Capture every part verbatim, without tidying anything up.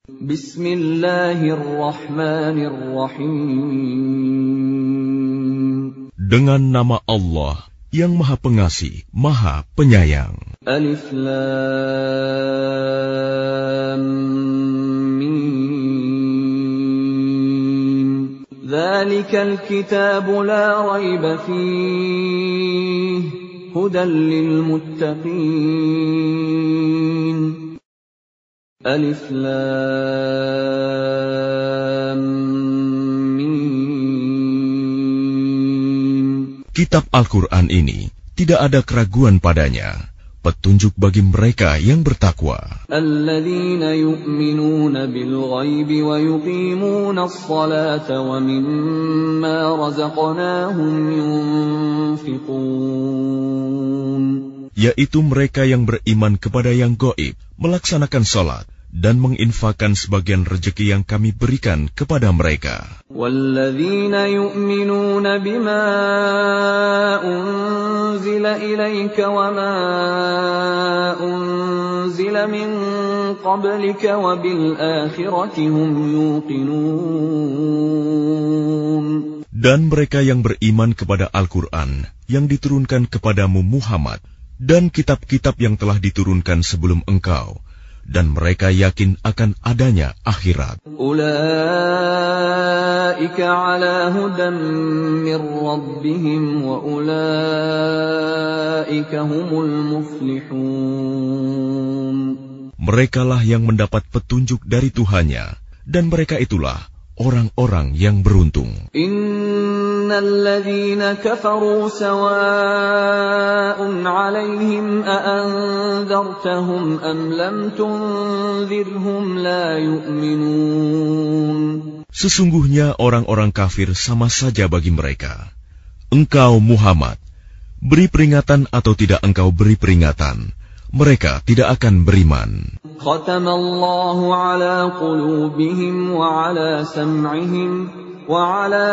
Bismillahirrahmanirrahim. Dengan nama Allah yang Maha Pengasih, Maha Penyayang. Alif Lam Mim. Dzalikal kitabu la raiba fihi hudan lil muttaqin. Alif Lam Mim. Kitab Al-Quran ini tidak ada keraguan padanya, petunjuk bagi mereka yang bertakwa. Alladzina yu'minuna bil ghaibi wa yuqimuna as-salata wa mimma razaqnahum yunfiqun. Yaitu mereka yang beriman kepada yang gaib, melaksanakan salat dan menginfakkan sebagian rezeki yang kami berikan kepada mereka. Walladzina yu'minuna bima unzila ilaika wa ma unzila min qablika wa bil akhirati hum yuqinun. Dan mereka yang beriman kepada Al-Quran yang diturunkan kepadamu Muhammad dan kitab-kitab yang telah diturunkan sebelum engkau, dan mereka yakin akan adanya akhirat. Ulaika ala hudan min rabbihim wa ulaika humul muflihun. Merekalah yang mendapat petunjuk dari Tuhannya, dan mereka itulah orang-orang yang beruntung. Innal ladzina kafaru sawa'un 'alaihim a anzartahum am lam tunzirhum la yu'minun. Sesungguhnya orang-orang kafir sama saja bagi mereka. Engkau Muhammad, beri peringatan atau tidak engkau beri peringatan, mereka tidak akan beriman. Khatamallahu ala qulubihim wa ala sam'ihim wa ala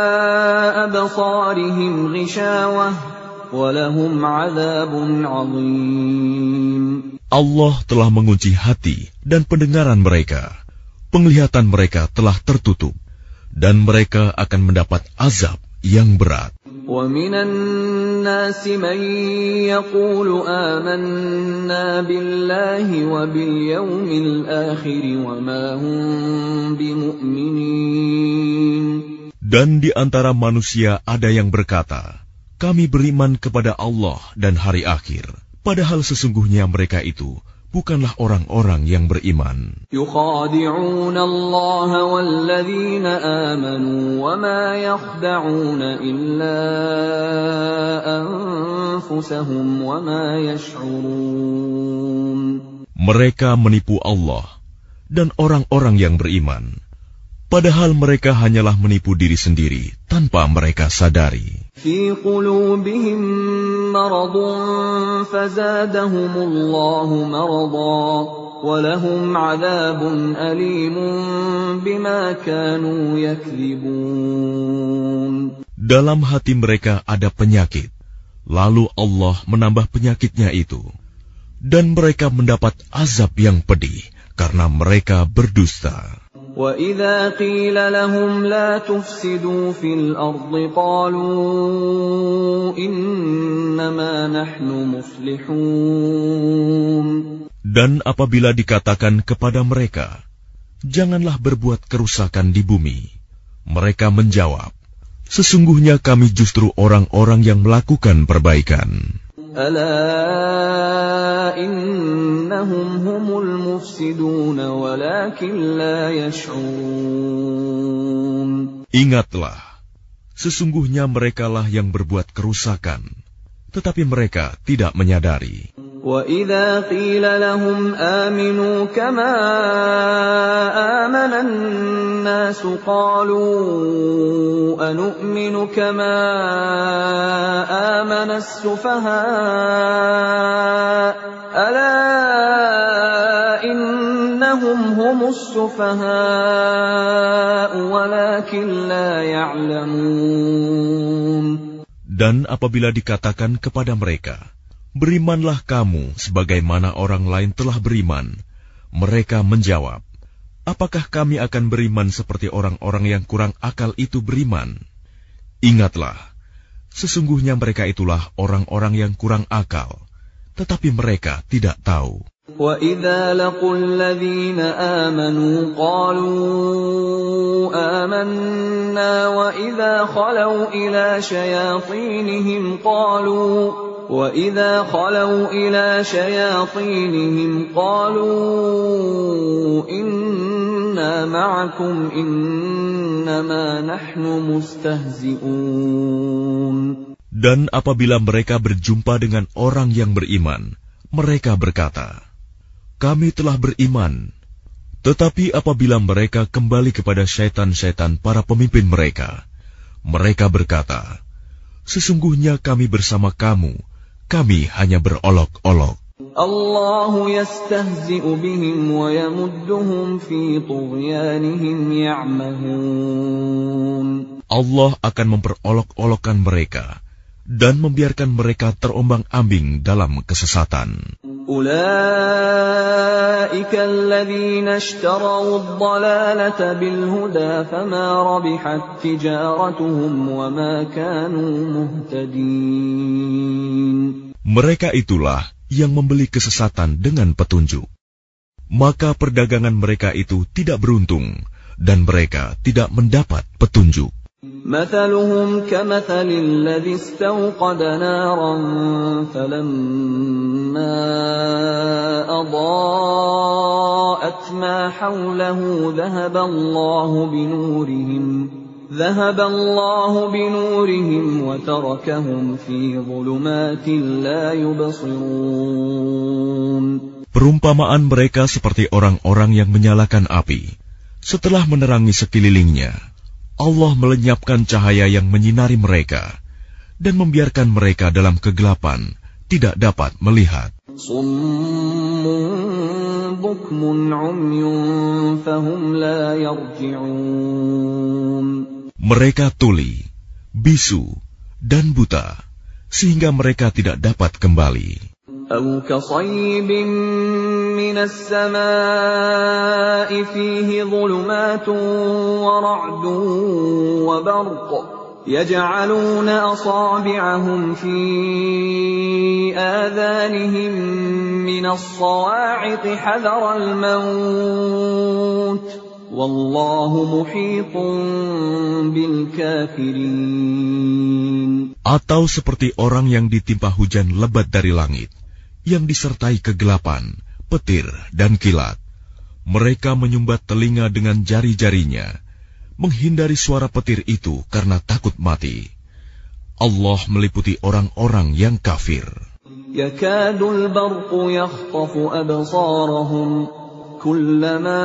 absarihim ghishawah wa lahum 'adzabun 'adzim. Allah telah mengunci hati dan pendengaran mereka. Penglihatan mereka telah tertutup dan mereka akan mendapat azab yang berat. وَمِنَ النَّاسِ مَن يَقُولُ آمَنَّا بِاللَّهِ وَبِالْيَوْمِ الْآخِرِ وَمَا هُم بِمُؤْمِنِينَ. Dan di antara manusia ada yang berkata, kami beriman kepada Allah dan hari akhir, padahal sesungguhnya mereka itu bukanlah orang-orang yang beriman. يُخَادِعُونَ اللَّهَ وَالَّذِينَ آمَنُوا وَمَا يَخْدَعُونَ إِلَّا أَنفُسَهُمْ وَمَا يَشْعُرُونَ. Mereka menipu Allah dan orang-orang yang beriman, padahal mereka hanyalah menipu diri sendiri tanpa mereka sadari. في قلوبهم مرض فزادهم الله مرضا ولهم عذاب أليم بما كانوا يكذبون. Dalam hati mereka ada penyakit, lalu Allah menambah penyakitnya itu, dan mereka mendapat azab yang pedih karena mereka berdusta. وَإِذَا قِيلَ لَهُمْ لَا تُفْسِدُوا فِي الْأَرْضِ قَالُوا إِنَّمَا نَحْنُ مُصْلِحُونَ. Dan apabila dikatakan kepada mereka, janganlah berbuat kerusakan di bumi, mereka menjawab, sesungguhnya kami justru orang-orang yang melakukan perbaikan. ألا إنهم هم المفسدون ولكن لا يشعرون. Ingatlah, sesungguhnya merekalah yang berbuat kerusakan, tetapi mereka tidak menyadari. وَإِذَا قِيلَ لَهُمْ آمِنُوا كَمَا آمَنَ النَّاسُ قَالُوا أَنُؤْمِنُ كَمَا آمَنَ السُّفَهَاءُ أَلَا إِنَّهُمْ هُمُ السُّفَهَاءُ وَلَكِنْ لَا يَعْلَمُونَ. Dan apabila dikatakan kepada mereka, berimanlah kamu sebagaimana orang lain telah beriman, mereka menjawab, apakah kami akan beriman seperti orang-orang yang kurang akal itu beriman? Ingatlah, sesungguhnya mereka itulah orang-orang yang kurang akal, tetapi mereka tidak tahu. وَإِذَا لَقُوا الَّذِينَ آمَنُوا قَالُوا آمَنَّا وَإِذَا خَلَوْا إِلَى شَيَاطِينِهِمْ قَالُوا وَإِذَا خَلَوْا إِلَى شَيَاطِينِهِمْ قَالُوا إِنَّا مَعَكُمْ إِنَّمَا نَحْنُ مُسْتَهْزِئُونَ. Dan apabila mereka berjumpa dengan orang yang beriman, mereka berkata, kami telah beriman. Tetapi apabila mereka kembali kepada syaitan-syaitan para pemimpin mereka, mereka berkata, sesungguhnya kami bersama kamu, kami hanya berolok-olok. Allahu yastahzi'u bihim wa yamudduhum fi tughyanihim ya'mahun. Allah akan memperolok-olokkan mereka dan membiarkan mereka terombang-ambing dalam kesesatan. أولئك الذين اشتروا الضلالة بالهدى فما ربحت تجارتهم وما كانوا مهتدين. Mereka itulah yang membeli kesesatan dengan petunjuk. Maka perdagangan mereka itu tidak beruntung dan mereka tidak mendapat petunjuk. مثلهم كمثل الذي استوقد نارا فلما أضاءت ما حوله ذهب الله بنورهم ذهب الله بنورهم وتركهم في ظلمات لا يبصرون. Perumpamaan mereka seperti orang-orang yang menyalakan api. Setelah menerangi sekelilingnya, Allah melenyapkan cahaya yang menyinari mereka dan membiarkan mereka dalam kegelapan, tidak dapat melihat. Mereka tuli, bisu, dan buta, sehingga mereka tidak dapat kembali. أو كصيب من السماء فيه ظلمات ورعد وبرق يجعلون أصابعهم في آذانهم من الصواعق حذر الموت والله محيط بالكافرين. Atau seperti orang yang ditimpa hujan lebat dari langit, yang disertai kegelapan, petir, dan kilat. Mereka menyumbat telinga dengan jari-jarinya, menghindari suara petir itu karena takut mati. Allah meliputi orang-orang yang kafir. Yakadul barqu yakhtafu absarahum kullama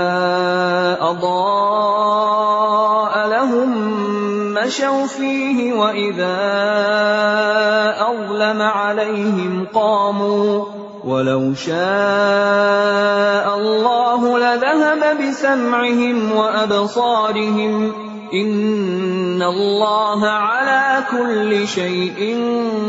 adaa lahum mashaw fihi wa idza azlama alaihim qamu walau syaa'a Allahu ladhahaba bisam'ihim wa absarihim innallaha ala kulli syai'in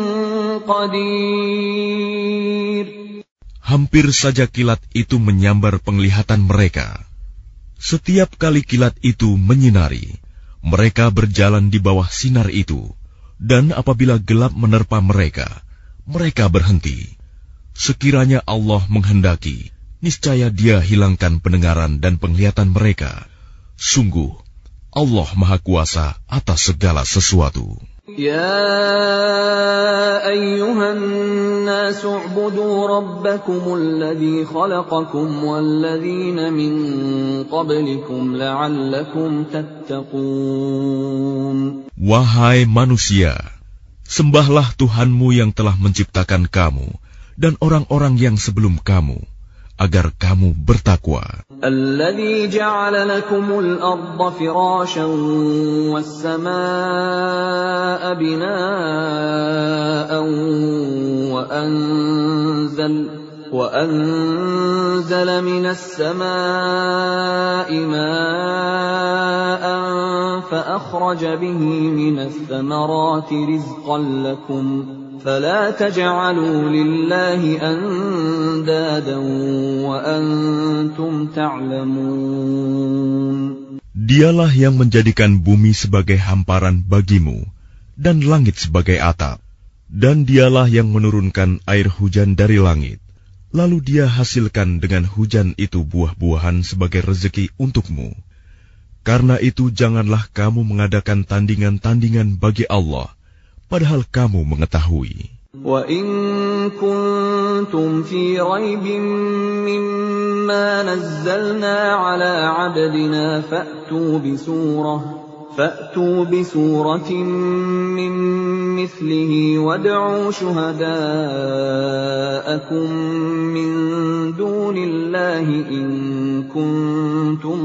qadir. Hampir saja kilat itu menyambar penglihatan mereka. Setiap kali kilat itu menyinari, mereka berjalan di bawah sinar itu, dan apabila gelap menerpa mereka, mereka berhenti. Sekiranya Allah menghendaki, niscaya Dia hilangkan pendengaran dan penglihatan mereka. Sungguh, Allah Maha Kuasa atas segala sesuatu. Ya ayyuhan nasu u'budu rabbakumul ladzi khalaqakum walladzina min qablikum la'allakum tattaqun. Wahai manusia, sembahlah Tuhanmu yang telah menciptakan kamu dan orang-orang yang sebelum kamu, agar kamu bertakwa. Alladzi ja'ala lakumul arda firasyan was samaa'a binaa'an wa anzal wa anzala minas samaa'i maa'an fa akhraja bihi minas thamarati rizqan lakum فلا تجعلوا لله أندادا أندادا وأنتم تعلمون. Dialah yang menjadikan bumi sebagai hamparan bagimu dan langit sebagai atap. Dan dialah yang menurunkan air hujan dari langit. Lalu dia hasilkan dengan hujan itu buah-buahan sebagai rezeki untukmu. Karena itu janganlah kamu mengadakan tandingan-tandingan bagi Allah, padahal kamu mengetahui. وَإِن كُنتُمْ فِي رَيْبٍ مِّمَّا نَزَّلْنَا عَلَىٰ عَبْدِنَا فَأْتُوا بِسُورَةٍ فَأْتُوا بِسُورَةٍ مِّن مِّثْلِهِ وَادْعُوا شُهَدَاءَكُم مِّن دُونِ اللَّهِ إِن كُنتُمْ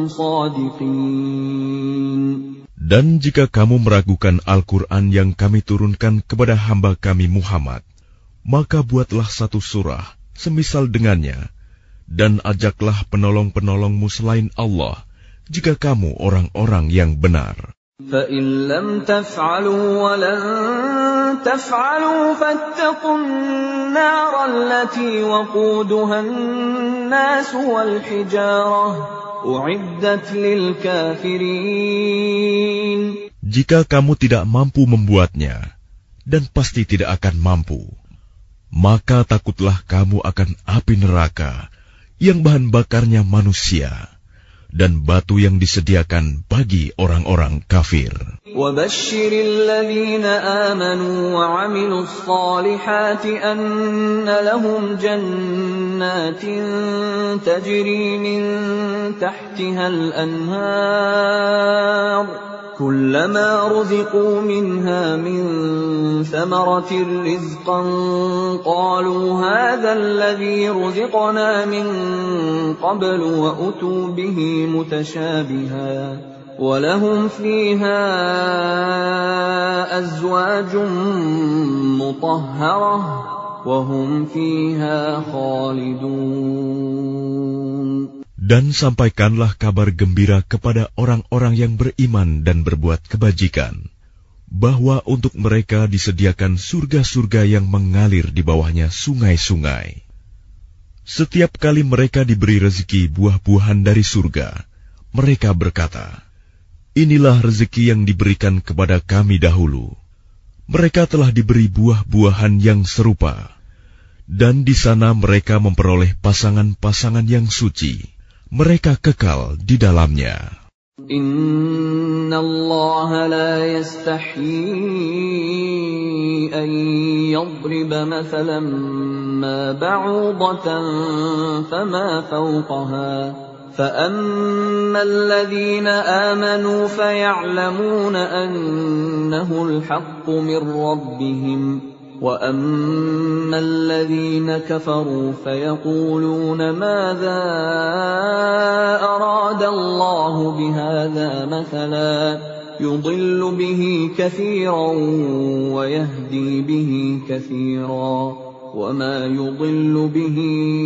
صَادِقِينَ. Dan jika kamu meragukan Al-Quran yang kami turunkan kepada hamba kami Muhammad, maka buatlah satu surah semisal dengannya, dan ajaklah penolong-penolongmu selain Allah, jika kamu orang-orang yang benar. فَإِن لَّمْ تَفْعَلُوا وَلَن تَفْعَلُوا فَاتَّقُوا النَّارَ الَّتِي وَقُودُهَا النَّاسُ وَالْحِجَارَةُ أُعِدَّتْ لِلْكَافِرِينَ. Jika kamu tidak mampu membuatnya, dan pasti tidak akan mampu, maka takutlah kamu akan api neraka yang bahan bakarnya manusia dan batu yang disediakan bagi orang-orang kafir. وَبَشِّرِ الَّذِينَ آمَنُوا وَعَمِلُوا الصَّالِحَاتِ أَنَّ لَهُمْ جَنَّاتٍ تَجْرِي مِن تَحْتِهَا الْأَنْهَارُ كُلَّمَا رُزِقُوا مِنْهَا مِن ثَمَرَةٍ رِّزْقًا قَالُوا هَٰذَا الَّذِي رُزِقْنَا مِن قَبْلُ وَأُتُوا بِهِ مُتَشَابِهًا وَلَهُمْ فِيهَا أَزْوَاجٌ مُّطَهَّرَةٌ وَهُمْ فِيهَا خَالِدُونَ. Dan sampaikanlah kabar gembira kepada orang-orang yang beriman dan berbuat kebajikan, bahwa untuk mereka disediakan surga-surga yang mengalir di bawahnya sungai-sungai. Setiap kali mereka diberi rezeki buah-buahan dari surga, mereka berkata, "Inilah rezeki yang diberikan kepada kami dahulu." Mereka telah diberi buah-buahan yang serupa, dan di sana mereka memperoleh pasangan-pasangan yang suci. Mereka kekal di dalamnya. Inna Allah la yastahyi an yadriba mathalan ma ba'udatan fama fawqaha فَأَمَّا الَّذِينَ آمَنُوا فَيَعْلَمُونَ أَنَّهُ الْحَقُّ مِنْ رَبِّهِمْ وَأَمَّا الَّذِينَ كَفَرُوا فَيَقُولُونَ مَاذَا أَرَادَ اللَّهُ بِهَذَا مَثَلًا يُضِلُّ بِهِ كَثِيرًا وَيَهْدِي بِهِ كَثِيرًا وَمَا يُضِلُّ بِهِ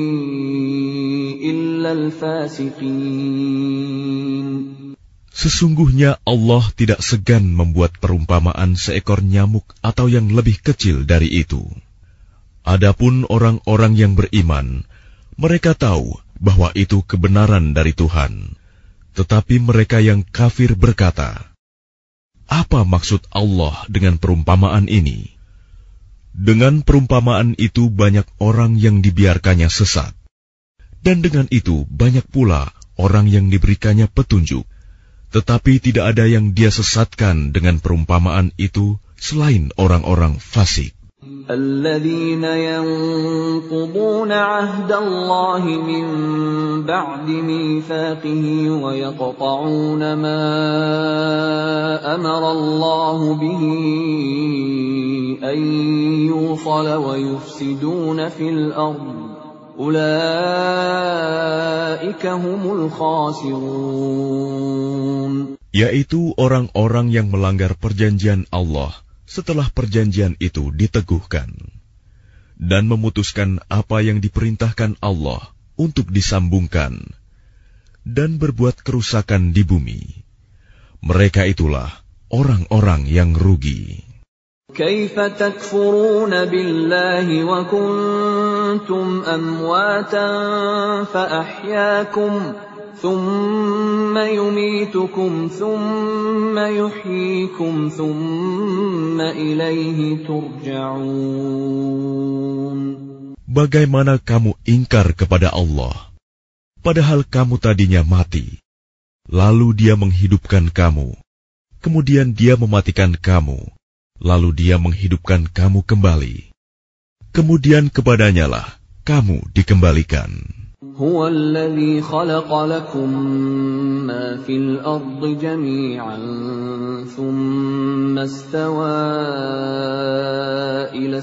إِلَّا الْفَاسِقِينَ. Sesungguhnya Allah tidak segan membuat perumpamaan seekor nyamuk atau yang lebih kecil dari itu. Adapun orang-orang yang beriman, mereka tahu bahwa itu kebenaran dari Tuhan. Tetapi mereka yang kafir berkata, "Apa maksud Allah dengan perumpamaan ini?" Dengan perumpamaan itu banyak orang yang dibiarkannya sesat. Dan dengan itu banyak pula orang yang diberikannya petunjuk. Tetapi tidak ada yang dia sesatkan dengan perumpamaan itu selain orang-orang fasik. الذين ينقضون عهد الله من بعد ميثاقه ويقطعون ما أمر الله به أن يوصل ويفسدون في الأرض أولئك هم الخاسرون. Yaitu orang-orang yang melanggar perjanjian Allah setelah perjanjian itu diteguhkan, dan memutuskan apa yang diperintahkan Allah untuk disambungkan, dan berbuat kerusakan di bumi. Mereka itulah orang-orang yang rugi. كيف تكفرون بالله وكنتم كنتم أمواتا فأحياكم ثم يميتكم ثم يحييكم ثم إليه ترجعون. Bagaimana kamu ingkar kepada Allah, padahal kamu tadinya mati, lalu Dia menghidupkan kamu, kemudian Dia mematikan kamu, lalu Dia menghidupkan kamu kembali, kemudian kepadanya-lah kamu dikembalikan. هو الذي خلق لكم ما في الأرض جميعا ثم استوى إلى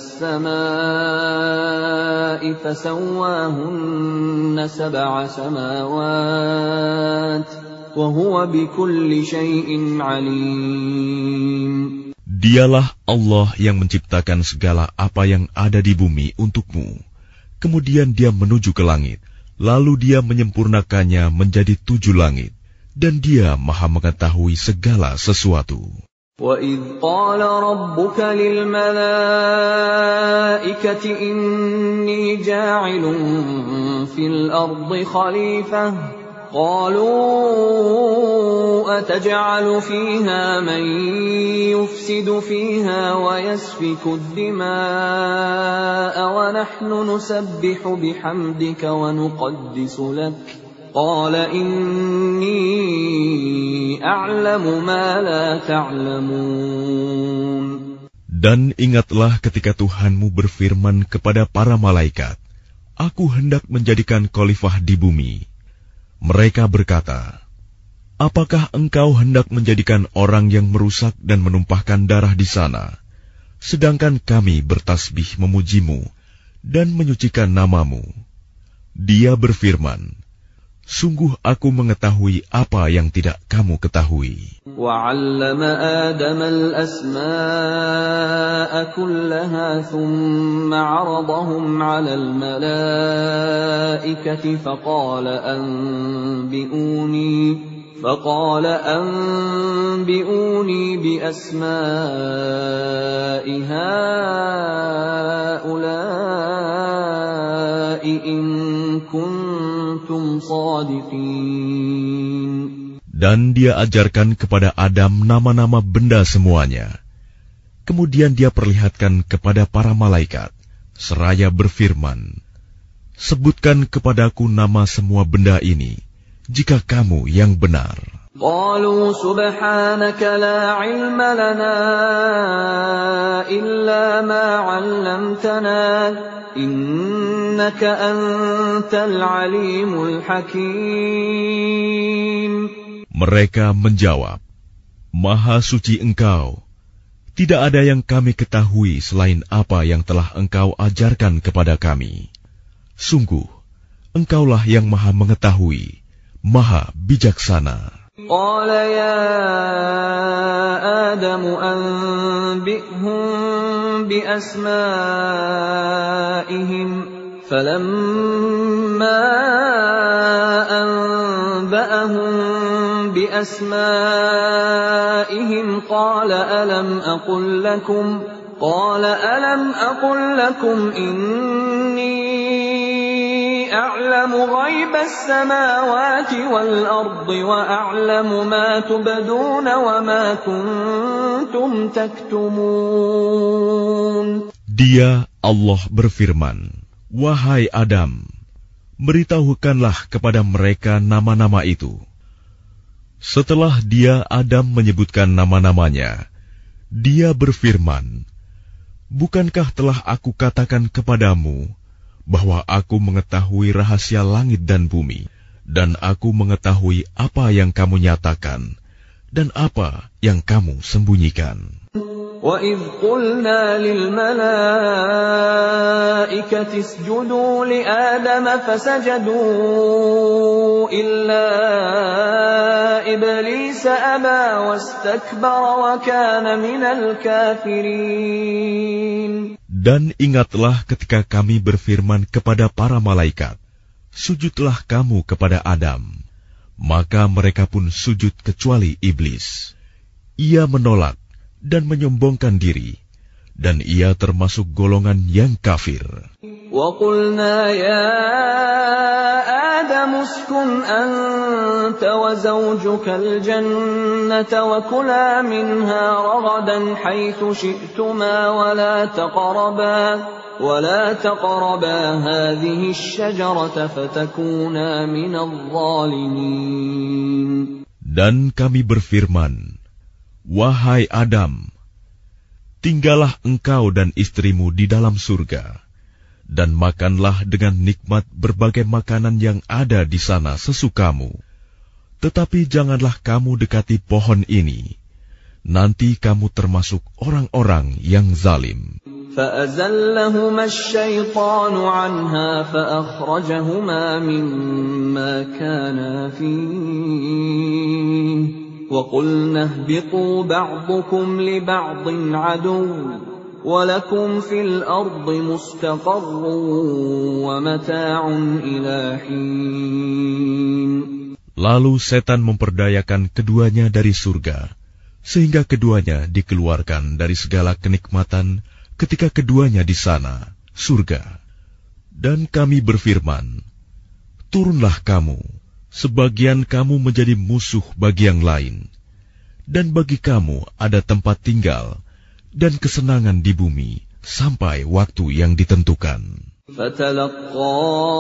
السماء فسواهن سبع سماوات وهو بكل شيء عليم. Dialah Allah yang menciptakan segala apa yang ada di bumi untukmu. Kemudian Dia menuju ke langit. Lalu Dia menyempurnakannya menjadi tujuh langit, dan Dia Maha mengetahui segala sesuatu. وَإِذْ قَالَ رَبُّكَ لِلْمَلَائِكَةِ إِنِّي جَاعِلٌ فِي الْأَرْضِ خَلِيفَةً قَالُوا أَتَجْعَلُ فِيهَا مَن يُفْسِدُ فِيهَا وَيَسْفِكُ الدِّمَاءَ وَنَحْنُ نُسَبِّحُ بِحَمْدِكَ وَنُقَدِّسُ لَكَ قَالَ إِنِّي أَعْلَمُ مَا لَا تَعْلَمُونَ. Dan ingatlah ketika Tuhanmu berfirman kepada para malaikat, Aku hendak menjadikan khalifah di bumi. Mereka berkata, Apakah engkau hendak menjadikan orang yang merusak dan menumpahkan darah di sana, sedangkan kami bertasbih memujimu dan menyucikan namamu? Dia berfirman, Sungguh aku mengetahui apa yang tidak kamu ketahui. وَعَلَّمَ آدَمَ الْأَسْمَاءَ كُلَّهَا ثُمَّ عَرَضَهُمْ عَلَى الْمَلَائِكَةِ فَقَالَ أَنبِئُونِي فَقَالَ أَنبِئُونِي بِأَسْمَاءِ هَؤُلَاءِ إِن كُنتُمْ صَادِقِينَ. Dan Dia ajarkan kepada Adam nama-nama benda semuanya. Kemudian Dia perlihatkan kepada para malaikat, seraya berfirman, Sebutkan kepadaku nama semua benda ini, jika kamu yang benar. قالوا سبحانك لا علم لنا إلا ما علمتنا إنك أنت العليم الحكيم. Mereka menjawab, Maha suci Engkau, tidak ada yang kami ketahui selain apa yang telah Engkau ajarkan kepada kami. Sungguh, Engkaulah yang Maha mengetahui, Maha bijaksana. قال يا آدم أنبئهم بأسمائهم فلما أنبأهم بأسمائهم قال ألم أقل لكم قال ألم أقل لكم إني أعلم غيب السماوات والأرض وأعلم ما تبدون وما كنتم تكتمون. Dia, Allah berfirman, Wahai Adam, beritahukanlah kepada mereka nama-nama itu. Setelah dia, Adam, menyebutkan nama-namanya, dia berfirman, Bukankah telah aku katakan kepadamu bahwa aku mengetahui rahasia langit dan bumi, dan aku mengetahui apa yang kamu nyatakan, dan apa yang kamu sembunyikan. وَإِذْ قُلْنَا لِلْمَلَائِكَةِ اسْجُدُوا لِآدَمَ فَسَجَدُوا إِلَّا إِبْلِيسَ أَبَى وَاسْتَكْبَرَ وَكَانَ مِنَ الْكَافِرِينَ. Dan ingatlah ketika kami berfirman kepada para malaikat, sujudlah kamu kepada Adam. Maka mereka pun sujud kecuali iblis. Ia menolak dan menyombongkan diri, dan ia termasuk golongan yang kafir. وَقُلْنَا يَا آدَمُ اسْكُنْ أَنْتَ وَزَوْجُكَ الْجَنَّةَ وَكُلَا مِنْهَا رَغَدًا حَيْثُ شِئْتُمَا وَلَا تَقْرَبَا وَلَا تَقْرَبَا هَذِهِ الشَّجَرَةَ فَتَكُونَا مِنَ الظَّالِمِينَ. Dan kami berfirman, wahai Adam, tinggallah engkau dan istrimu di dalam surga, dan makanlah dengan nikmat berbagai makanan yang ada di sana sesukamu. Tetapi janganlah kamu dekati pohon ini, nanti kamu termasuk orang-orang yang zalim. فَأَزَلَّهُمَا الشَّيْطَانُ عَنْهَا فَأَخْرَجَهُمَا مِمَّا كَانَا فِيهِ وَقُلْنَا اهْبِطُوا بَعْضُكُمْ لِبَعْضٍ عَدُوٌّ وَلَكُمْ فِي الْأَرْضِ مُسْتَقَرٌّ وَمَتَاعٌ إِلَى حِينٍ. Lalu setan memperdayakan keduanya dari surga, sehingga keduanya dikeluarkan dari segala kenikmatan ketika keduanya di sana, surga. Dan kami berfirman, turunlah kamu, sebagian kamu menjadi musuh bagi yang lain, dan bagi kamu ada tempat tinggal dan kesenangan di bumi sampai waktu yang ditentukan. فَتَلَقَّى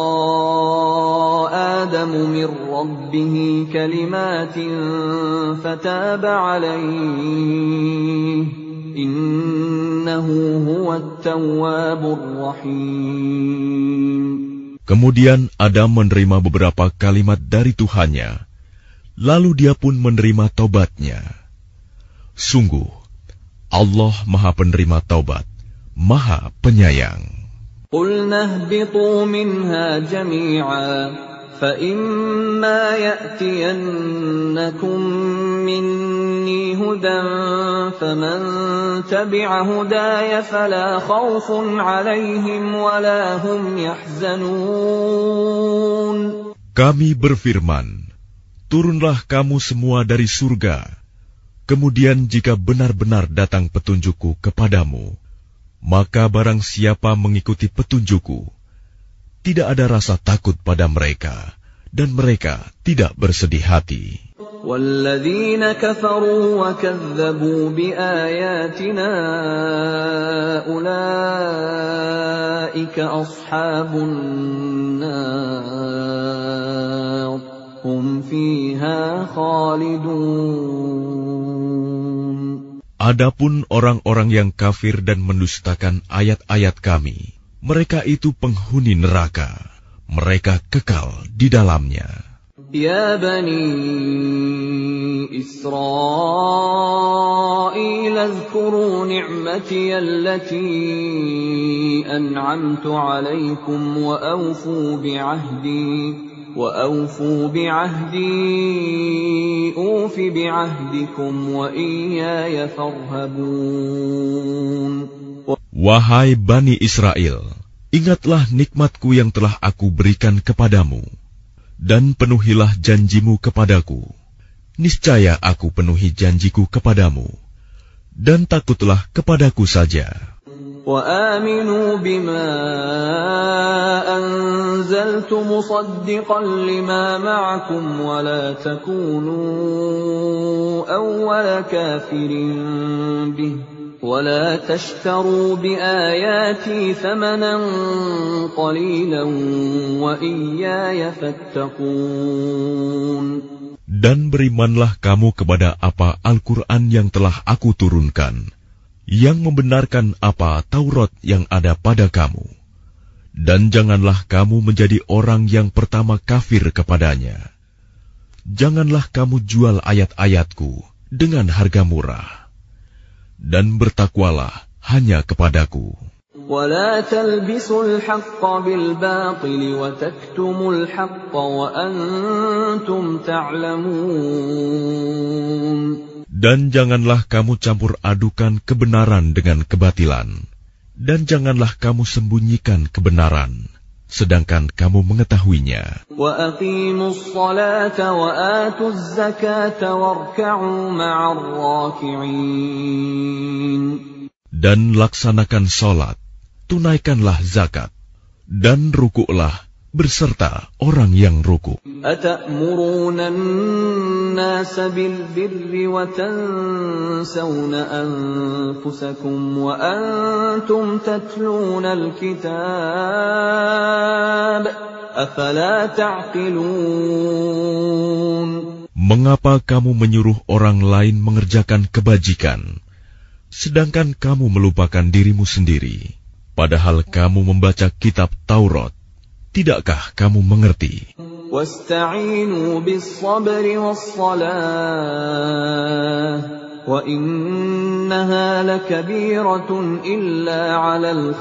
آدَمُ مِنْ رَبِّهِ كَلِمَاتٍ فَتَابَ عَلَيْهِ إِنَّهُ هُوَ التَّوَّابُ الرَّحِيمُ. Kemudian Adam menerima beberapa kalimat dari Tuhannya, lalu dia pun menerima taubatnya. Sungguh, Allah Maha Penerima Taubat, Maha Penyayang. قُلْنَا اهْبِطُوا مِنْهَا جَمِيعًا فَإِمَّا يَأْتِيَنَّكُمْ مِنِّي هُدًى فَمَنْ تَبِعَ هُدَايَ فَلَا خَوْفٌ عَلَيْهِمْ وَلَا هُمْ يَحْزَنُونَ. Kami berfirman, turunlah kamu semua dari surga. Kemudian jika benar-benar datang petunjukku kepadamu, maka barang siapa mengikuti petunjukku, tidak ada rasa takut pada mereka, dan mereka tidak bersedih hati. وَالَّذِينَ كَفَرُوا وَكَذَّبُوا بِآيَاتِنَا أُولَئِكَ أَصْحَابُ النَّارِ هُمْ فِيهَا خَالِدُونَ. Adapun orang-orang yang kafir dan mendustakan ayat-ayat kami, mereka itu penghuni neraka, mereka kekal di dalamnya. Ya Bani Israel, azkuru ni'mati allati an'amtu alaikum wa awfu bi'ahdi وَأَوْفُوا بِعَهْدِي أُوفِ بِعَهْدِكُمْ وَإِيَّايَ فَارْهَبُونِ. Wahai Bani Israel, ingatlah nikmatku yang telah aku berikan kepadamu, dan penuhilah janjimu kepadaku. Niscaya aku penuhi janjiku kepadamu, dan takutlah kepadaku saja. وَآمِنُوا بِمَا أَنزَلْتُ مُصَدِّقًا لِمَا مَعَكُمْ وَلَا تَكُونُوا أَوَّلَ كَافِرٍ بِهِ وَلَا تَشْتَرُوا بِآيَاتِي ثَمَنًا قَلِيلًا وَإِيَّايَ فَاتَّقُونِ. Dan berimanlah kamu kepada apa Al-Quran yang telah aku turunkan, yang membenarkan apa Taurat yang ada pada kamu. Dan janganlah kamu menjadi orang yang pertama kafir kepadanya. Janganlah kamu jual ayat-ayatku dengan harga murah. Dan bertakwalah hanya kepadaku. وَلَا تَلْبِسُوا الْحَقَّ بِالْبَاطِلِ وَتَكْتُمُوا الْحَقَّ وَأَنْتُمْ تَعْلَمُونَ. Dan janganlah kamu campur adukan kebenaran dengan kebatilan, dan janganlah kamu sembunyikan kebenaran, sedangkan kamu mengetahuinya. وَأَقِيمُوا الصَّلَاةَ وَآتُوا الزَّكَاةَ وَارْكَعُوا مَعَ الرَّاكِعِينَ. Dan laksanakan sholat, tunaikanlah zakat, dan rukuklah berserta orang yang rukuk. Atamuruna an-nasa bil-birri wa tansawna anfusakum wa antum tatluna al-kitab afala ta'qilun. Mengapa kamu menyuruh orang lain mengerjakan kebajikan, sedangkan kamu melupakan dirimu sendiri, padahal kamu membaca kitab Taurat? Tidakkah kamu mengerti? Wasta'inu bis-sabri was-salah wa innaha lakabiratun illa 'alal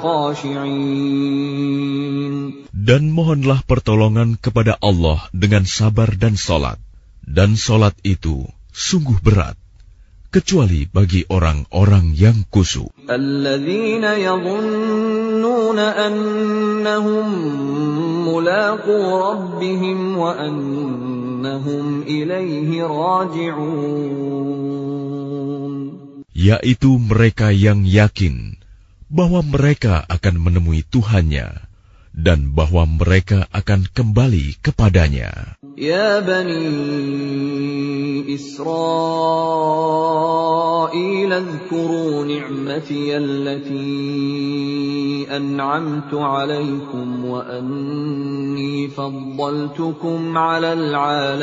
khashi'in. Dan mohonlah pertolongan kepada Allah dengan sabar dan salat, dan salat itu sungguh berat, kecuali bagi orang-orang yang khusyuk. Alladzina yadhunnuna annahum mulaqu rabbihim wa annahum ilaihi raji'un. Yaitu mereka yang yakin bahwa mereka akan menemui Tuhannya dan bahwa mereka akan kembali kepadanya. Ya Bani Israil, adhkuru ni'mati allati an'amtu alaykum wa anni faddaltukum 'alal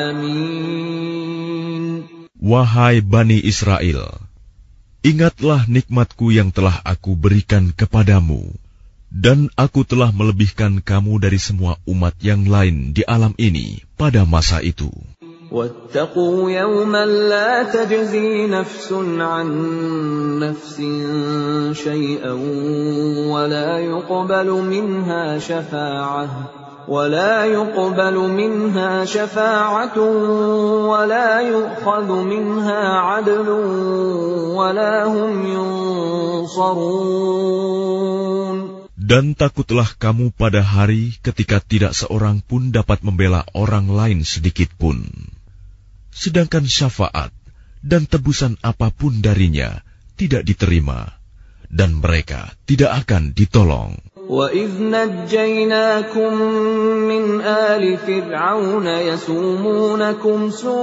'alamin. Wahai Bani Israel, ingatlah nikmatku yang telah aku berikan kepadamu, dan aku telah melebihkan kamu dari semua umat yang lain di alam ini pada masa itu. وَاتَّقُوا يَوْمًا لَا تَجْزِي نَفْسٌ عَنْ نَفْسٍ شَيْئًا وَلَا يُقْبَلُ مِنْهَا شَفَاعَةٌ وَلَا يُقْبَلُ مِنْهَا شَفَاعَةٌ وَلَا يُؤْخَذُ مِنْهَا عَدْلٌ وَلَا هُمْ يُنصَرُونَ. Dan takutlah kamu pada hari ketika tidak seorang pun dapat membela orang lain sedikit pun, sedangkan syafaat dan tebusan apapun darinya tidak diterima, dan mereka tidak akan ditolong. وَإِذْ نَجَّيْنَاكُمْ مِنْ آلِ فِرْعَوْنَ يَسُومُونَكُمْ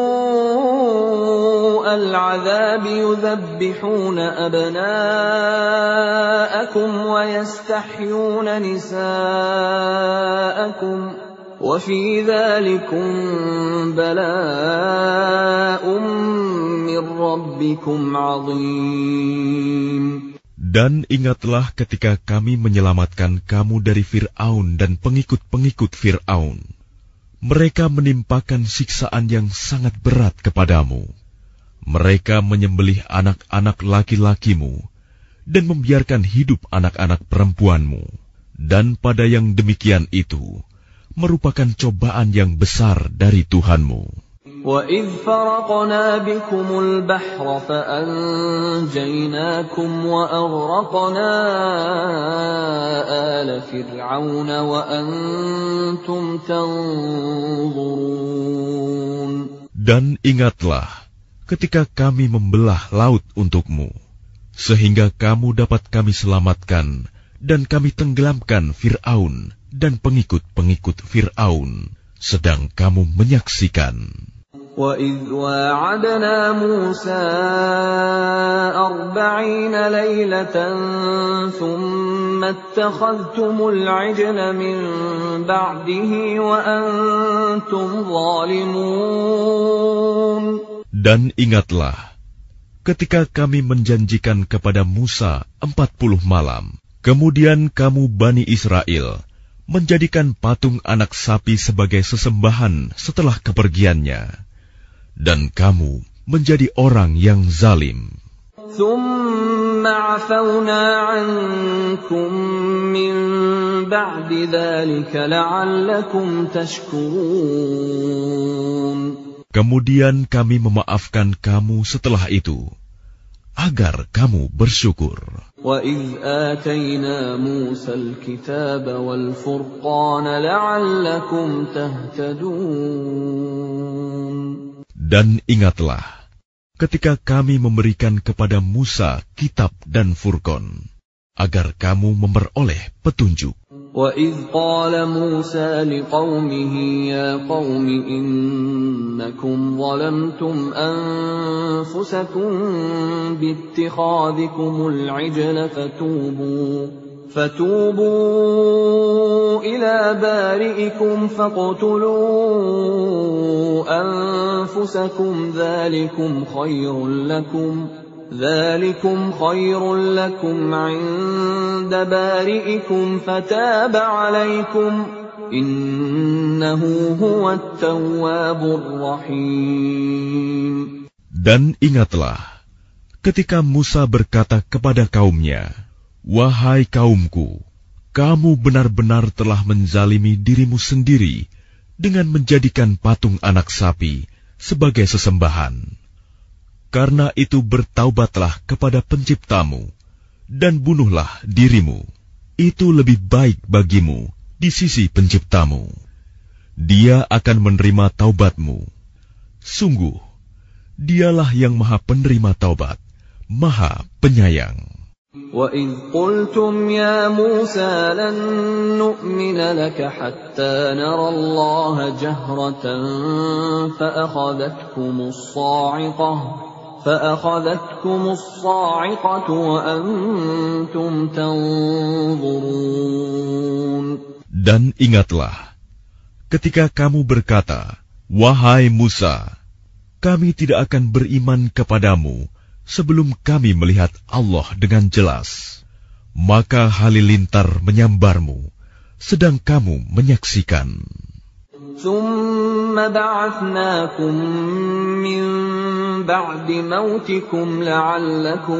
سُوءَ الْعَذَابِ يُذَبِّحُونَ أَبْنَاءَكُمْ وَيَسْتَحْيُونَ نِسَاءَكُمْ وَفِي ذَلِكُمْ بَلَاءٌ مِّن رَّبِّكُمْ عَظِيمٌ. Dan ingatlah ketika kami menyelamatkan kamu dari Fir'aun dan pengikut-pengikut Fir'aun. Mereka menimpakan siksaan yang sangat berat kepadamu. Mereka menyembelih anak-anak laki-lakimu dan membiarkan hidup anak-anak perempuanmu. Dan pada yang demikian itu merupakan cobaan yang besar dari Tuhanmu. وَإِذْ فَرَقْنَا بِكُمُ الْبَحْرَ فَأَنْجَيْنَاكُمْ وَأَغْرَقْنَا آلَ فِرْعَوْنَ وَأَنْتُمْ تَنْظُرُونَ. Dan ingatlah ketika kami membelah laut untukmu, sehingga kamu dapat kami selamatkan dan kami tenggelamkan Fir'aun dan pengikut-pengikut Fir'aun, sedang kamu menyaksikan. وَإِذْ وَاعَدْنَا مُوسَىٰ أَرْبَعِينَ لَيْلَةً ثُمَّ اتَّخَذْتُمُ الْعِجْلَ مِن بَعْدِهِ وَأَنْتُمْ ظَالِمُونَ. Dan ingatlah ketika kami menjanjikan kepada Musa empat puluh malam, kemudian kamu Bani Israel menjadikan patung anak sapi sebagai sesembahan setelah kepergiannya. Dan kamu menjadi orang yang zalim. ثُمَّ عَفَوْنَا عَنْكُمْ مِنْ بَعْدِ ذَلِكَ لَعَلَّكُمْ تَشْكُرُونَ. Kemudian kami memaafkan kamu setelah itu, agar kamu bersyukur. وَإِذْ آتَيْنَا مُوسَى الْكِتَابَ وَالْفُرْقَانَ لَعَلَّكُمْ تَهْتَدُونَ. Dan ingatlah, ketika kami memberikan kepada Musa kitab dan Furqan, agar kamu memperoleh petunjuk. وَإِذْ قَالَ مُوسَى لِقَوْمِهِ يَا قَوْمِ إِنَّكُمْ ظَلَمْتُمْ أَنفُسَكُمْ بِاتِّخَاذِكُمُ الْعِجْلَ فَتُوبُوا فَتُوبُوا إِلَى بَارِئِكُمْ فَاقْتُلُوا أَنفُسَكُمْ ذَلِكُمْ خَيْرٌ لَكُمْ ذَلِكُمْ خَيْرٌ لَكُمْ عِندَ بَارِئِكُمْ فَتَابَ عَلَيْكُمْ إِنَّهُ هُوَ التَّوَّابُ الرَّحِيمُ. Dan ingatlah ketika Musa berkata kepada kaumnya, "Wahai kaumku, kamu benar-benar telah menzalimi dirimu sendiri dengan menjadikan patung anak sapi sebagai sesembahan. Karena itu bertaubatlah kepada Penciptamu, dan bunuhlah dirimu. Itu lebih baik bagimu di sisi Penciptamu. Dia akan menerima taubatmu. Sungguh, Dialah yang Maha Penerima Taubat, Maha Penyayang." وَإِذْ قُلْتُمْ يَا مُوسَى لَن نُّؤْمِنَ لَكَ حَتَّىٰ نَرَى اللَّهَ جَهْرَةً فَأَخَذَتْكُمُ الصَّاعِقَةُ فَأَخَذَتْكُمُ الصَّاعِقَةُ وَأَنْتُمْ تَنظُرُونَ. Dan ingatlah, ketika kamu berkata, "Wahai Musa, kami tidak akan beriman kepadamu sebelum kami melihat Allah dengan jelas." Maka halilintar menyambarmu, sedang kamu menyaksikan. ثُمَّ بَعَثْنَاكُمْ مِنْ بَعْدِ مَوْتِكُمْ لَعَلَّكُمْ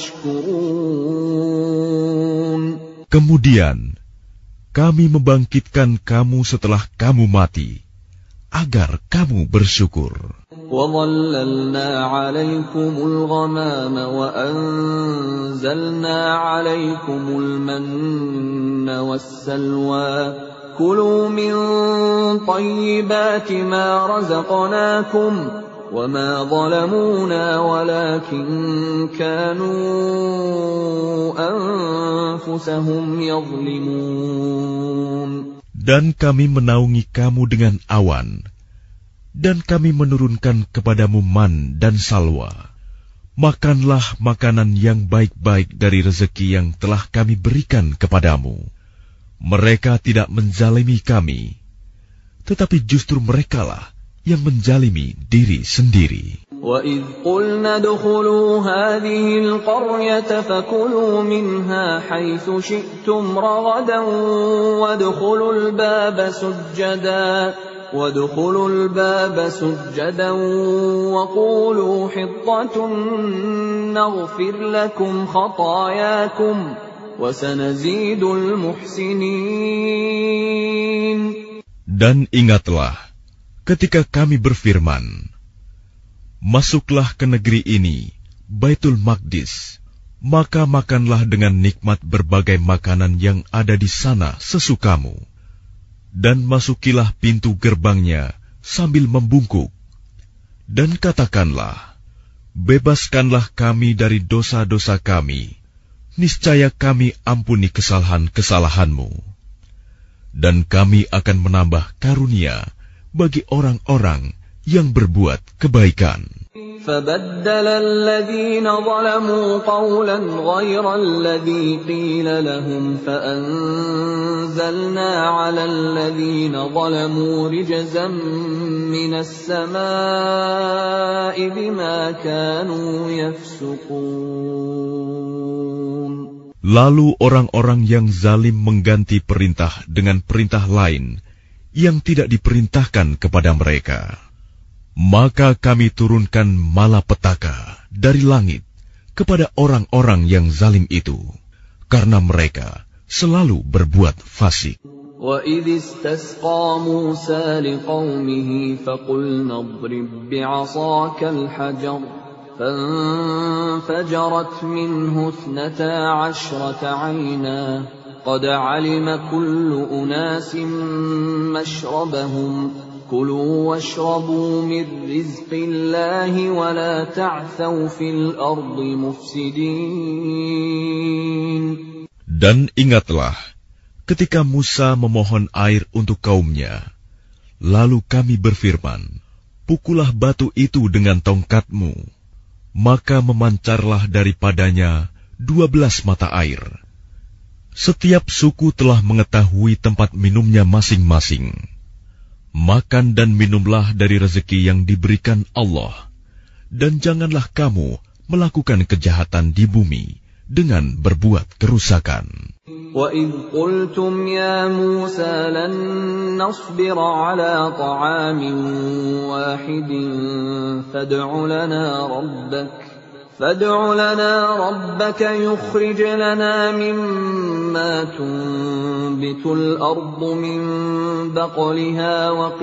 تَشْكُرُونَ. Kemudian kami membangkitkan kamu setelah kamu mati, agar kamu bersyukur. وَظَلَّلْنَا عَلَيْكُمُ الْغَمَامَ وَأَنزَلْنَا عَلَيْكُمُ الْمَنَّ وَالسَّلْوَىٰ كُلُوا مِن طَيِّبَاتِ مَا رَزَقْنَاكُمْ وَمَا ظَلَمُونَا وَلَكِن كَانُوا أَنفُسَهُمْ يَظْلِمُونَ. Dan kami menaungi kamu dengan awan, dan kami menurunkan kepadamu man dan salwa. Makanlah makanan yang baik-baik dari rezeki yang telah kami berikan kepadamu. Mereka tidak menzalimi kami, tetapi justru merekalah yang menzalimi diri sendiri. وَإِذْ قُلْنَا ادْخُلُوا هَٰذِهِ الْقَرْيَةَ فَكُلُوا مِنْهَا حَيْثُ شِئْتُمْ رَغَدًا وَادْخُلُوا الْبَابَ سُجَّدًا وَادْخُلُوا الْبَابَ سُجَّدًا وَقُولُوا حِطَّةٌ نَّغْفِرْ لَكُمْ خَطَايَاكُمْ وَسَنَزِيدُ الْمُحْسِنِينَ. Dan ingatlah ketika kami berfirman, "Masuklah ke negeri ini, Baitul Maqdis, maka makanlah dengan nikmat berbagai makanan yang ada di sana sesukamu. Dan masukilah pintu gerbangnya sambil membungkuk. Dan katakanlah, bebaskanlah kami dari dosa-dosa kami, niscaya kami ampuni kesalahan-kesalahanmu. Dan kami akan menambah karunia bagi orang-orang yang berbuat kebaikan." فَبَدَّلَ الَّذِينَ ظَلَمُوا قَوْلًا غَيْرَ الَّذِي قِيلَ لَهُمْ فَأَنزَلْنَا عَلَى الَّذِينَ ظَلَمُوا رِجْزًا مِّنَ السَّمَاءِ بِمَا كَانُوا يَفْسُقُونَ. Lalu orang-orang yang zalim mengganti perintah dengan perintah lain yang tidak diperintahkan kepada mereka. Maka kami turunkan malapetaka dari langit kepada orang-orang yang zalim itu, karena mereka selalu berbuat fasik. وَإِذِ اسْتَسْقَىٰ مُوسَىٰ لِقَوْمِهِ فَقُلْنَا اضْرِب بِّعَصَاكَ الْحَجَرَ فَانفَجَرَتْ مِنْهُ اثْنَتَا عَشْرَةَ عَيْنًا قَدْ عَلِمَ كُلُّ أُنَاسٍ مَّشْرَبَهُمْ كلوا واشربوا من رزق الله ولا تعثوا في الأرض مفسدين. Dan ingatlah ketika Musa memohon air untuk kaumnya, lalu kami berfirman, pukullah batu itu dengan tongkatmu, maka memancarlah daripadanya dua belas mata air. Setiap suku telah mengetahui tempat minumnya masing-masing. Makan dan minumlah dari rezeki yang diberikan Allah, dan janganlah kamu melakukan kejahatan di bumi dengan berbuat kerusakan. وَإِذْ قُلْتُمْ يَا مُوسَى لَن نَّصْبِرَ عَلَىٰ طَعَامٍ وَاحِدٍ فَادْعُ لَنَا رَبَّكَ فَادْعُ لَنَا رَبَّكَ يُخْرِجْ لَنَا مِمَّا تُنبِتُ الْأَرْضُ مِن بَقْلِهَا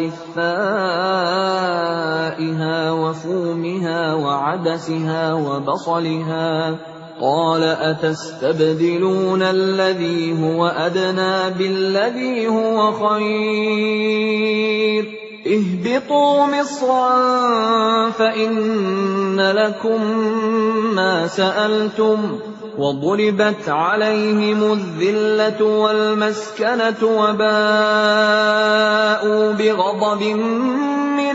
وَقِثَّائِهَا وَفُومِهَا وَعَدَسِهَا وَبَصَلِهَا قَالَ أَتَسْتَبْدِلُونَ الَّذِي هُوَ أَدْنَىٰ بِالَّذِي هُوَ خَيْرٌ اهْبِطُوا مِصْرًا فَإِنَّ لَكُم مَّا سَأَلْتُمْ وَضُرِبَتْ عَلَيْهِمُ الذِّلَّةُ وَالْمَسْكَنَةُ وَبَاءُوا بِغَضَبٍ مِّنَ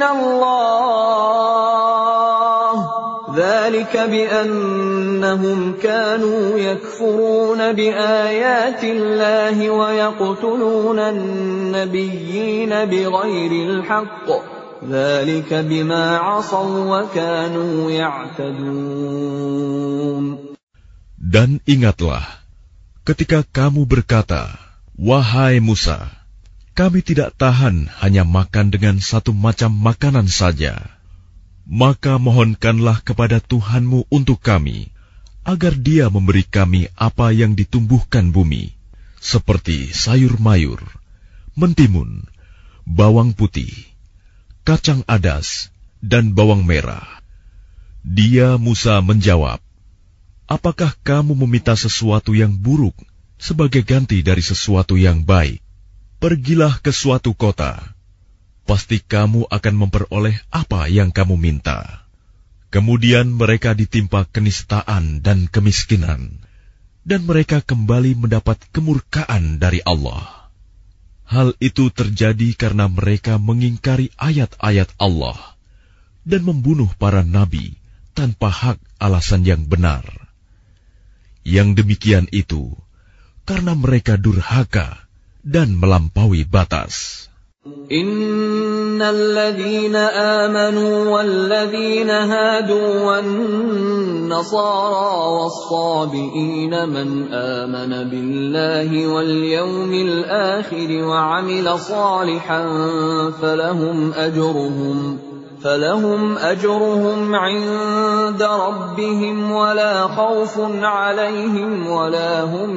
اللَّهِ ذَلِكَ بِأَنَّهُمْ كَانُوا يَكْفُرُونَ بِآيَاتِ اللَّهِ وَيَقْتُلُونَ النَّبِيِّينَ بِغَيْرِ الْحَقِّ ذَلِكَ بِمَا عَصَوا وَكَانُوا يَعْتَدُونَ. Dan ingatlah ketika kamu berkata, wahai Musa, kami tidak tahan hanya makan dengan satu macam makanan saja. Maka mohonkanlah kepada Tuhanmu untuk kami, agar Dia memberi kami apa yang ditumbuhkan bumi, seperti sayur mayur, mentimun, bawang putih, kacang adas, dan bawang merah. Dia Musa menjawab, apakah kamu meminta sesuatu yang buruk sebagai ganti dari sesuatu yang baik? Pergilah ke suatu kota, pasti kamu akan memperoleh apa yang kamu minta. Kemudian mereka ditimpa kenistaan dan kemiskinan, dan mereka kembali mendapat kemurkaan dari Allah. Hal itu terjadi karena mereka mengingkari ayat-ayat Allah dan membunuh para nabi tanpa hak alasan yang benar. Yang demikian itu karena mereka durhaka dan melampaui batas. إِنَّ الَّذِينَ آمَنُوا وَالَّذِينَ هَادُوا وَالنَّصَارَىٰ وَالصَّابِئِينَ مَنْ آمَنَ بِاللَّهِ وَالْيَوْمِ الْآخِرِ وَعَمِلَ صَالِحًا فَلَهُمْ أَجْرُهُمْ فَلَهُمْ أَجْرُهُمْ عِندَ رَبِّهِمْ وَلَا خَوْفٌ عَلَيْهِمْ وَلَا هُمْ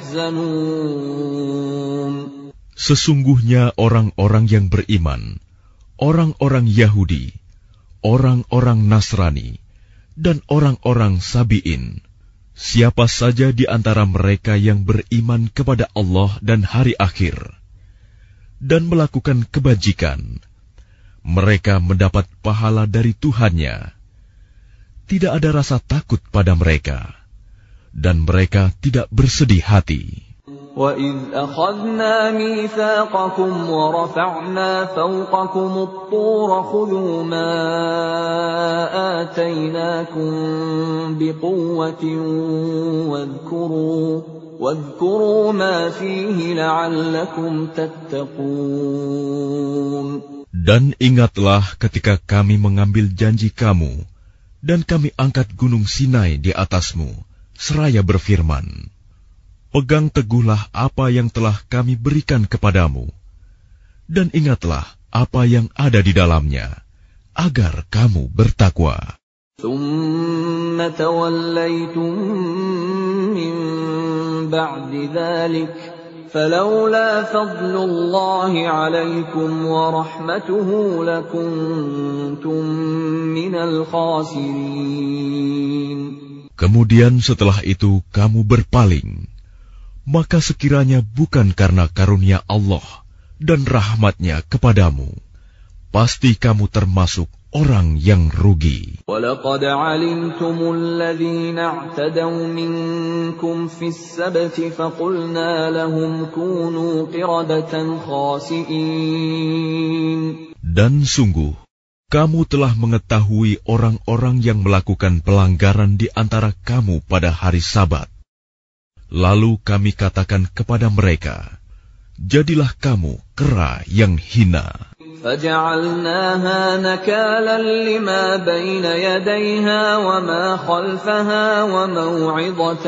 يَحْزَنُونَ. Sesungguhnya orang-orang yang beriman, orang-orang Yahudi, orang-orang Nasrani, dan orang-orang Sabi'in, siapa saja di antara mereka yang beriman kepada Allah dan hari akhir, dan melakukan kebajikan, mereka mendapat pahala dari Tuhannya. Tidak ada rasa takut pada mereka, dan mereka tidak bersedih hati. وَإِذْ أَخَذْنَا مِيثَاقَكُمْ وَرَفَعْنَا فَوْقَكُمُ الطُّورَ خُذُوا مَا آتَيْنَاكُمْ بِقُوَّةٍ وَاذْكُرُوا وَاذْكُرُوا مَا فِيهِ لَعَلَّكُمْ تَتَّقُونَ. Dan ingatlah ketika kami mengambil janji kamu, dan kami angkat gunung Sinai di atasmu, seraya berfirman, pegang teguhlah apa yang telah kami berikan kepadamu, dan ingatlah apa yang ada di dalamnya, agar kamu bertakwa. ثُمَّ تَوَلَّيْتُم مِّن بَعْدِ ذَلِكَ فَلَوْلَا فَضْلُ اللَّهِ عَلَيْكُمْ وَرَحْمَتُهُ لَكُنتُم مِّنَ الْخَاسِرِينَ. Kemudian setelah itu kamu berpaling, maka sekiranya bukan karena karunia Allah dan rahmat-Nya kepadamu, pasti kamu termasuk orang yang rugi. وَلَقَدْ عَلِمْتُمُ الَّذِينَ اعْتَدَوْا مِنكُمْ فِي السَّبْتِ فَقُلْنَا لَهُمْ كُونُوا قِرَدَةً خَاسِئِينَ. Dan sungguh, kamu telah mengetahui orang-orang yang melakukan pelanggaran di antara kamu pada hari Sabat. Lalu kami katakan kepada mereka, jadilah kamu kera yang hina. فَجَعَلْنَاهَا نَكَالًا لِمَا بَيْنَ يَدَيْهَا وَمَا خَلْفَهَا وَمَوْعِظَةً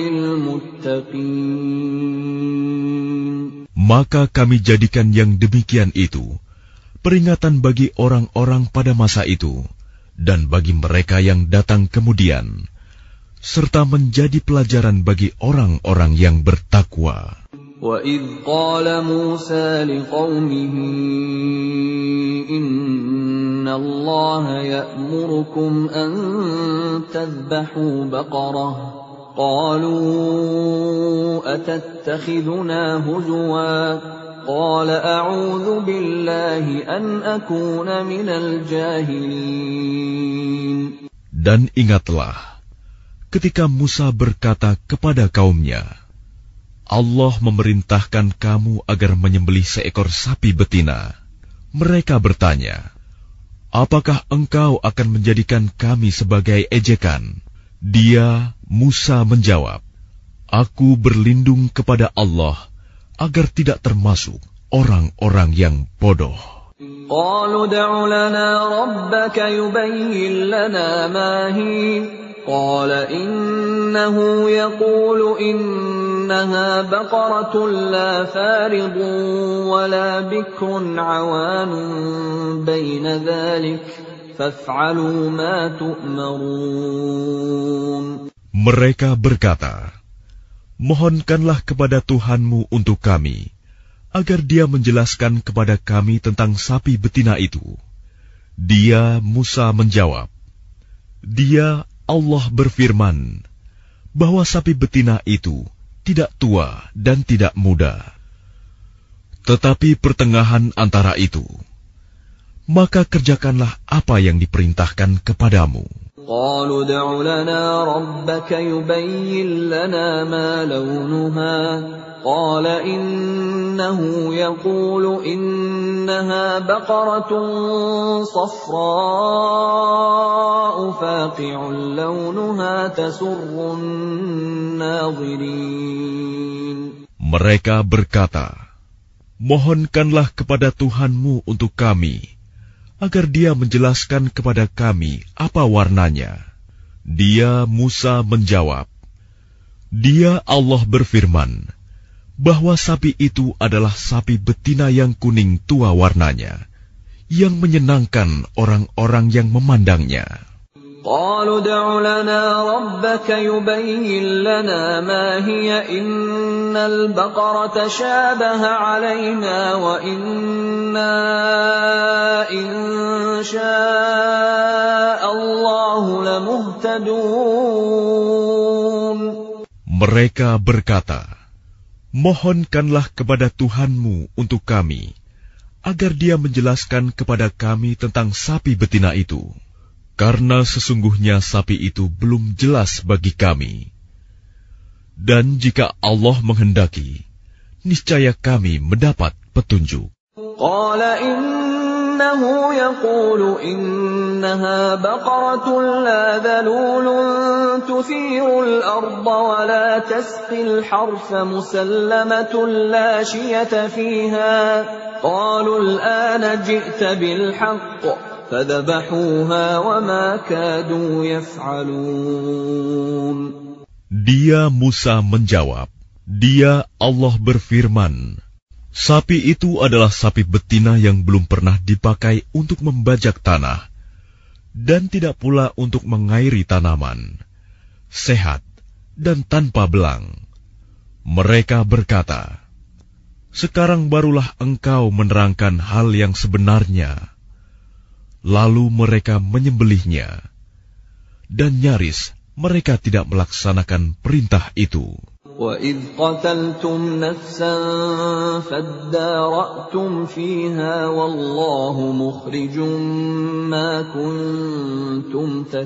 لِلْمُتَّقِينَ. Maka kami jadikan yang demikian itu peringatan bagi orang-orang pada masa itu dan bagi mereka yang datang kemudian, serta menjadi pelajaran bagi orang-orang yang bertakwa. وَإِذْ قَالَ مُوسَى لِقَوْمِهِ إِنَّ اللَّهَ يَأْمُرُكُمْ أَن تَذْبَحُوا بَقَرَةً قَالُوا أَتَتَّخِذُنَا هُزُوًا قَالَ أَعُوذُ بِاللَّهِ أَنْ أَكُونَ مِنَ الْجَاهِلِينَ. Dan ingatlah ketika Musa berkata kepada kaumnya, Allah memerintahkan kamu agar menyembelih seekor sapi betina. Mereka bertanya, apakah engkau akan menjadikan kami sebagai ejekan? Dia, Musa, menjawab, aku berlindung kepada Allah agar tidak termasuk orang-orang yang bodoh. قَالُوا ادْعُ لَنَا رَبَّكَ يُبَيِّن لَّنَا مَا هِيَ قَالَ إِنَّهُ يَقُولُ إِنَّهَا بَقَرَةٌ لَّا فَارِضٌ وَلَا بِكْرٌ عَوَانٌ بَيْنَ ذَلِكَ فَافْعَلُوا مَا تُؤْمَرُونَ. Mereka berkata, mohonkanlah kepada Tuhanmu untuk kami, agar dia menjelaskan kepada kami tentang sapi betina itu. Dia, Musa, menjawab, dia, Allah berfirman, bahwa sapi betina itu tidak tua dan tidak muda, tetapi pertengahan antara itu. Maka kerjakanlah apa yang diperintahkan kepadamu. قَالُوا ادْعُ لَنَا رَبَّكَ يُبَيِّن لَّنَا مَا لَوْنُهَا قَالَ إِنَّهُ يَقُولُ إِنَّهَا بَقَرَةٌ صَفْرَاءُ فَاقِعٌ لَّوْنُهَا تَسُرُّ النَّاظِرِينَ. Mereka berkata, mohonkanlah kepada Tuhanmu untuk kami, agar dia menjelaskan kepada kami apa warnanya. Dia, Musa, menjawab, dia, Allah berfirman, bahwa sapi itu adalah sapi betina yang kuning tua warnanya, yang menyenangkan orang-orang yang memandangnya. قَالُوا ادْعُ لَنَا رَبَّكَ يُبَيِّن لَّنَا مَا هِيَ إِنَّ الْبَقَرَةَ شَابَهَ عَلَيْنَا وَإِنَّا إِن شَاءَ اللَّهُ لَمُهْتَدُونَ. Mereka berkata, mohonkanlah kepada Tuhanmu untuk kami, agar dia menjelaskan kepada kami tentang sapi betina itu. Karena sesungguhnya sapi itu belum jelas bagi kami. Dan jika Allah menghendaki, niscaya kami mendapat petunjuk. قَالَ إِنَّهُ يَقُولُ إِنَّهَا بَقَرَةٌ لَّا ذَلُولٌ تُثِيرُ الْأَرْضَ وَلَا تَسْقِي الْحَرْثَ مُسَلَّمَةٌ لَّا شِيَةَ فِيهَا قَالُوا الْآنَ جِئْتَ بِالْحَقِّ فَذَبَحُوهَا وَمَا كَادُوا يَفْعَلُونَ. Dia, Musa, menjawab, dia, Allah berfirman, sapi itu adalah sapi betina yang belum pernah dipakai untuk membajak tanah, dan tidak pula untuk mengairi tanaman, sehat dan tanpa belang. Mereka berkata, sekarang barulah engkau menerangkan hal yang sebenarnya. Lalu mereka menyembelihnya, dan nyaris mereka tidak melaksanakan perintah itu. وَإِذْ قَتَلْتُمْ نَفْسًا فَادَّارَأْتُمْ فِيهَا وَاللَّهُ مُخْرِجٌ مَا كُنْتُمْ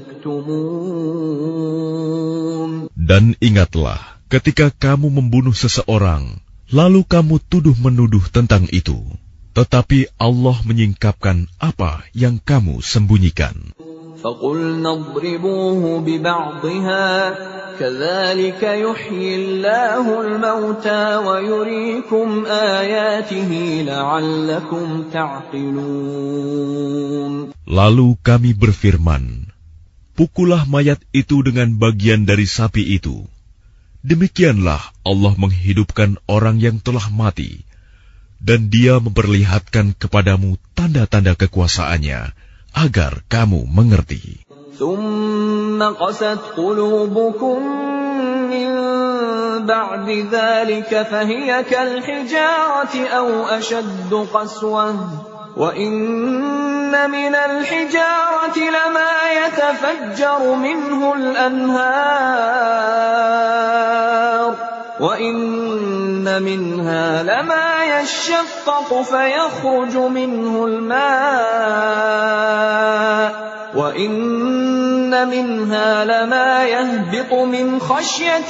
تَكْتُمُونَ. Dan ingatlah ketika kamu membunuh seseorang, lalu kamu tuduh-menuduh tentang itu, tetapi Allah menyingkapkan apa yang kamu sembunyikan. فَقُلْنَا اضْرِبُوهُ بِبَعْضِهَا كَذَلِكَ يُحْيِي اللَّهُ الْمَوْتَى وَيُرِيكُمْ آيَاتِهِ لَعَلَّكُمْ تَعْقِلُونَ. Lalu kami berfirman, pukullah mayat itu dengan bagian dari sapi itu. Demikianlah Allah menghidupkan orang yang telah mati, dan Dia memperlihatkan kepadamu tanda-tanda kekuasaannya, agar kamu mengerti. ثُمَّ قَسَتْ قُلُوبُكُم مِّن بَعْدِ ذَلِكَ فَهِيَ كَالْحِجَارَةِ أَوْ أَشَدُّ قَسْوَةً وَإِنَّ مِنَ الْحِجَارَةِ لَمَا يَتَفَجَّرُ مِنْهُ الْأَنْهَارُ وَإِنَّ مِنْهَا لَمَا يَشَّقَّقُ فَيَخْرُجُ مِنْهُ الْمَاءُ وَإِنَّ مِنْهَا لَمَا يَهْبِطُ مِنْ خَشْيَةِ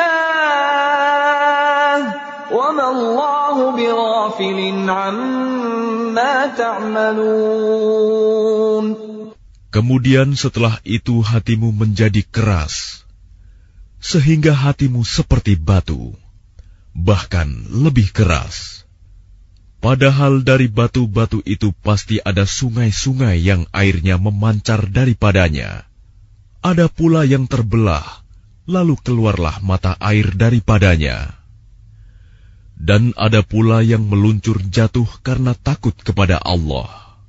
اللَّهِ وَمَا اللَّهُ بِغَافِلٍ عَمَّا تَعْمَلُونَ. Kemudian setelah itu hatimu menjadi keras, sehingga hatimu seperti batu, bahkan lebih keras. Padahal dari batu-batu itu pasti ada sungai-sungai yang airnya memancar daripadanya. Ada pula yang terbelah, lalu keluarlah mata air daripadanya. Dan ada pula yang meluncur jatuh karena takut kepada Allah.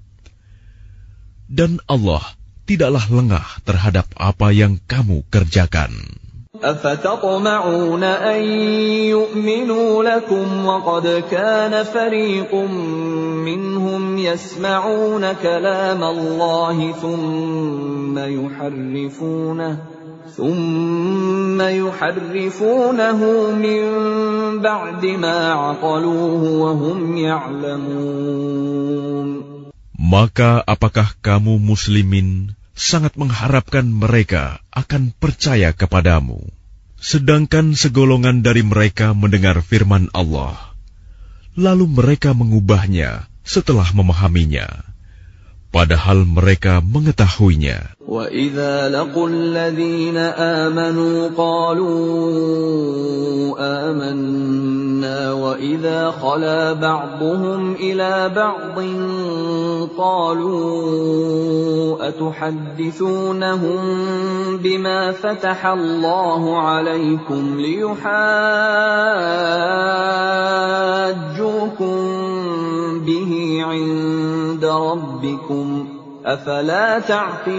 Dan Allah tidaklah lengah terhadap apa yang kamu kerjakan. أَفَتَطْمَعُونَ أَن يُؤْمِنُوا لَكُمْ وَقَدْ كَانَ فَرِيقٌ مِّنْهُمْ يَسْمَعُونَ كَلَامَ اللَّهِ ثُمَّ يُحَرِّفُونَهُ ثُمَّ يُحَرِّفُونَهُ مِنْ بَعْدِ مَا عَقَلُوهُ وَهُمْ يَعْلَمُونَ. Maka apakah kamu muslimin sangat mengharapkan mereka akan percaya kepadamu, sedangkan segolongan dari mereka mendengar firman Allah, lalu mereka mengubahnya setelah memahaminya, padahal mereka mengetahuinya. وَإِذَا لَقُوا الَّذِينَ آمَنُوا قَالُوا آمَنَّا وَإِذَا خَلَا بَعْضُهُمْ إِلَى بَعْضٍ قَالُوا أَتُحَدِّثُونَهُم بِمَا فَتَحَ اللَّهُ عَلَيْكُمْ لِيُحَاجُّوكُم بِهِ عِندَ رَبِّكُمْ أَفَلَا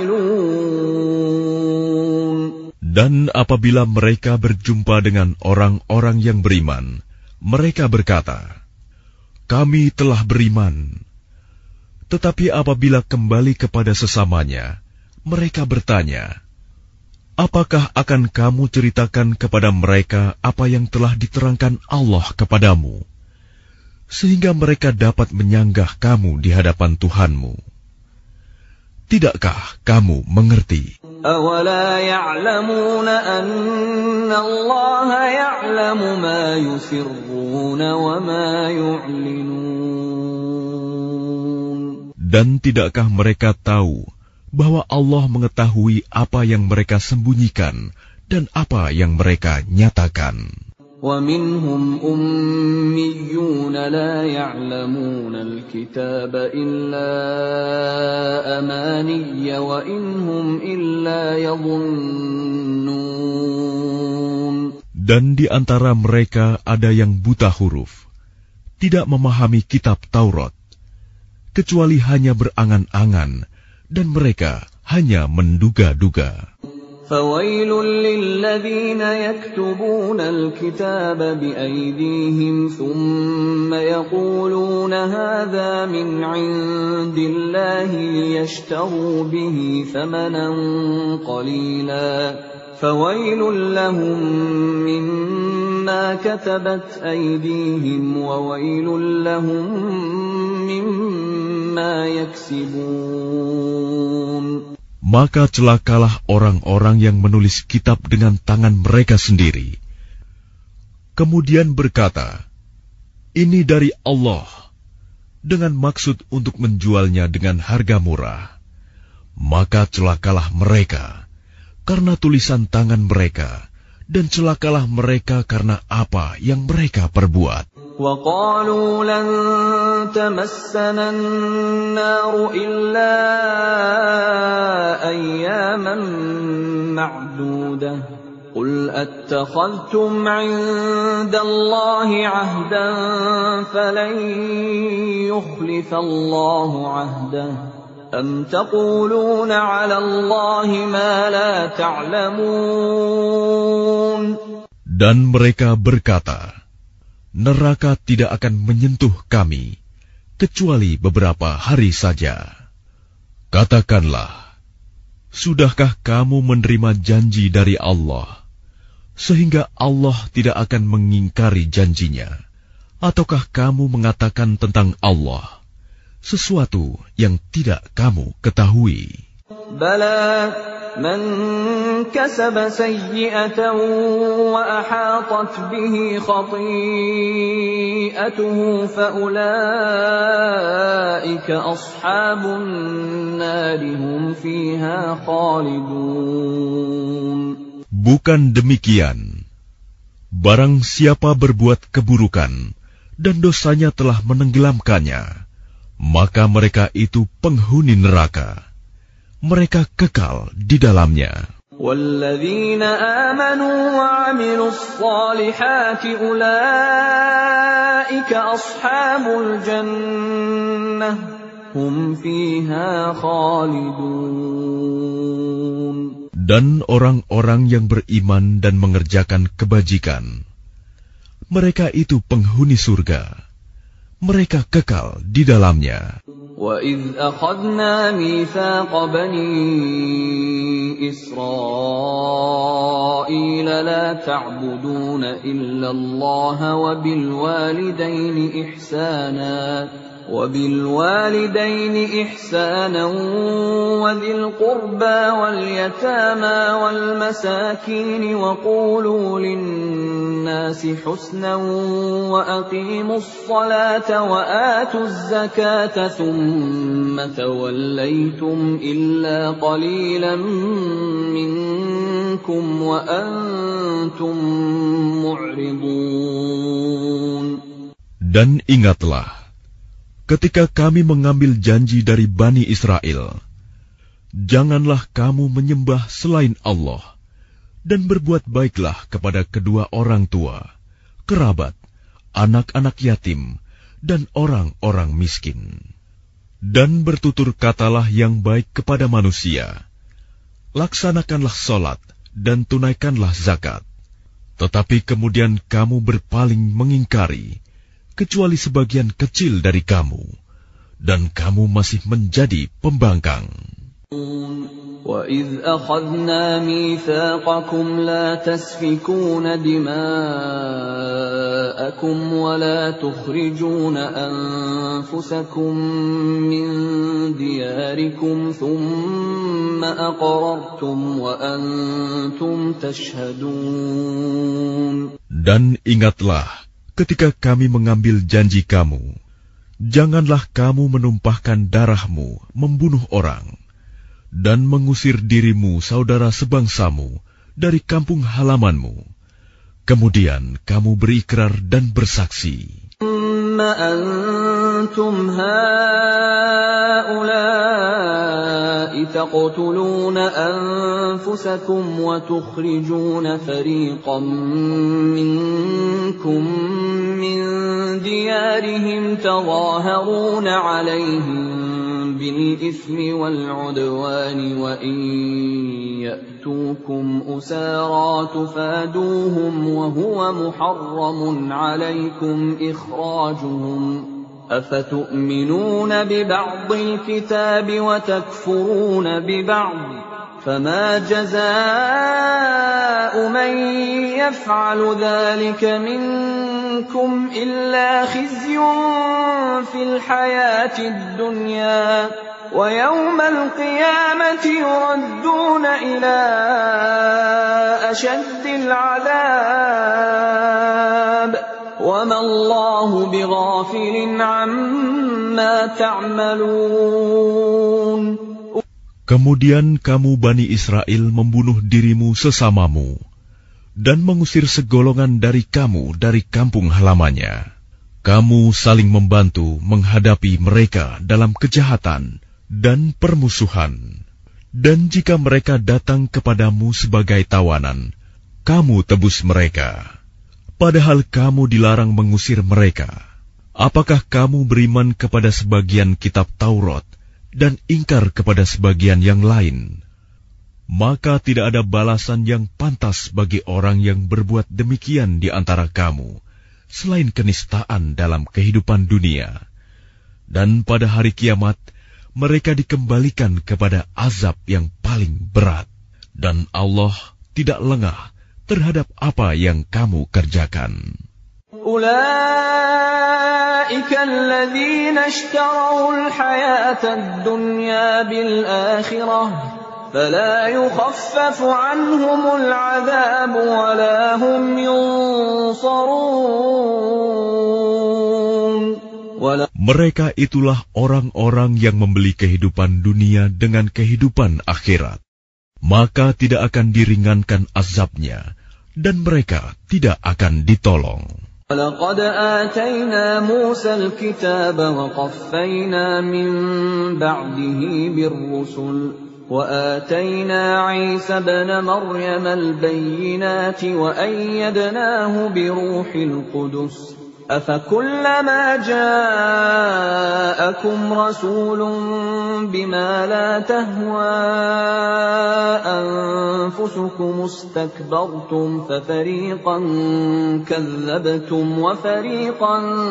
تَعْقِلُونَ. Dan apabila mereka berjumpa dengan orang-orang yang beriman, mereka berkata, kami telah beriman. Tetapi apabila kembali kepada sesamanya, mereka bertanya, apakah akan kamu ceritakan kepada mereka apa yang telah diterangkan Allah kepadamu, sehingga mereka dapat menyanggah kamu di hadapan Tuhanmu? Tidakkah kamu mengerti? أَوَلَا يَعْلَمُونَ أَنَّ اللَّهَ يَعْلَمُ مَا يُسِرُّونَ وَمَا يُعْلِنُونَ. Dan tidakkah mereka tahu bahwa Allah mengetahui apa yang mereka sembunyikan dan apa yang mereka nyatakan? وَمِنْهُمْ أُمِّيُّونَ لَا يَعْلَمُونَ الْكِتَابَ إِلَّا أَمَانِيَّ وَإِنْ هُمْ إِلَّا يَظُنُّونَ. Dan di antara mereka ada yang buta huruf, tidak memahami kitab Taurat, kecuali hanya berangan-angan, dan mereka hanya menduga-duga. فَوَيْلٌ لِّلَّذِينَ يَكْتُبُونَ الْكِتَابَ بِأَيْدِيهِمْ ثُمَّ يَقُولُونَ هَٰذَا مِنْ عِندِ اللَّهِ لِيَشْتَرُوا بِهِ ثَمَنًا قَلِيلًا فَوَيْلٌ لَّهُم مِّمَّا ما كتبت أيديهم وويل لهم مما يكسبون. Maka celakalah orang-orang yang menulis kitab dengan tangan mereka sendiri, kemudian berkata, ini dari Allah, dengan maksud untuk menjualnya dengan harga murah. Maka celakalah mereka karena tulisan tangan mereka, dan celakalah mereka karena apa yang mereka perbuat. وَقَالُوا لَن تَمَسَّنَا النَّارُ إِلَّا أَيَّامًا مَّعْدُودَةً قُلْ أَتَّخَذْتُمْ عِندَ اللَّهِ عَهْدًا فَلَن يُخْلِفَ اللَّهُ عَهْدَهُ أَمْ تَقُولُونَ عَلَى اللَّهِ مَا لَا تَعْلَمُونَ. Dan mereka berkata, neraka tidak akan menyentuh kami, kecuali beberapa hari saja. Katakanlah, sudahkah kamu menerima janji dari Allah, sehingga Allah tidak akan mengingkari janjinya? Ataukah kamu mengatakan tentang Allah sesuatu yang tidak kamu ketahui? Bala man kasaba sayyi'atan wa ahatat bihi khati'atuhu fa ulaika ashabun nari hum fiha khalidun. Bukan demikian. Barang siapa berbuat keburukan dan dosanya telah menenggelamkannya, maka mereka itu penghuni neraka. Mereka kekal di dalamnya. وَالَّذِينَ آمَنُوا وَعَمِلُوا الصَّالِحَاتِ أُولَئِكَ أَصْحَابُ الْجَنَّةِ هُمْ فِيهَا خَالِدُونَ. Dan orang-orang yang beriman dan mengerjakan kebajikan, mereka itu penghuni surga. Mereka kekal di dalamnya. وَإِذْ أَخَذْنَا مِيثَاقَ بَنِي إِسْرَائِيلَ لَا تَعْبُدُونَ إِلَّا اللَّهَ وَبِالْوَالِدَيْنِ إِحْسَانًا وَبِالْوَالِدَيْنِ إِحْسَانًا وَذِي الْقُرْبَى وَالْيَتَامَى وَالْمَسَاكِينِ وَقُولُوا لِلنَّاسِ حُسْنًا وَأَقِيمُوا الصَّلَاةَ وَآتُوا الزَّكَاةَ ثُمَّ تَوَلَّيْتُمْ إِلَّا قَلِيلًا مِّنكُمْ وَأَنتُمْ مُعْرِضُونَ. Dan ingatlah, ketika kami mengambil janji dari Bani Israel, janganlah kamu menyembah selain Allah, dan berbuat baiklah kepada kedua orang tua, kerabat, anak-anak yatim, dan orang-orang miskin. Dan bertutur katalah yang baik kepada manusia. Laksanakanlah sholat dan tunaikanlah zakat. Tetapi kemudian kamu berpaling mengingkari, kecuali sebagian kecil dari kamu, dan kamu masih menjadi pembangkang. وَإِذْ أَخَذْنَا مِيثَاقَكُمْ لَا تَسْفِكُونَ دِمَاءَكُمْ وَلَا تُخْرِجُونَ أَنفُسَكُمْ مِنْ دِيَارِكُمْ ثُمَّ أَقْرَرْتُمْ وَأَنْتُمْ تَشْهَدُونَ. Dan ingatlah, ketika kami mengambil janji kamu, janganlah kamu menumpahkan darahmu, membunuh orang, dan mengusir dirimu saudara sebangsamu dari kampung halamanmu. Kemudian kamu berikrar dan bersaksi. ثُمَّ أَنْتُمْ هَؤُلَاءِ تَقْتُلُونَ أَنفُسَكُمْ وَتُخْرِجُونَ فَرِيقًا مِّنكُم مِّن دِيَارِهِمْ تَظَاهَرُونَ عَلَيْهِم بِالْإِثْمِ وَالْعُدْوَانِ وَإِن يَأْتُوكُمْ أُسَارَىٰ تُفَادُوهُمْ وَهُوَ مُحَرَّمٌ عَلَيْكُمْ إِخْرَاجُهُمْ أَفَتُؤْمِنُونَ بِبَعْضِ الْكِتَابِ وَتَكْفُرُونَ بِبَعْضٍ فما جزاء من يفعل ذلك منكم إلا خزي في الحياة الدنيا ويوم القيامة يردون إلى أشد العذاب وما الله بغافل عما تعملون. Kemudian kamu Bani Israel membunuh dirimu sesamamu dan mengusir segolongan dari kamu dari kampung halamannya. Kamu saling membantu menghadapi mereka dalam kejahatan dan permusuhan. Dan jika mereka datang kepadamu sebagai tawanan, kamu tebus mereka. Padahal kamu dilarang mengusir mereka. Apakah kamu beriman kepada sebagian kitab Taurat dan ingkar kepada sebagian yang lain? Maka tidak ada balasan yang pantas bagi orang yang berbuat demikian di antara kamu, selain kenistaan dalam kehidupan dunia. Dan pada hari kiamat, mereka dikembalikan kepada azab yang paling berat. Dan Allah tidak lengah terhadap apa yang kamu kerjakan. أولئك الذين اشتروا الحياة الدنيا بالآخرة فلا يخفف عنهم العذاب ولا هم ينصرون. Mereka itulah orang-orang yang membeli kehidupan dunia dengan kehidupan akhirat. Maka tidak akan diringankan azabnya, dan mereka tidak akan ditolong. وَلَقَدْ آتَيْنَا مُوسَى الْكِتَابَ وَقَفَّيْنَا مِنْ بَعْدِهِ بِالرُّسُلِ وَآتَيْنَا عِيسَى ابْنَ مَرْيَمَ الْبَيِّنَاتِ وَأَيَّدْنَاهُ بِرُوحِ الْقُدُسِ أَفَكُلَّمَا جَاءَكُمْ رَسُولٌ بِمَا لَا تَهْوَى أَنفُسُكُمُ اسْتَكْبَرْتُمْ فَفَرِيقًا كَذَّبْتُمْ وَفَرِيقًا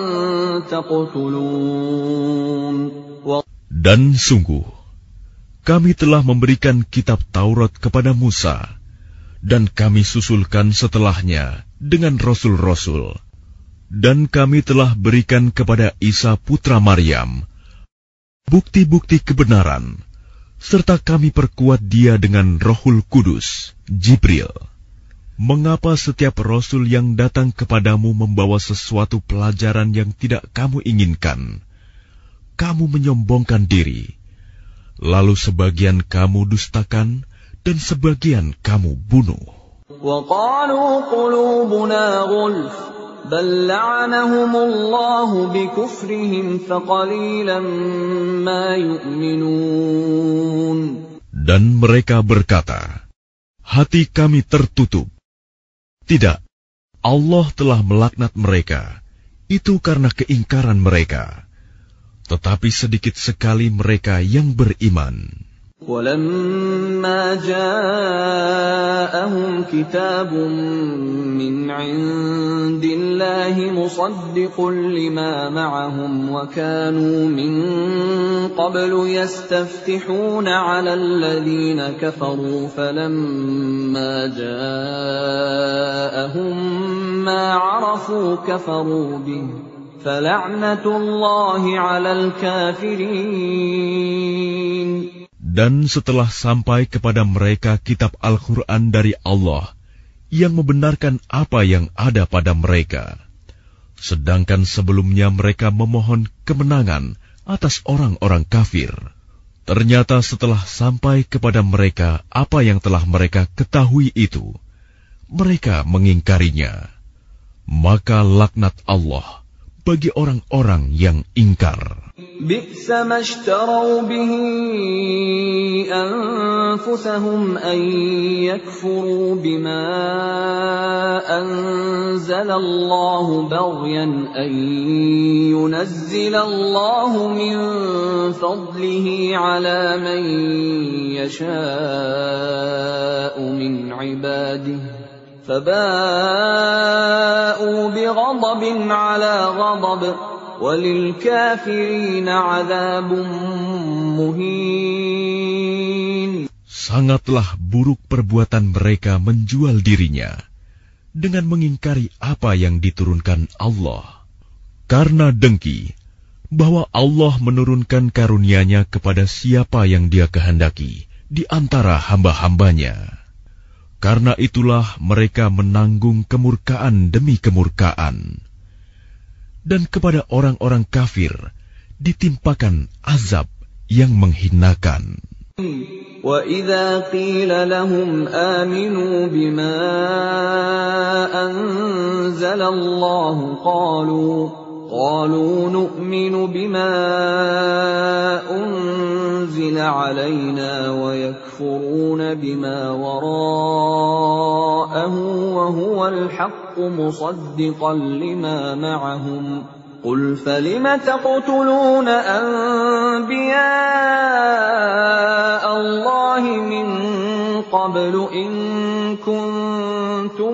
تَقْتُلُونَ. Dan sungguh, kami telah memberikan kitab Taurat kepada Musa, dan kami susulkan setelahnya dengan rasul-rasul. Dan kami telah berikan kepada Isa putra Maryam bukti-bukti kebenaran, serta kami perkuat dia dengan Rohul Kudus, Jibril. Mengapa setiap rasul yang datang kepadamu membawa sesuatu pelajaran yang tidak kamu inginkan? Kamu menyombongkan diri, lalu sebagian kamu dustakan, dan sebagian kamu bunuh. وَقَالُوا قُلُوبُنَا غُلْفٌ بل لعنهم الله بكفرهم فقليلا ما يؤمنون. Dan mereka berkata, hati kami tertutup. Tidak, Allah telah melaknat mereka. Itu karena keingkaran mereka. Tetapi sedikit sekali mereka yang beriman. وَلَمَّا جَاءَهُمْ كِتَابٌ مِّنْ عِندِ اللَّهِ مُصَدِّقٌ لِّمَا مَعَهُمْ وَكَانُوا مِن قَبْلُ يَسْتَفْتِحُونَ عَلَى الَّذِينَ كَفَرُوا فَلَمَّا جَاءَهُم مَّا عَرَفُوا كَفَرُوا بِهِ فَلَعْنَةُ اللَّهِ عَلَى الْكَافِرِينَ. Dan setelah sampai kepada mereka kitab Al-Quran dari Allah yang membenarkan apa yang ada pada mereka, sedangkan sebelumnya mereka memohon kemenangan atas orang-orang kafir, ternyata setelah sampai kepada mereka apa yang telah mereka ketahui itu, mereka mengingkarinya. Maka laknat Allah bagi orang-orang yang ingkar. بئس ما اشتروا به أنفسهم أن يكفروا بما أنزل الله بغيا أن ينزل الله من فضله على من يشاء من عباده فباءوا بغضب على غضب وَلِلْكَافِرِينَ عَذَابٌ مُهِينٌ. Sangatlah buruk perbuatan mereka menjual dirinya dengan mengingkari apa yang diturunkan Allah, karena dengki bahwa Allah menurunkan karunia-Nya kepada siapa yang Dia kehendaki di antara hamba-hambanya. Karena itulah mereka menanggung kemurkaan demi kemurkaan. Dan kepada orang-orang kafir ditimpakan azab yang menghinakan. وَإِذَا قِيلَ لَهُمْ آمِنُوا بِمَا أَنزَلَ اللَّهُ قَالُوا قَالُوا نُؤْمِنُ بِمَا أُنزِلَ عَلَيْنَا وَيَكْفُرُونَ بِمَا وَرَاءَهُ وَهُوَ الْحَقُّ مُصَدِّقًا لِمَا مَعَهُمْ قُلْ فَلِمَ تَقْتُلُونَ أَنبِيَاءَ اللَّهِ مِن قَبْلُ إِن كُنتُم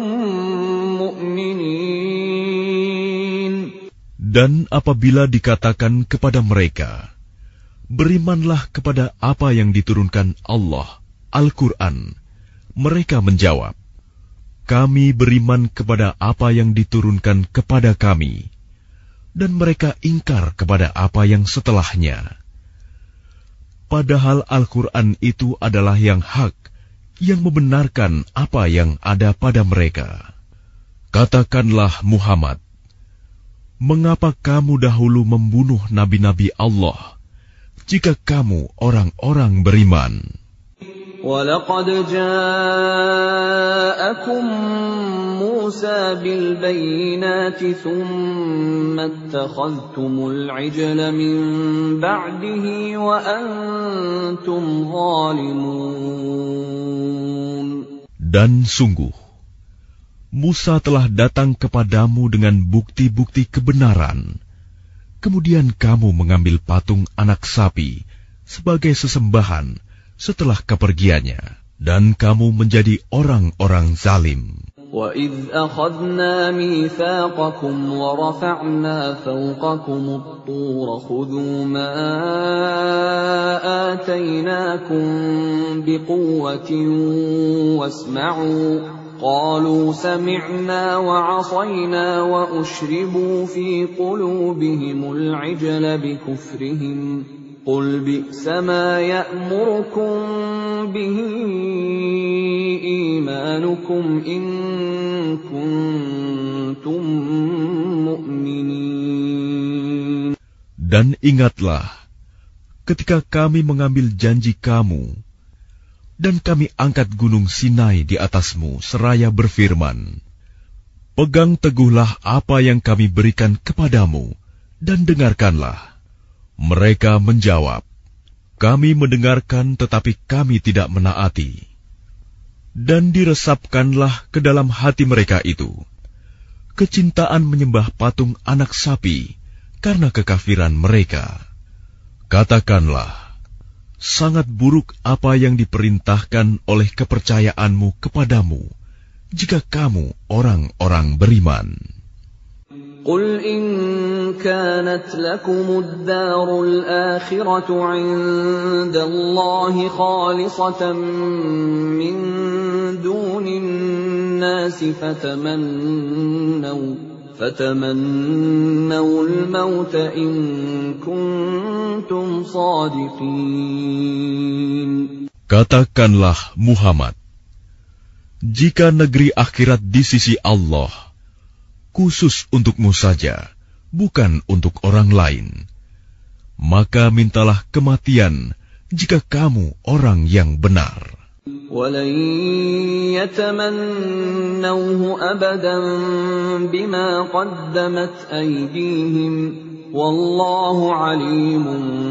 مُّؤْمِنِينَ. Dan apabila dikatakan kepada mereka, berimanlah kepada apa yang diturunkan Allah, Al-Quran, mereka menjawab, kami beriman kepada apa yang diturunkan kepada kami, dan mereka ingkar kepada apa yang setelahnya. Padahal Al-Quran itu adalah yang hak, yang membenarkan apa yang ada pada mereka. Katakanlah Muhammad, mengapa kamu dahulu membunuh nabi-nabi Allah, jika kamu orang-orang beriman? وَلَقَدْ جَاءَكُم مُّوسَىٰ بِالْبَيِّنَاتِ ثُمَّ اتَّخَذْتُمُ الْعِجْلَ مِن بَعْدِهِ وَأَنتُمْ ظَالِمُونَ. Dan sungguh, Musa telah datang kepadamu dengan bukti-bukti kebenaran. Kemudian kamu mengambil patung anak sapi sebagai sesembahan setelah kepergiannya, dan kamu menjadi orang-orang zalim. وَإِذْ أَخَذْنَا مِيثَاقَكُمْ وَرَفَعْنَا فَوْقَكُمُ الطُّورَ خُذُوا مَا آتَيْنَاكُمْ بِقُوَّةٍ وَاسْمَعُوا قَالُوا سَمِعْنَا وَعَصَيْنَا وَأُشْرِبُوا فِي قُلُوبِهِمُ الْعِجْلَ بِكُفْرِهِمْ قُلْ بِئْسَ مَا يَأْمُرُكُمْ بِهِ إِيمَانُكُمْ إِن كُنتُم مُّؤْمِنِينَ. Dan ingatlah ketika kami mengambil janji kamu dan kami angkat gunung Sinai di atasmu seraya berfirman, pegang teguhlah apa yang kami berikan kepadamu dan dengarkanlah. Mereka menjawab, kami mendengarkan tetapi kami tidak menaati. Dan diresapkanlah ke dalam hati mereka itu kecintaan menyembah patung anak sapi karena kekafiran mereka. Katakanlah, sangat buruk apa yang diperintahkan oleh kepercayaanmu kepadamu jika kamu orang-orang beriman. قُلْ إِن كَانَتْ لَكُمُ الدَّارُ الْآخِرَةُ عِندَ اللَّهِ خَالِصَةً مِّن دُونِ النَّاسِ فَتَمَنَّوْا فَتَمَنَّوُا الْمَوْتَ إِن كُنتُمْ صَادِقِينَ. Katakanlah Muhammad, jika negeri akhirat di sisi Allah khusus untukmu saja, bukan untuk orang lain, maka mintalah kematian jika kamu orang yang benar. وَلَن يَتَمَنَّوْهُ أَبَدًا بِمَا قَدَّمَتْ أَيْدِيهِمْ وَاللَّهُ عَلِيمٌ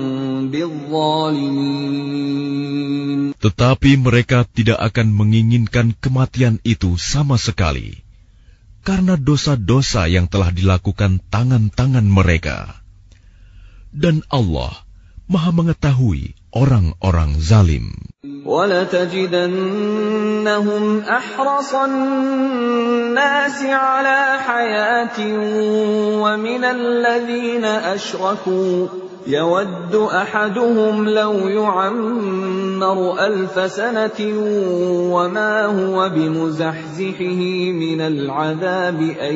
بِالظَّالِمِينَ. Tetapi mereka tidak akan menginginkan kematian itu sama sekali, karena dosa-dosa yang telah dilakukan tangan-tangan mereka. Dan Allah Maha mengetahui orang-orang zalim. وَلَتَجِدَنَّهُمْ أَحْرَصَ النَّاسِ عَلَى حَيَاةٍ وَمِنَ الَّذِينَ أَشْرَكُوا يود أحدهم لو يعمر ألف سنة وما هو بمزحزحه من العذاب أن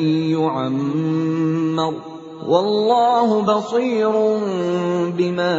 يعمر والله بصير بما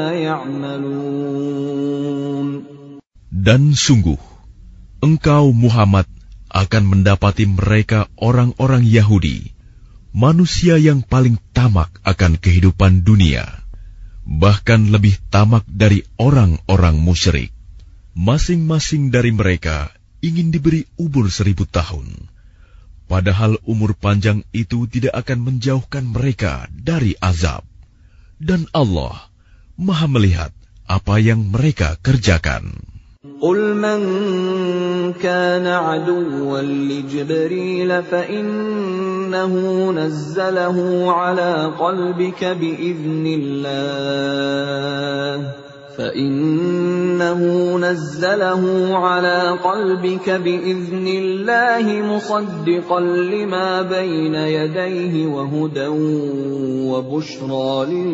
يعملون. Dan sungguh, engkau Muhammad akan mendapati mereka orang-orang Yahudi, manusia yang paling tamak akan kehidupan dunia, bahkan lebih tamak dari orang-orang musyrik. Masing-masing dari mereka ingin diberi umur seribu tahun, padahal umur panjang itu tidak akan menjauhkan mereka dari azab. Dan Allah Maha melihat apa yang mereka kerjakan. قل من كان عدوا لجبريل فإنه نزله على قلبك بإذن الله فإنه نزله على قلبك بإذن الله مصدقا لما بين يديه وهدى وبشرى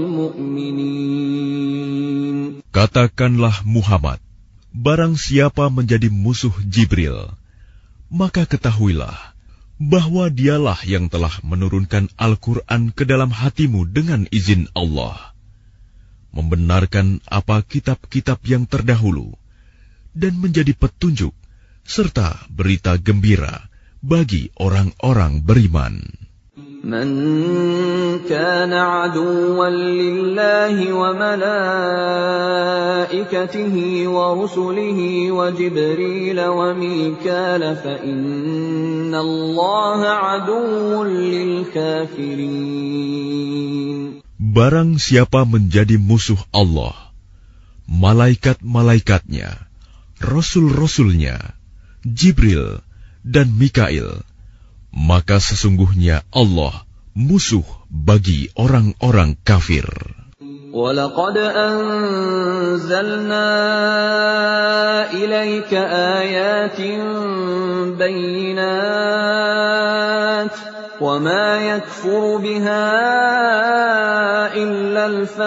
للمؤمنين. Katakanlah Muhammad, barang siapa menjadi musuh Jibril, maka ketahuilah bahwa dialah yang telah menurunkan Al-Quran ke dalam hatimu dengan izin Allah, membenarkan apa kitab-kitab yang terdahulu, dan menjadi petunjuk serta berita gembira bagi orang-orang beriman. من كان عدوا لله وملائكته ورسله وجبريل وميكال فإن الله عدو للكافرين. Barang siapa menjadi musuh Allah, malaikat-malaikatnya, rasul-rasulnya, Jibril dan Mikail, maka sesungguhnya Allah musuh bagi orang-orang kafir. وَلَقَدْ أَنزَلْنَا إِلَيْكَ آيَاتٍ بَيِّنَاتٍ وَمَا يَكْفُرُ بِهَا إِلَّا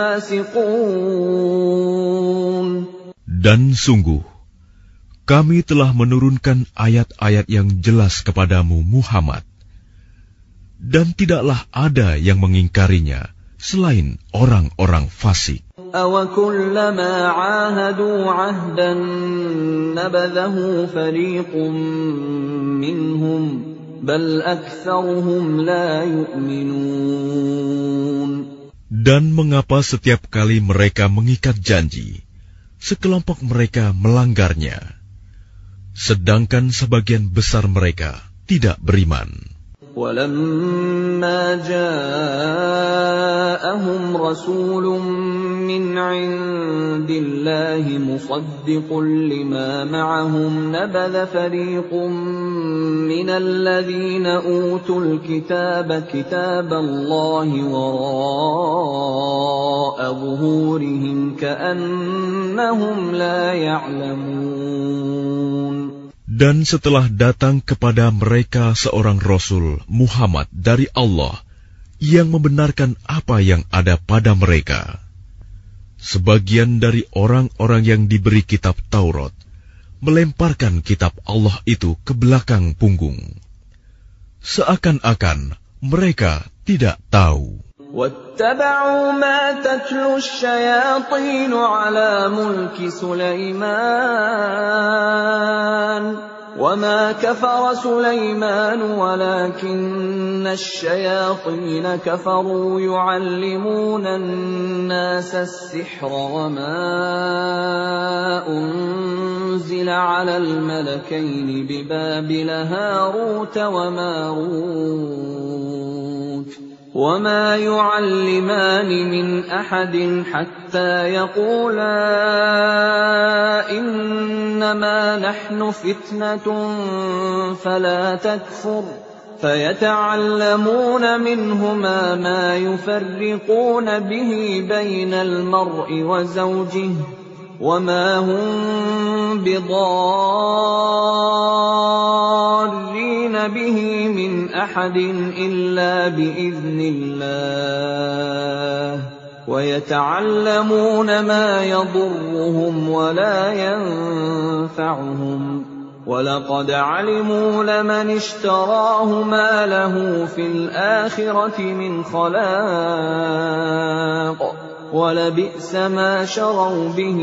الْفَاسِقُونَ. Dan sungguh kami telah menurunkan ayat-ayat yang jelas kepadamu Muhammad, dan tidaklah ada yang mengingkarinya selain orang-orang fasik. أَوَكُلَّمَا عَاهَدُوا عَهْدًا نَبَذَهُ فَرِيقٌ مِّنْهُمْ بَلْ أَكْثَرُهُمْ لَا يُؤْمِنُونَ. Dan mengapa setiap kali mereka mengikat janji, sekelompok mereka melanggarnya, sedangkan sebagian besar mereka tidak beriman. وَلَمَّا جَاءَهُمْ رَسُولٌ مِّنْ عِندِ اللَّهِ مُصَدِّقٌ لِّمَا مَعَهُمْ نَبَذَ فَرِيقٌ مِّنَ الَّذِينَ أُوتُوا الْكِتَابَ كِتَابَ اللَّهِ وَرَاءَ ظُهُورِهِمْ كَأَنَّهُمْ لَا يَعْلَمُونَ. Dan setelah datang kepada mereka seorang Rasul Muhammad dari Allah yang membenarkan apa yang ada pada mereka, sebagian dari orang-orang yang diberi kitab Taurat melemparkan kitab Allah itu ke belakang punggung, seakan-akan mereka tidak tahu. وَاتَّبَعُوا مَا تَتْلُو الشَّيَاطِينُ عَلَى مُلْكِ سُلَيْمَانَ وَمَا كَفَرَ سُلَيْمَانُ وَلَكِنَّ الشَّيَاطِينَ كَفَرُوا يُعَلِّمُونَ النَّاسَ السِّحْرَ وَمَا أُنزِلَ عَلَى الْمَلَكَيْنِ بِبَابِلَ هَارُوتَ وَمَارُوتَ وَمَا يُعَلِّمَانِ مِنْ أَحَدٍ حَتَّى يَقُولَا إِنَّمَا نَحْنُ فِتْنَةٌ فَلَا تَكْفُرْ فَيَتَعَلَّمُونَ مِنْهُمَا مَا يُفَرِّقُونَ بِهِ بَيْنَ الْمَرْءِ وَزَوْجِهِ وَمَا هُمْ بِضَارِّينَ بِهِ مِنْ أَحَدٍ إِلَّا بِإِذْنِ اللَّهِ وَيَتَعَلَّمُونَ مَا يَضُرُّهُمْ وَلَا يَنفَعُهُمْ وَلَقَدْ عَلِمُوا لَمَنِ اشْتَرَاهُ مَا لَهُ فِي الْآخِرَةِ مِنْ خَلَاقٍ وَلَبِئْسَ مَا شَرَوْا بِهِ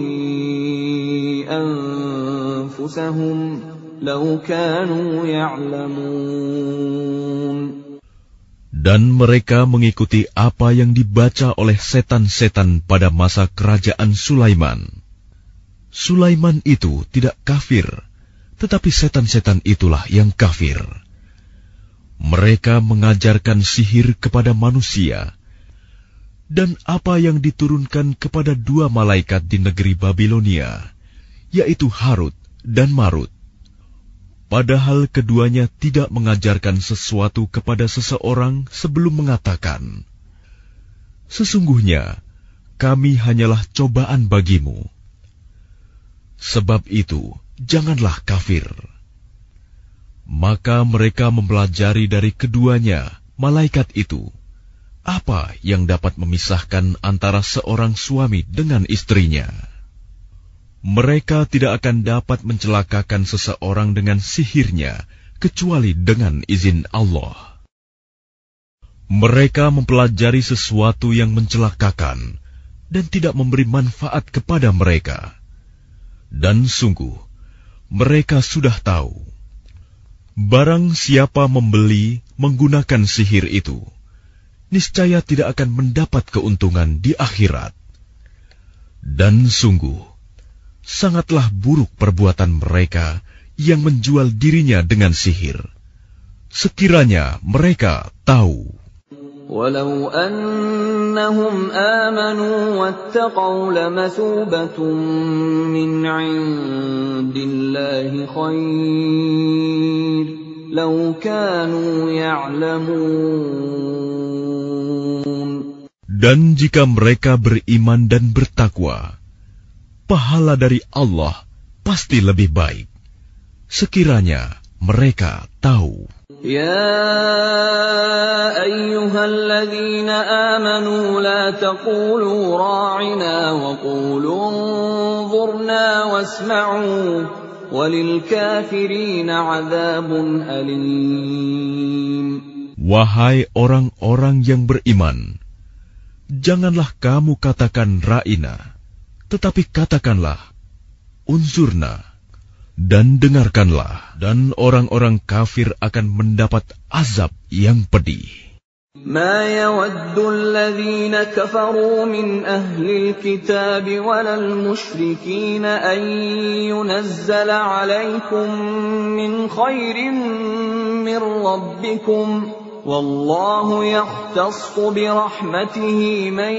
أَنفُسَهُمْ لَوْ كَانُوا يَعْلَمُونَ. Dan mereka mengikuti apa yang dibaca oleh setan-setan pada masa kerajaan Sulaiman. Sulaiman itu tidak kafir, tetapi setan-setan itulah yang kafir. Mereka mengajarkan sihir kepada manusia, dan apa yang diturunkan kepada dua malaikat di negeri Babilonia, yaitu Harut dan Marut. Padahal keduanya tidak mengajarkan sesuatu kepada seseorang sebelum mengatakan, "Sesungguhnya kami hanyalah cobaan bagimu." Sebab itu, janganlah kafir. Maka mereka mempelajari dari keduanya, malaikat itu, apa yang dapat memisahkan antara seorang suami dengan istrinya. Mereka tidak akan dapat mencelakakan seseorang dengan sihirnya, kecuali dengan izin Allah. Mereka mempelajari sesuatu yang mencelakakan, dan tidak memberi manfaat kepada mereka. Dan sungguh, mereka sudah tahu, barang siapa membeli menggunakan sihir itu, niscaya tidak akan mendapat keuntungan di akhirat. Dan sungguh, sangatlah buruk perbuatan mereka yang menjual dirinya dengan sihir. Sekiranya mereka tahu. Walau annahum amanu wattaqaw lamathubatun min 'indillahi khair law kanu ya'lamun. Dan jika mereka beriman dan bertakwa, pahala dari Allah pasti lebih baik, sekiranya mereka tahu. Ya ayyuhalladzina amanu la taqulu ra'ina wa qulu unzurna wasma'u walil kafirina 'adzabun alim. Wahai orang-orang yang beriman, janganlah kamu katakan ra'ina, tetapi katakanlah, unzurna, dan dengarkanlah, dan orang-orang kafir akan mendapat azab yang pedih. Ma yawaddu alladhina kafaru min ahli alkitab walal musyrikin an yunazzala alaykum min khairin min rabbikum wallahu yakhtassu birahmatihi man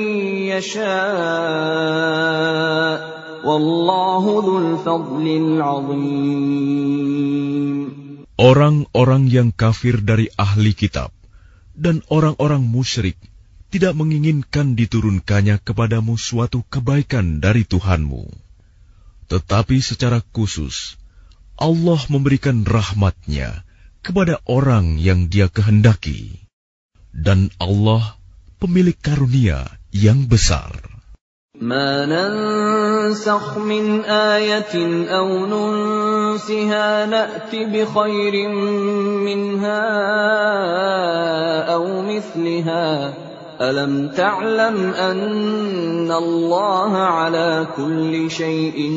yasha' wallahu dzul fadlil 'adzim. Orang-orang yang kafir dari ahli kitab dan orang-orang musyrik tidak menginginkan diturunkannya kepadamu suatu kebaikan dari Tuhanmu. Tetapi secara khusus, Allah memberikan rahmat-Nya kepada orang yang Dia kehendaki. Dan Allah pemilik karunia yang besar. Ma nansakh min ayatin aw nunsiha na'ti bi khairin minha aw mithliha alam ta'lam anna Allah ala kulli shay'in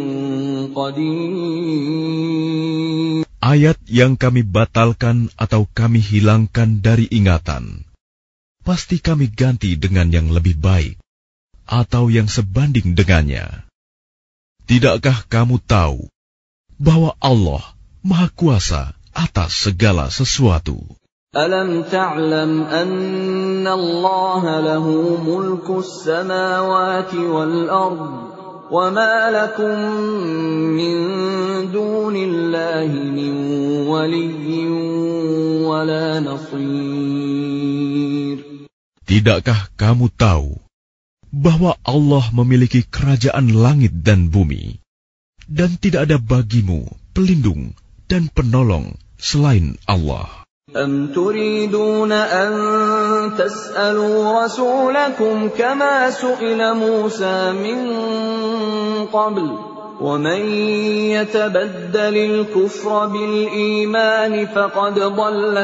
qadir. Ayat yang kami batalkan atau kami hilangkan dari ingatan, pasti kami ganti dengan yang lebih baik atau yang sebanding dengannya. Tidakkah kamu tahu bahwa Allah Maha Kuasa atas segala sesuatu? Alam ta'lam anna Allah lahu mulkus samawati wal ard wa ma lakum min dunillahi min waliyyin wa la nasir. Tidakkah kamu tahu bahwa Allah memiliki kerajaan langit dan bumi, dan tidak ada bagimu pelindung dan penolong selain Allah? أَمْ تُرِيدُونَ أَن تَسْأَلُوا رَسُولَكُمْ كَمَا سُئِلَ مُوسَى مِن قَبْلُ وَمَن يَتَبَدَّلِ الْكُفْرَ بِالْإِيمَانِ فَقَدْ ضَلَّ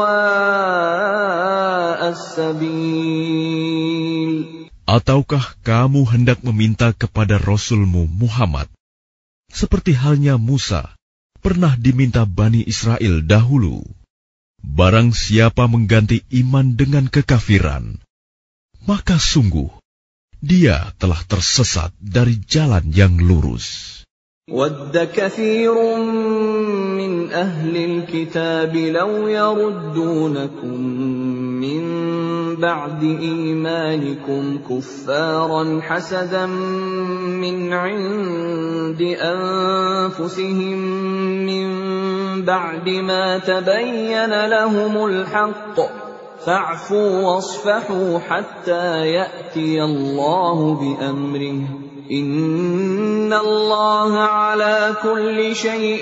سَوَاءَ السَّبِيلِ. Ataukah kamu hendak meminta kepada Rasulmu Muhammad seperti halnya Musa pernah diminta Bani Israel dahulu? Barang siapa mengganti iman dengan kekafiran, maka sungguh dia telah tersesat dari jalan yang lurus. وَدَّ كَثِيرٌ مِّنْ أَهْلِ الْكِتَابِ لَوْ يَرُدُّونَكُم مِّن بَعْدِ إِيمَانِكُمْ كُفَّارًا حَسَدًا مِّنْ عِندِ أَنفُسِهِم مِّن بَعْدِ مَا تَبَيَّنَ لَهُمُ الْحَقُّ فَاعْفُوا وَاصْفَحُوا حَتَّى يَأْتِيَ اللَّهُ بِأَمْرِهِ إِنَّ اللَّهَ عَلَى كُلِّ شَيْءٍ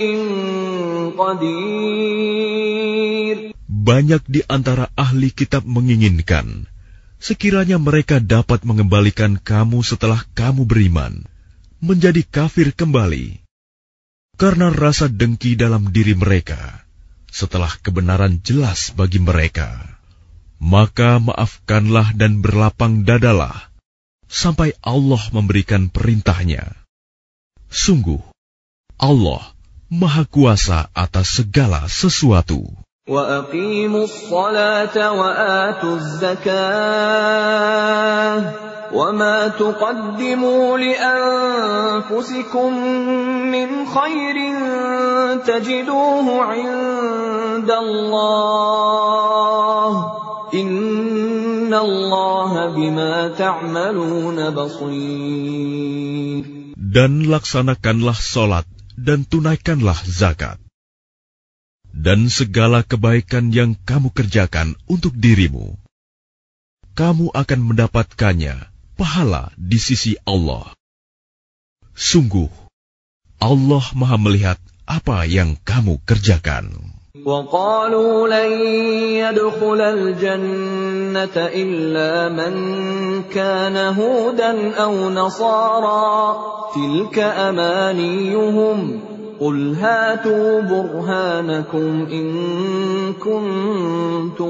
قَدِيرٌ. Banyak di antara ahli kitab menginginkan sekiranya mereka dapat mengembalikan kamu setelah kamu beriman menjadi kafir kembali, karena rasa dengki dalam diri mereka setelah kebenaran jelas bagi mereka. Maka maafkanlah dan berlapang dadalah sampai Allah memberikan perintahnya. Sungguh, Allah Maha Kuasa atas segala sesuatu. وَأَقِيمُوا الصَّلَاةَ وَآتُوا الزَّكَاةَ وَمَا تُقَدِّمُوا لِأَنفُسِكُم مِّنْ خَيْرٍ تَجِدُوهُ عِندَ اللَّهِ إِنَّ اللَّهَ بِمَا تَعْمَلُونَ بَصِيرٌ. Dan laksanakanlah solat dan tunaikanlah zakat. Dan segala kebaikan yang kamu kerjakan untuk dirimu, kamu akan mendapatkannya pahala di sisi Allah. Sungguh, Allah Maha melihat apa yang kamu kerjakan. وَقَالُوا لَن يَدْخُلَ الْجَنَّةَ إِلَّا مَن كَانَ هُودًا أَوْ نَصَارَىٰ تِلْكَ أَمَانِيُّهُمْ قُلْ هَاتُوا بُرْهَانَكُمْ إِن كُنتُمْ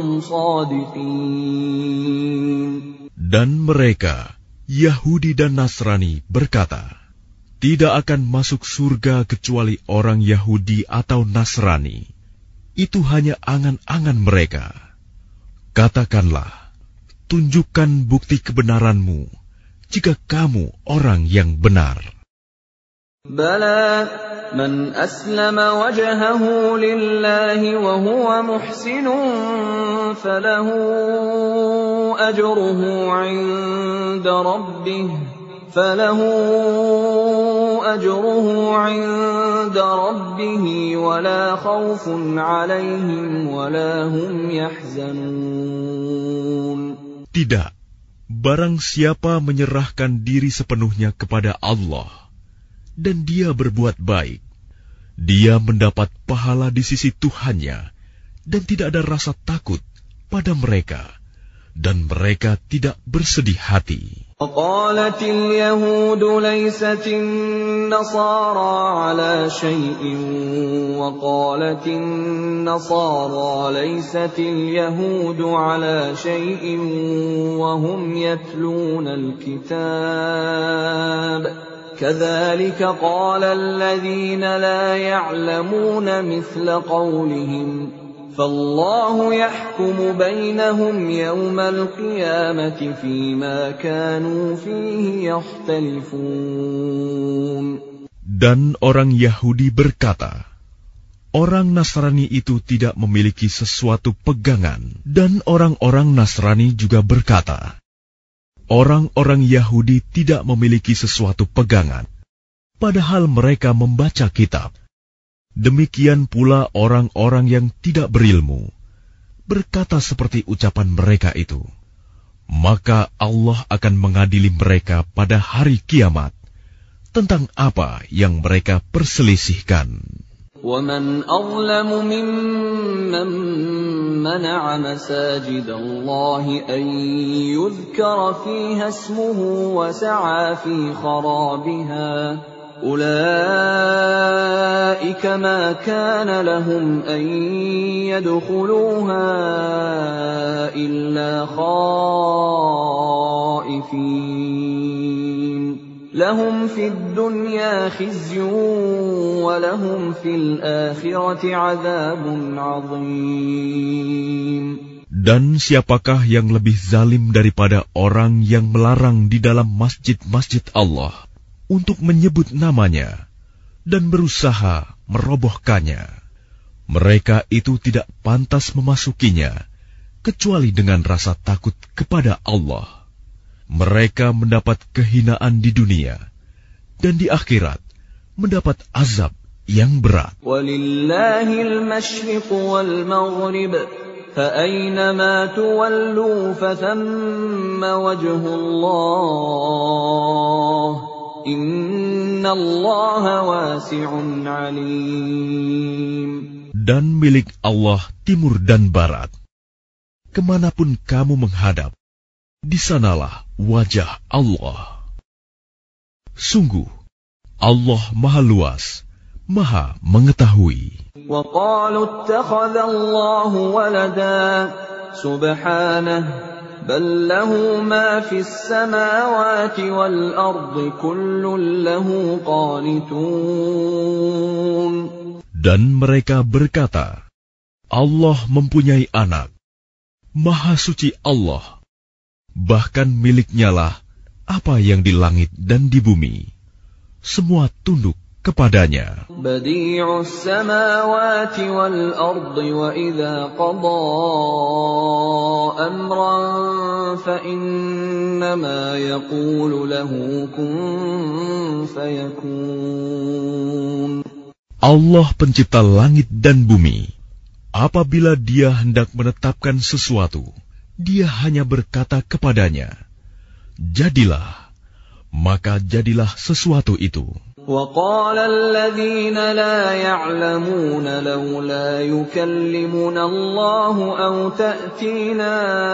صَادِقِينَ. Dan mereka, Yahudi dan Nasrani, berkata, tidak akan masuk surga kecuali orang Yahudi atau Nasrani. Itu hanya angan-angan mereka. Katakanlah, tunjukkan bukti kebenaranmu jika kamu orang yang benar. Bala man aslama wajhahu lillahi wa huwa muhsinun falahu ajruhu 'inda rabbih falahu ajruhu 'inda rabbih wa la khaufun 'alayhim wa la hum yahzanun. Tidak, barang siapa menyerahkan diri sepenuhnya kepada Allah dan dia berbuat baik, dia mendapat pahala di sisi Tuhannya dan tidak ada rasa takut pada mereka, dan mereka tidak bersedih hati. وَقَالَتِ الْيَهُودُ لَيْسَتِ النَّصَارَى عَلَى شَيْءٍ وَقَالَتِ النَّصَارَى لَيْسَتِ الْيَهُودُ عَلَى شَيْءٍ وَهُمْ يَتْلُونَ الْكِتَابَ كَذَلِكَ قَالَ الَّذِينَ لَا يَعْلَمُونَ مِثْلَ قَوْلِهِمْ فَاللَّهُ يَحْكُمُ بَيْنَهُمْ يَوْمَ الْقِيَامَةِ فِيمَا كَانُوا فِيهِ يَخْتَلِفُونَ. Dan orang Yahudi berkata, orang Nasrani itu tidak memiliki sesuatu pegangan, dan orang-orang Nasrani juga berkata, orang-orang Yahudi tidak memiliki sesuatu pegangan, padahal mereka membaca kitab. Demikian pula orang-orang yang tidak berilmu berkata seperti ucapan mereka itu. Maka Allah akan mengadili mereka pada hari kiamat tentang apa yang mereka perselisihkan. وَمَنْ أَظْلَمُ مِمَّن مَّنَعَ مَسَاجِدَ اللَّهِ أَن يُذْكَرَ فِيهَا اسْمُهُ وَسَعَىٰ فِي خَرَابِهَا ۚ أُولَٰئِكَ مَا كَانَ لَهُمْ أَن يَدْخُلُوهَا إِلَّا خَائِفِينَ لَهُمْ فِي الدُّنْيَا خِزْيٌ وَلَهُمْ فِي الْآخِرَةِ عَذَابٌ عَظِيمٌ. Dan siapakah yang lebih zalim daripada orang yang melarang di dalam masjid-masjid Allah untuk menyebut namanya dan berusaha merobohkannya? Mereka itu tidak pantas memasukinya kecuali dengan rasa takut kepada Allah. Mereka mendapat kehinaan di dunia dan di akhirat mendapat azab yang berat. Walillahil masyriq wal maghrib fa aynama tuwallu fathamma wajhullah innallaha wasi'un alim. Dan milik Allah timur dan barat. Kemanapun kamu menghadap, di sanalah wajah Allah. Sungguh, Allah Maha Luas, Maha Mengetahui. Wa qalu ittakhadha Allahu walada subhanahu bal lahu ma fis samawati wal ardi kullun lahu qanitun. Dan mereka berkata, Allah mempunyai anak. Maha suci Allah. Bahkan miliknya lah apa yang di langit dan di bumi. Semua tunduk kepadanya. Badi'us samawati wal ardi wa idza qada amran fa innama yaqulu lahu kun fayakun. Allah pencipta langit dan bumi. Apabila Dia hendak menetapkan sesuatu, Dia hanya berkata kepadanya, jadilah, maka jadilah sesuatu itu. وَقَالَ الَّذِينَ لَا يَعْلَمُونَ لَوْلَا يُكَلِّمُنَا اللَّهُ أَوْ تَأْتِينَا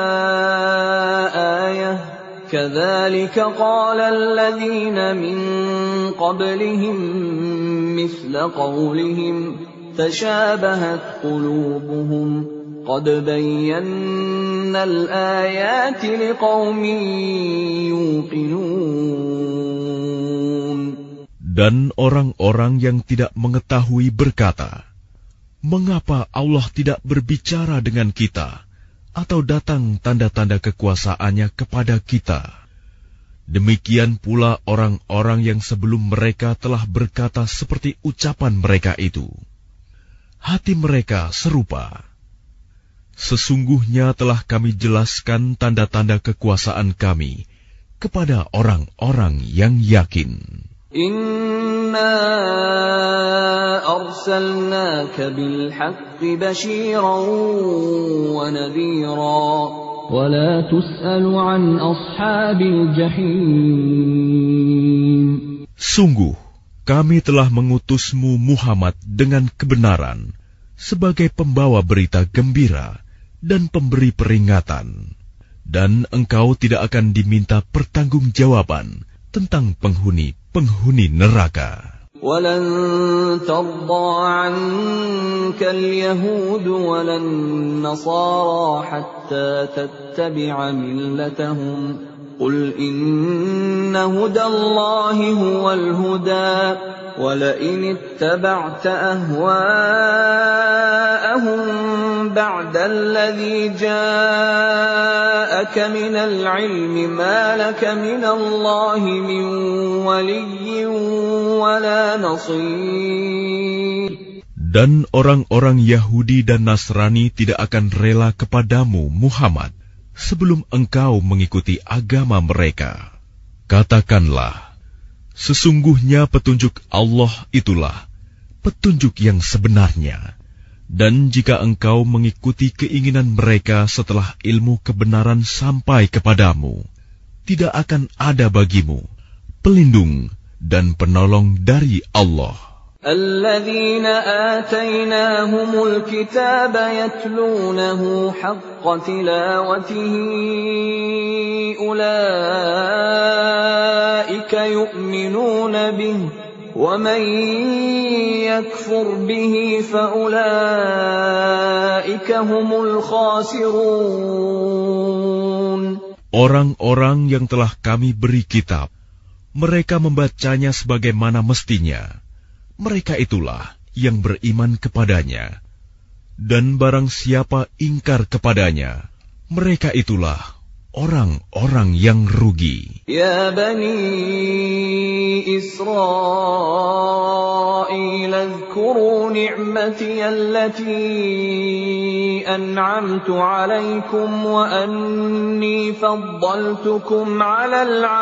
آيَةٌ كَذَلِكَ قَالَ الَّذِينَ مِن قَبْلِهِم مِّثْلَ قَوْلِهِمْ تَشَابَهَتْ قُلُوبُهُمْ قَدْ بَيَّنَّا الْآيَاتِ لِقَوْمٍ يُوقِنُونَ. Dan orang-orang yang tidak mengetahui berkata, mengapa Allah tidak berbicara dengan kita atau datang tanda-tanda kekuasaannya kepada kita? Demikian pula orang-orang yang sebelum mereka telah berkata seperti ucapan mereka itu. Hati mereka serupa. Sesungguhnya telah kami jelaskan tanda-tanda kekuasaan kami kepada orang-orang yang yakin. Inna arsalnaka bil haqqi bashiran wa nadhira wa la tus'alu an ashabil jahim. Sungguh, kami telah mengutusmu Muhammad dengan kebenaran sebagai pembawa berita gembira dan pemberi peringatan, dan engkau tidak akan diminta pertanggungjawaban tentang penghuni-penghuni neraka. وَلَن تَرْضَىٰ عَنكَ الْيَهُودُ وَلَا النَّصَارَىٰ حَتَّىٰ تَتَّبِعَ مِلَّتَهُمْ قُلْ إِنَّ هُدَى اللَّهِ هُوَ الْهُدَىٰ وَلَئِنِ اتَّبَعْتَ أَهْوَاءَهُم بَعْدَ الَّذِي جَاءَكَ مِنَ الْعِلْمِ مَا لَكَ مِنَ اللَّهِ مِن وَلِيٍّ وَلَا نَصِيرٍ. Dan orang-orang Yahudi dan Nasrani tidak akan rela kepadamu, Muhammad, sebelum engkau mengikuti agama mereka. Katakanlah, sesungguhnya petunjuk Allah itulah petunjuk yang sebenarnya. Dan jika engkau mengikuti keinginan mereka setelah ilmu kebenaran sampai kepadamu, tidak akan ada bagimu pelindung dan penolong dari Allah. الذين آتيناهم الكتاب يتلونه حق تلاوته أولئك يؤمنون به ومن يكفر به فأولئك هم الخاسرون. Orang-orang yang telah kami beri kitab, mereka membacanya sebagaimana mestinya. Mereka itulah yang beriman kepadanya. Dan barang siapa ingkar kepadanya, mereka itulah orang-orang yang rugi. Ya Bani Israel, اذكروا نعمتي التي أنعمت عليكم وأني فضلتكم على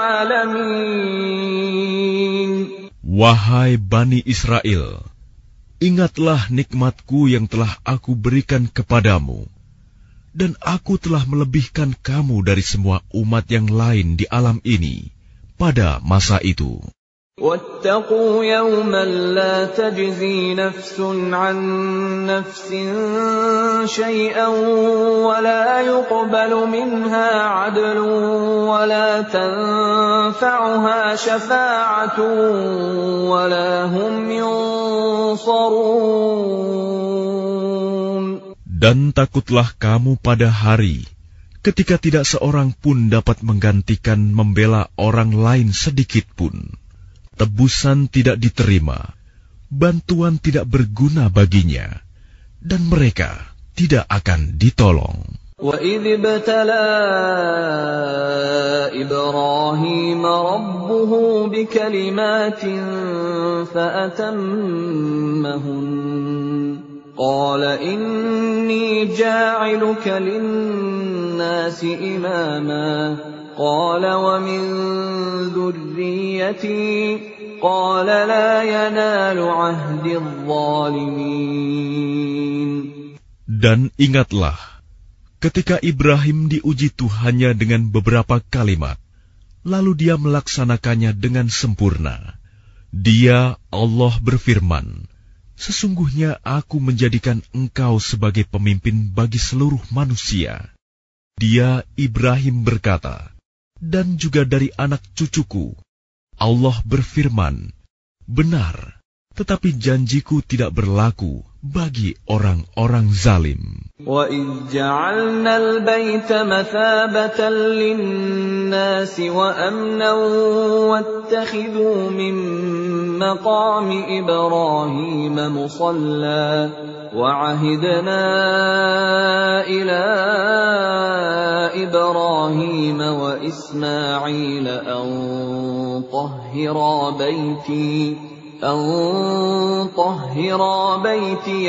العالمين. Wahai Bani Israel, ingatlah nikmatku yang telah aku berikan kepadamu, dan aku telah melebihkan kamu dari semua umat yang lain di alam ini pada masa itu. وَاتَّقُوا يَوْمًا لَا تَجْزِي نَفْسٌ عَن نَّفْسٍ شَيْئًا وَلَا يُقْبَلُ مِنْهَا عَدْلٌ وَلَا تَنفَعُهَا شَفَاعَةٌ وَلَا هُمْ يُنصَرُونَ. Dan takutlah kamu pada hari ketika tidak seorang pun dapat menggantikan membela orang lain sedikit pun. Tebusan tidak diterima, bantuan tidak berguna baginya, dan mereka tidak akan ditolong. وَإِذِ ابْتَلَى إِبْرَاهِيمَ رَبُّهُ بِكَلِمَاتٍ فَأَتَمَّهُنَّ قَالَ إِنِّي جَاعِلُكَ لِلنَّاسِ إِمَامًا قال ومن ذريتي قال لا ينال عهد الظالمين. Dan ingatlah ketika Ibrahim diuji Tuhannya dengan beberapa kalimat, lalu dia melaksanakannya dengan sempurna. Dia, Allah berfirman, sesungguhnya aku menjadikan engkau sebagai pemimpin bagi seluruh manusia. Dia, Ibrahim berkata, dan juga dari anak cucuku. Allah berfirman, benar, tetapi janjiku tidak berlaku bagi orang-orang zalim. وَإِذْ جَعَلْنَا الْبَيْتَ مَثَابَةً لِلنَّاسِ وَأَمْنًا وَاتَّخِذُوا مِن مَّقَامِ إِبْرَاهِيمَ مُصَلًّى وَعَهِدْنَا إِلَىٰ إِبْرَاهِيمَ وَإِسْمَاعِيلَ أَن طَهِّرَا بَيْتِي أَن طَهِّرَا بَيْتِيَ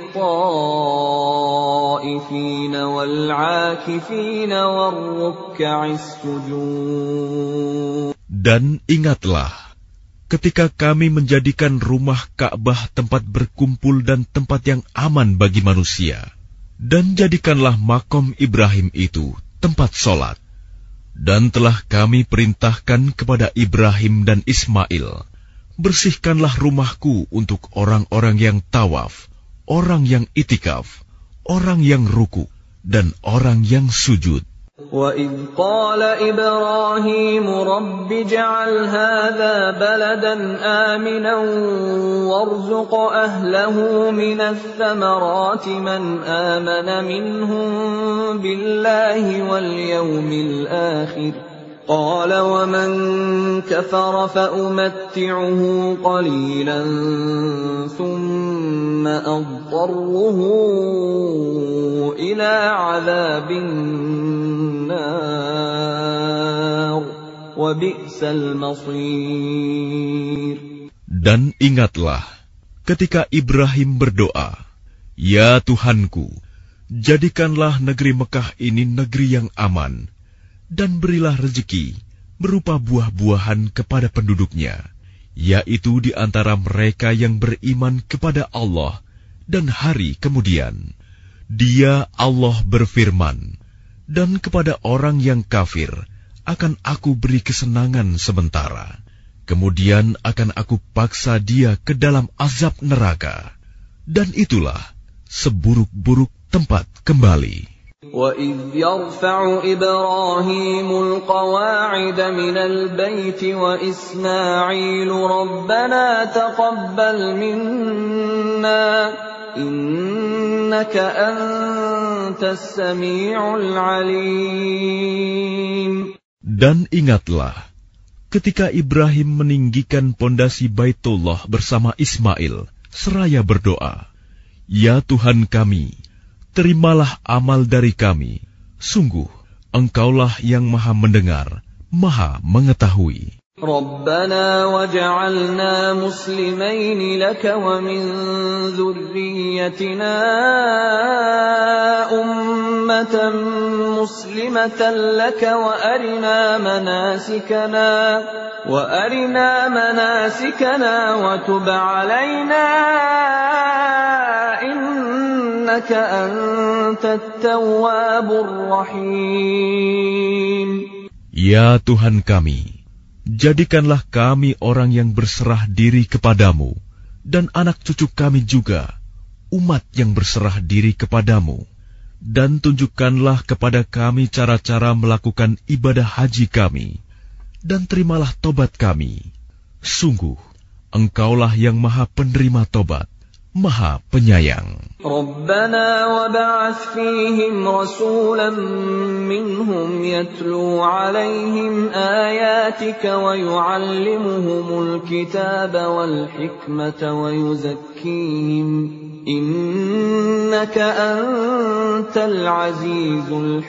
لِلطَّائِفِينَ وَالْعَاكِفِينَ وَالرُّكَّعِ السُّجُودِ. Dan ingatlah ketika kami menjadikan rumah Ka'bah tempat berkumpul dan tempat yang aman bagi manusia, dan jadikanlah makom Ibrahim itu tempat solat. Dan telah kami perintahkan kepada Ibrahim dan Ismail, bersihkanlah rumahku untuk orang-orang yang tawaf, orang yang itikaf, orang yang ruku, dan orang yang sujud. وَإِذْ قَالَ إِبْرَاهِيمُ رَبِّ اجْعَلْ هَٰذَا بَلَدًا آمِنًا وَارْزُقْ أَهْلَهُ مِنَ الثَّمَرَاتِ مَنْ آمَنَ مِنْهُم بِاللَّهِ وَالْيَوْمِ الْآخِرِ قَالَ وَمَنْ كَفَرَ فَأُمَتِّعُهُ قَلِيلًا ثُمَّ أَضْطَرُّهُ إِلَىٰ عَذَابِ النَّارِ وَبِئْسَ الْمَصِيرُ. Dan ingatlah ketika Ibrahim berdoa, Ya Tuhanku, jadikanlah negeri Mekah ini negeri yang aman, dan berilah rezeki berupa buah-buahan kepada penduduknya, yaitu di antara mereka yang beriman kepada Allah dan hari kemudian. Dia, Allah berfirman, dan kepada orang yang kafir akan aku beri kesenangan sementara, Kemudian akan aku paksa dia ke dalam azab neraka, dan itulah seburuk-buruk tempat kembali. وَإِذْ يَرْفَعُ إِبْرَاهِيمُ الْقَوَاعِدَ مِنَ الْبَيْتِ وَإِسْمَاعِيلُ رَبَّنَا تَقَبَّلْ مِنَّا إِنَّكَ أَنْتَ السَّمِيعُ الْعَلِيمُ. Dan ingatlah ketika Ibrahim meninggikan pondasi Baitullah bersama Ismail seraya berdoa, "Ya Tuhan kami, terimalah amal dari kami. Sungguh, Engkaulah yang Maha Mendengar, Maha Mengetahui." Rabbana waj'alna muslimaini laka wa min dhurriyyatina ummatan muslimatan laka wa arina manasikana wa arina manasikana wa tub 'alaina innaka antat tawwabur rahim. Ya Tuhan kami, jadikanlah kami orang yang berserah diri kepadamu, dan anak cucu kami juga, umat yang berserah diri kepadamu. Dan tunjukkanlah kepada kami cara-cara melakukan ibadah haji kami, dan terimalah tobat kami. Sungguh, Engkaulah yang Maha Penerima Tobat, Maha Penyayang. Rabbana wab'ath fihim rasulan minhum yatlu 'alaihim ayatika wa yu'allimuhumul kitaba wal hikmata wa yuzakkihim innaka antal azizul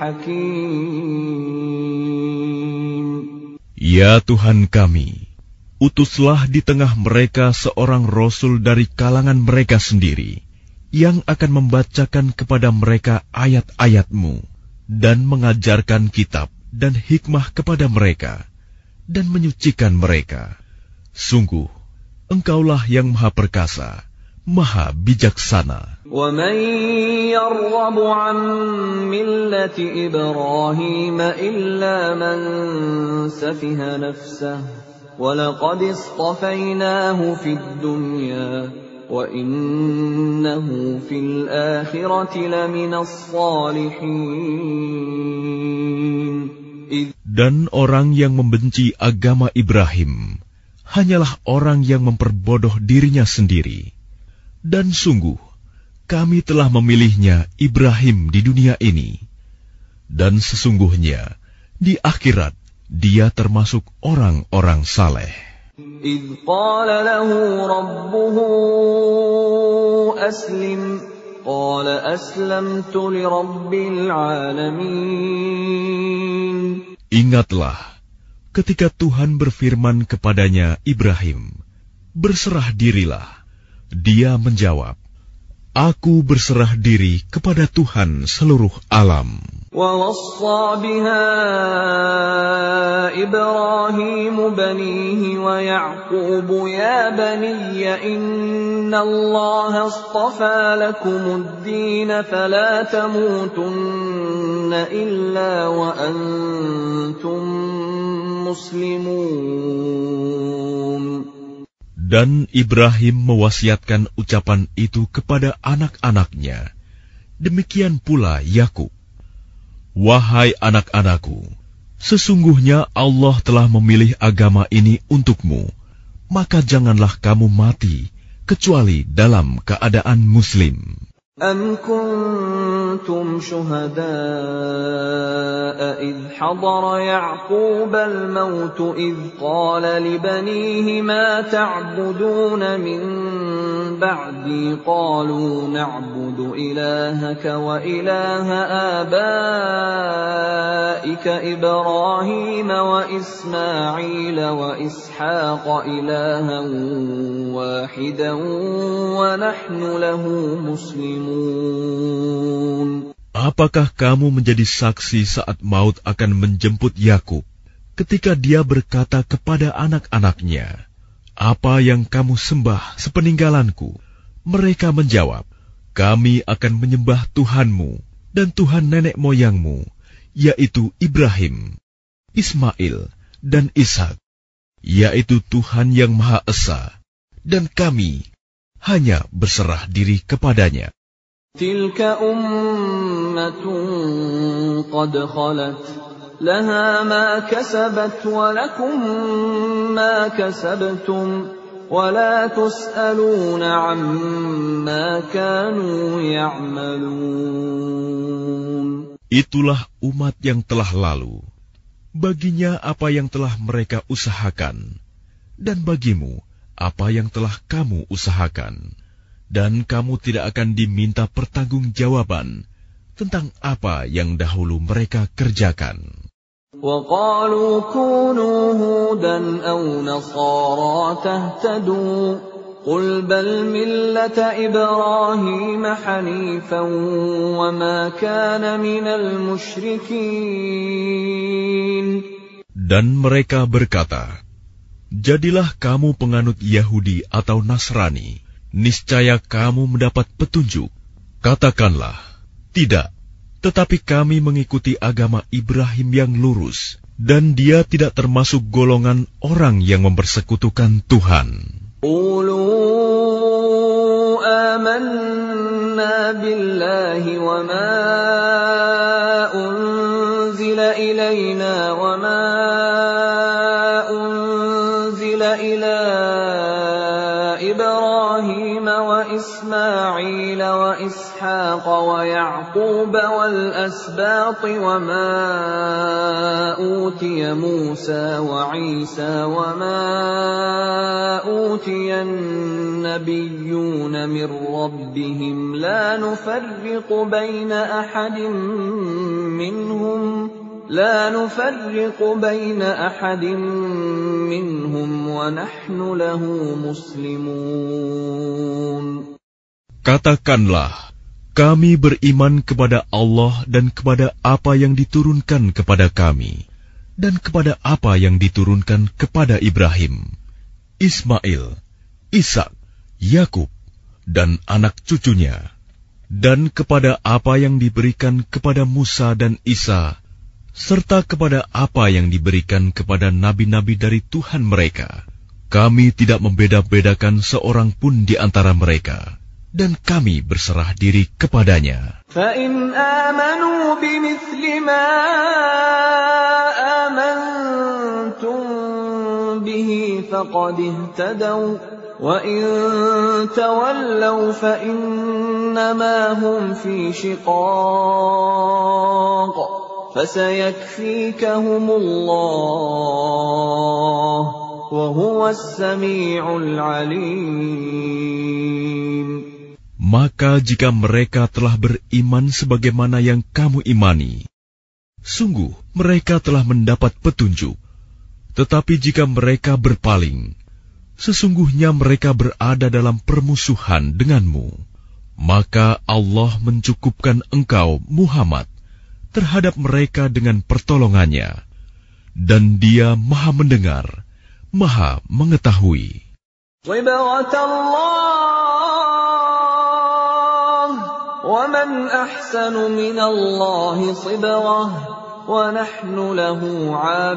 hakim. Ya Tuhan kami, utuslah di tengah mereka seorang rasul dari kalangan mereka sendiri, yang akan membacakan kepada mereka ayat-ayat-Mu, dan mengajarkan kitab dan hikmah kepada mereka, dan menyucikan mereka. Sungguh, Engkaulah yang Maha Perkasa, Maha Bijaksana. وَمَنْ يَرْغَبُ عَنْ مِلَّةِ إِبْرَاهِيمَ إِلَّا مَنْ سَفِهَ نَفْسَهُ وَلَقَدِ اصْطَفَيْنَاهُ فِي الدُّنْيَا وَإِنَّهُ فِي الْآخِرَةِ لَمِنَ الصَّالِحِينَ. Dan orang yang membenci agama Ibrahim hanyalah orang yang memperbodoh dirinya sendiri. Dan sungguh, kami telah memilihnya Ibrahim di dunia ini. Dan sesungguhnya, di akhirat, dia termasuk orang-orang saleh. إِذْ قَالَ لَهُ رَبُّهُ أَسْلِمْ قَالَ أَسْلَمْتُ لِرَبِّ الْعَالَمِينَ. Ingatlah, ketika Tuhan berfirman kepadanya, Ibrahim, berserah dirilah. Dia menjawab, Aku berserah diri kepada Tuhan seluruh alam. وَوَصَّى بِهَا إِبْرَاهِيمُ بَنِيهِ وَيَعْقُوبُ يَا بَنِيَّ إِنَّ اللَّهَ اصْطَفَى لَكُمُ الدِّينَ فَلَا تَمُوتُنَّ إِلَّا وَأَنْتُمْ مُسْلِمُونَ. Dan Ibrahim mewasiatkan ucapan itu kepada anak-anaknya. Demikian pula Yakub. Wahai anak-anakku, sesungguhnya Allah telah memilih agama ini untukmu, maka janganlah kamu mati kecuali dalam keadaan Muslim. أَمْ كُنْتُمْ شُهَدَاءَ إِذْ حَضَرَ يَعْقُوبَ الْمَوْتُ إِذْ قَالَ لِبَنِيهِ مَا تَعْبُدُونَ مِنْ بَعْدِي قَالُوا نَعْبُدُ إِلَٰهَكَ وَإِلَٰهَ آبَائِكَ إِبْرَاهِيمَ وَإِسْمَاعِيلَ وَإِسْحَاقَ إِلَٰهًا وَاحِدًا وَنَحْنُ لَهُ مُسْلِمُونَ. Apakah kamu menjadi saksi saat maut akan menjemput Yakub, ketika dia berkata kepada anak-anaknya, Apa yang kamu sembah sepeninggalanku? Mereka menjawab, Kami akan menyembah Tuhanmu dan Tuhan nenek moyangmu, yaitu Ibrahim, Ismail, dan Ishak. yaitu Tuhan yang Maha Esa, dan kami hanya berserah diri kepadanya. Tilka ummatun qad khalat, laha ma kasabat wa lakum ma kasabtum, wa la tus'aluna amma kanu ya'malun. Itulah umat yang telah lalu. Baginya apa yang telah mereka usahakan, dan bagimu apa yang telah kamu usahakan, dan kamu tidak akan diminta pertanggungjawaban tentang apa yang dahulu mereka kerjakan. وَقَالُوا كُونُوا هُودًا أَوْ نَصَارَىٰ تَهْتَدُوا قُلْ بَلْ مِلَّةَ إِبْرَاهِيمَ حَنِيفًا وَمَا كَانَ مِنَ الْمُشْرِكِينَ. Dan mereka berkata, jadilah kamu penganut Yahudi atau Nasrani, niscaya kamu mendapat petunjuk. Katakanlah, tidak, tetapi kami mengikuti agama Ibrahim yang lurus, dan dia tidak termasuk golongan orang yang mempersekutukan Tuhan. Qulu amanna billahi wa ma unzila ilayna wa ma unzila ila Ibrahim wa Ismail wa Ishaq wa Ya'qub wal asbat wa ma utiya Musa wa Isa wa ma utiya an-nabiyyuna min rabbihim la nufarriqu baina ahadin minhum لا نفرق بين أحد منهم ونحن له مسلمون. Katakanlah, kami beriman kepada Allah dan kepada apa yang diturunkan kepada kami, dan kepada apa yang diturunkan kepada Ibrahim, Ismail, Ishak, Yakub, dan anak cucunya, dan kepada apa yang diberikan kepada Musa dan Isa, serta kepada apa yang diberikan kepada nabi-nabi dari Tuhan mereka. Kami tidak membeda-bedakan seorang pun di antara mereka, dan kami berserah diri kepadanya. فَإِنْ آمَنُوا بِمِثْلِ مَا آمَنْتُمْ بِهِ فَقَدِ اهْتَدَوْا وَإِنْ تَوَلَّوْا فَإِنَّمَا هُمْ فِي شِقَاقٍ فَسَيَكْفِيكَهُمُ اللَّهُ وَهُوَ السَّمِيعُ الْعَلِيمُ. Maka jika mereka telah beriman sebagaimana yang kamu imani, sungguh mereka telah mendapat petunjuk. Tetapi jika mereka berpaling, sesungguhnya mereka berada dalam permusuhan denganmu. Maka Allah mencukupkan engkau, Muhammad, terhadap mereka dengan pertolongannya, dan Dia Maha Mendengar, Maha Mengetahui. Wa man ahsanu minallahi sibghah wa nahnu lahu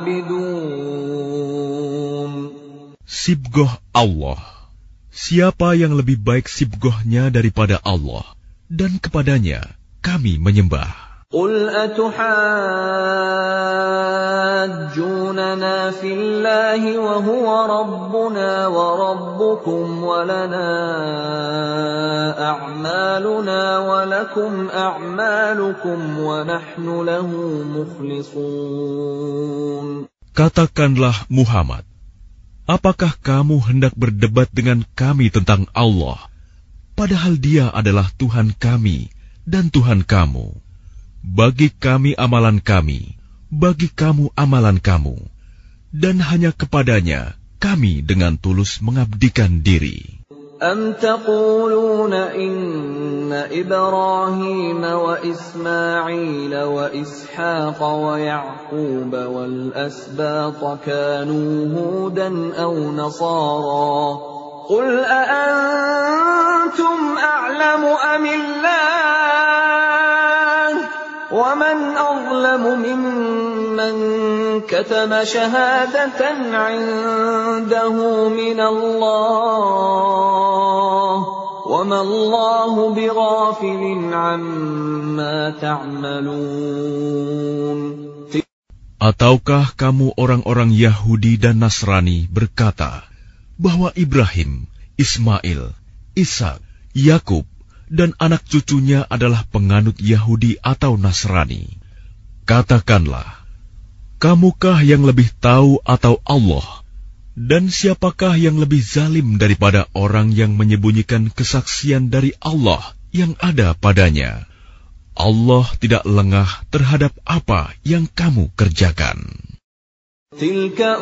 'abidun. Sibgoh Allah. Siapa yang lebih baik sibgohnya daripada Allah, dan kepadanya kami menyembah. قُلْ أَتُحَاجُّونَنَا فِي اللَّهِ وَهُوَ رَبُّنَا وَرَبُّكُمْ وَلَنَا أَعْمَالُنَا وَلَكُمْ أَعْمَالُكُمْ وَنَحْنُ لَهُ مُخْلِصُونَ. Katakanlah Muhammad, apakah kamu hendak berdebat dengan kami tentang Allah, padahal Dia adalah Tuhan kami dan Tuhan kamu? Bagi kami amalan kami, bagi kamu amalan kamu, dan hanya kepadanya kami dengan tulus mengabdikan diri. Am taquluna inna Ibrahim wa Ismail wa Ishaq wa Ya'qub wal asbat kanu hudan aw nasara qul a antum a'lamu am illah وَمَنْ أَظْلَمُ مِمَّنْ كَتَمَ شَهَادَةً عِنْدَهُ مِنَ اللَّهِ وَمَا اللَّهُ بِغَافِلٍ عَمَّا تَعْمَلُونَ. Ataukah kamu orang-orang Yahudi dan Nasrani berkata bahwa Ibrahim, Ismail, Ishak, Yakub, dan anak cucunya adalah penganut Yahudi atau Nasrani? Katakanlah, kamukah yang lebih tahu atau Allah? Dan siapakah yang lebih zalim daripada orang yang menyembunyikan kesaksian dari Allah yang ada padanya? Allah tidak lengah terhadap apa yang kamu kerjakan. Tilka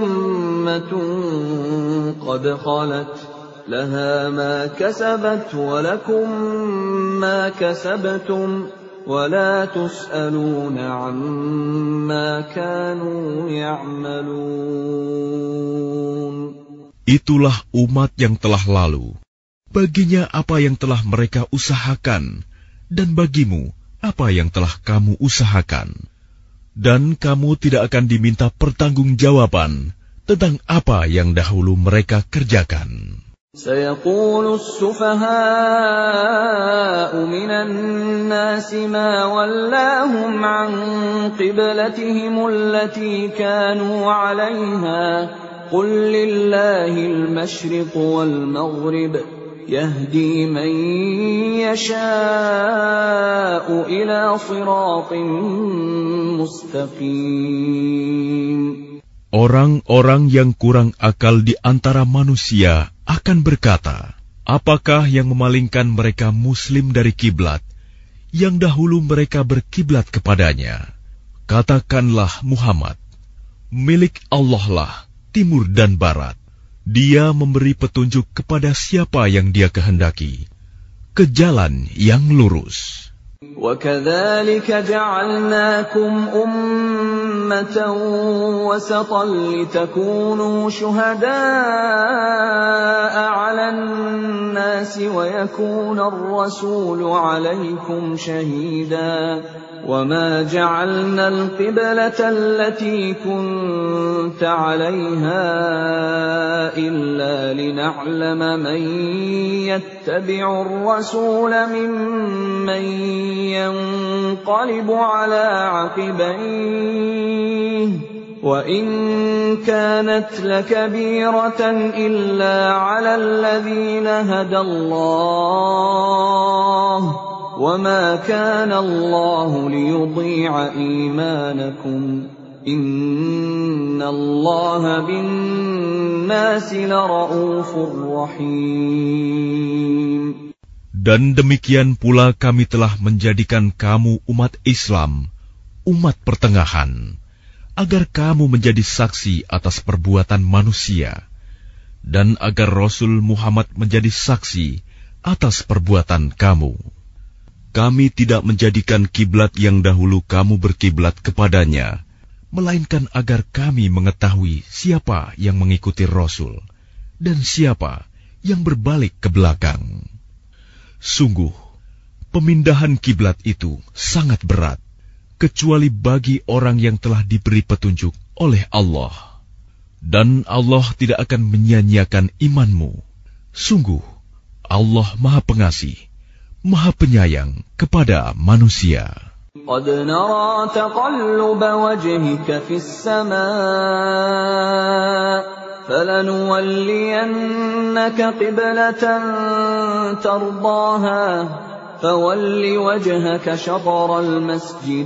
ummatun qad khalat laha ma kasabat wa lakum ma kasabtum wa la tus'aluna amma kanu ya'malun. Itulah umat yang telah lalu. Baginya apa yang telah mereka usahakan, dan bagimu apa yang telah kamu usahakan. Dan kamu tidak akan diminta pertanggungjawaban tentang apa yang dahulu mereka kerjakan. Sayaqulu as-sufaha'u minan nasi ma wallahum an qiblatihim allati kanu 'alayha qul lillahi al-mashriq wal-maghrib yahdi man yasha'u ila siratin mustaqim. Orang-orang yang kurang akal di antara manusia akan berkata, apakah yang memalingkan mereka muslim dari kiblat yang dahulu mereka berkiblat kepadanya? Katakanlah Muhammad, milik Allah lah timur dan barat. Dia memberi petunjuk kepada siapa yang Dia kehendaki ke jalan yang lurus. وَكَذَلِكَ جَعَلْنَاكُمْ أُمَّةً وَسَطًا لِتَكُونُوا شُهَدَاءَ عَلَى النَّاسِ وَيَكُونَ الرَّسُولُ عَلَيْكُمْ شَهِيدًا وَمَا جَعَلْنَا الْقِبْلَةَ الَّتِي كُنْتَ عَلَيْهَا إِلَّا لِنَعْلَمَ مَنْ يَتَّبِعُ الرَّسُولَ مِمَّنْ يَنْقَلِبُ عَلَى عَقِبَيْهِ وَإِنْ كَانَتْ لَكَبِيرَةً إِلَّا عَلَى الَّذِينَ هَدَى اللَّهُ وَمَا كَانَ اللَّهُ لِيُضِيعَ إِيمَانَكُمْ إِنَّ اللَّهَ بِالنَّاسِ لَرَءُوفٌ رَحِيمٌ. Dan demikian pula kami telah menjadikan kamu umat Islam, umat pertengahan, agar kamu menjadi saksi atas perbuatan manusia, dan agar Rasul Muhammad menjadi saksi atas perbuatan kamu. Kami tidak menjadikan kiblat yang dahulu kamu berkiblat kepadanya, melainkan agar kami mengetahui siapa yang mengikuti Rasul dan siapa yang berbalik ke belakang. Sungguh, pemindahan kiblat itu sangat berat, kecuali bagi orang yang telah diberi petunjuk oleh Allah. Dan Allah tidak akan menyia-nyiakan imanmu. Sungguh, Allah Maha Pengasih, Maha Penyayang kepada manusia. قد نرى تقلب وجهك في السماء فلنولينك قبلة ترضاها فول وجهك شطر المسجد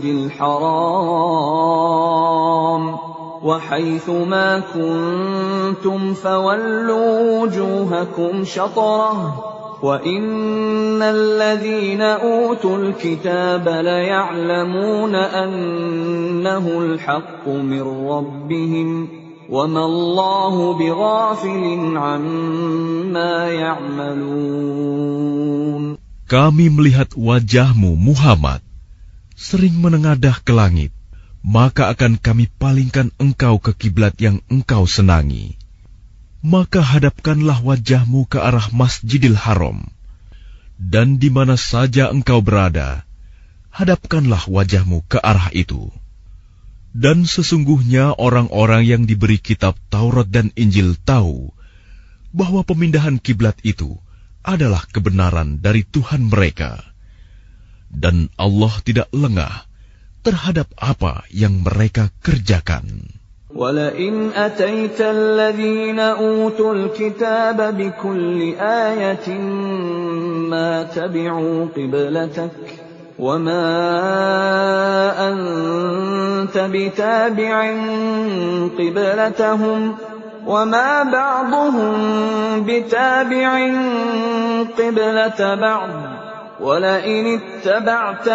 الحرام وحيث ما كنتم فولوا وجوهكم شطره وَإِنَّ الَّذِينَ أُوتُوا الْكِتَابَ لَيَعْلَمُونَ أَنَّهُ الْحَقُّ مِنْ رَبِّهِمْ وَمَا اللَّهُ بِغَافِلٍ عَمَّا يَعْمَلُونَ. Kami melihat wajahmu, Muhammad, sering menengadah ke langit, maka akan kami palingkan engkau ke kiblat yang engkau senangi. Maka hadapkanlah wajahmu ke arah Masjidil Haram, dan di mana saja engkau berada, hadapkanlah wajahmu ke arah itu. Dan sesungguhnya orang-orang yang diberi kitab Taurat dan Injil tahu bahwa pemindahan kiblat itu adalah kebenaran dari Tuhan mereka. Dan Allah tidak lengah terhadap apa yang mereka kerjakan. وَلَئِنْ أَتَيْتَ الَّذِينَ أُوتُوا الْكِتَابَ بِكُلِّ آيَةٍ مَا تَبِعُوا قِبْلَتَكَ وَمَا أَنْتَ بِتَابِعٍ قِبْلَتَهُمْ وَمَا بَعْضُهُمْ بِتَابِعٍ قِبْلَةَ بَعْضٍ وَلَئِنِ اتَّبَعْتَ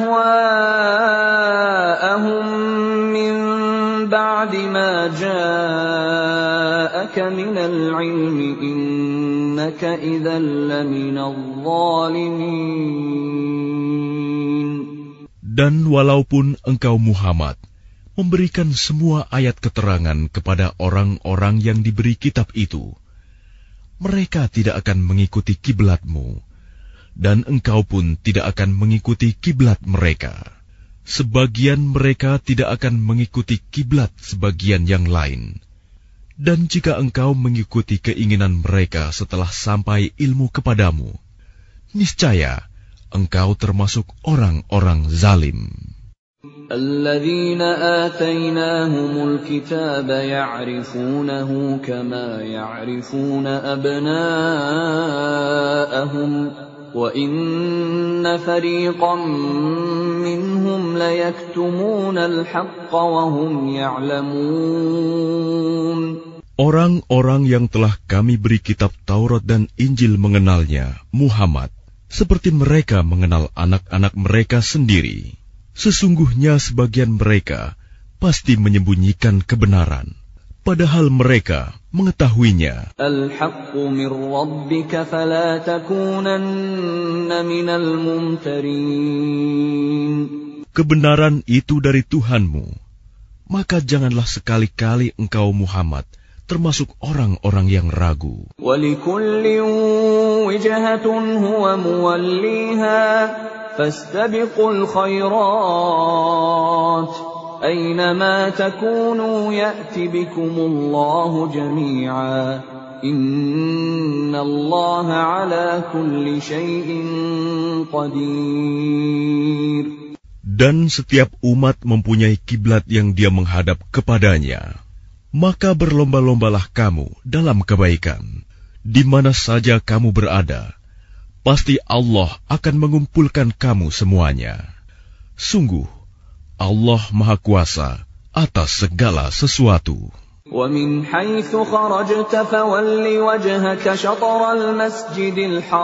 أَهْوَاءَهُمْ مِنْ بَعْدِ مَا جَاءَكَ مِنَ الْعِلْمِ إِنَّكَ إِذًا لَّمِنَ الظَّالِمِينَ. Dan walaupun engkau Muhammad memberikan semua ayat keterangan kepada orang-orang yang diberi kitab itu, mereka tidak akan mengikuti kiblatmu, dan engkau pun tidak akan mengikuti kiblat mereka. Sebagian mereka tidak akan mengikuti kiblat sebagian yang lain. Dan jika engkau mengikuti keinginan mereka setelah sampai ilmu kepadamu, niscaya engkau termasuk orang-orang zalim. الذين آتيناهم الكتاب يعرفونه كما يعرفون أبناءهم وَإِنَّ فَرِيقًا مِّنْهُمْ لَيَكْتُمُونَ الْحَقَّ وَهُمْ يَعْلَمُونَ. Orang-orang yang telah kami beri kitab Taurat dan Injil mengenalnya, Muhammad, seperti mereka mengenal anak-anak mereka sendiri. Sesungguhnya sebagian mereka pasti menyembunyikan kebenaran, padahal mereka mengetahuinya. Al-haqqu min rabbika fala takunanna minal mumtarin. Kebenaran itu dari Tuhanmu, maka janganlah sekali-kali engkau Muhammad termasuk orang-orang yang ragu. Walikullin wijhatun huwa muwalliha fastabiqul khairat. أينما تكونوا يأت بكم الله جميعا إن الله على كل شيء قدير. Dan setiap umat mempunyai kiblat yang dia menghadap kepadanya. Maka berlomba-lombalah kamu dalam kebaikan. Di mana saja kamu berada, pasti Allah akan mengumpulkan kamu semuanya. Sungguh, Allah Maha Kuasa atas segala sesuatu. وَمِنْ حَيْثُ خَرَجْتَ فَوَلِّ وَجْهَكَ شَطْرَ الْمَسْجِدِ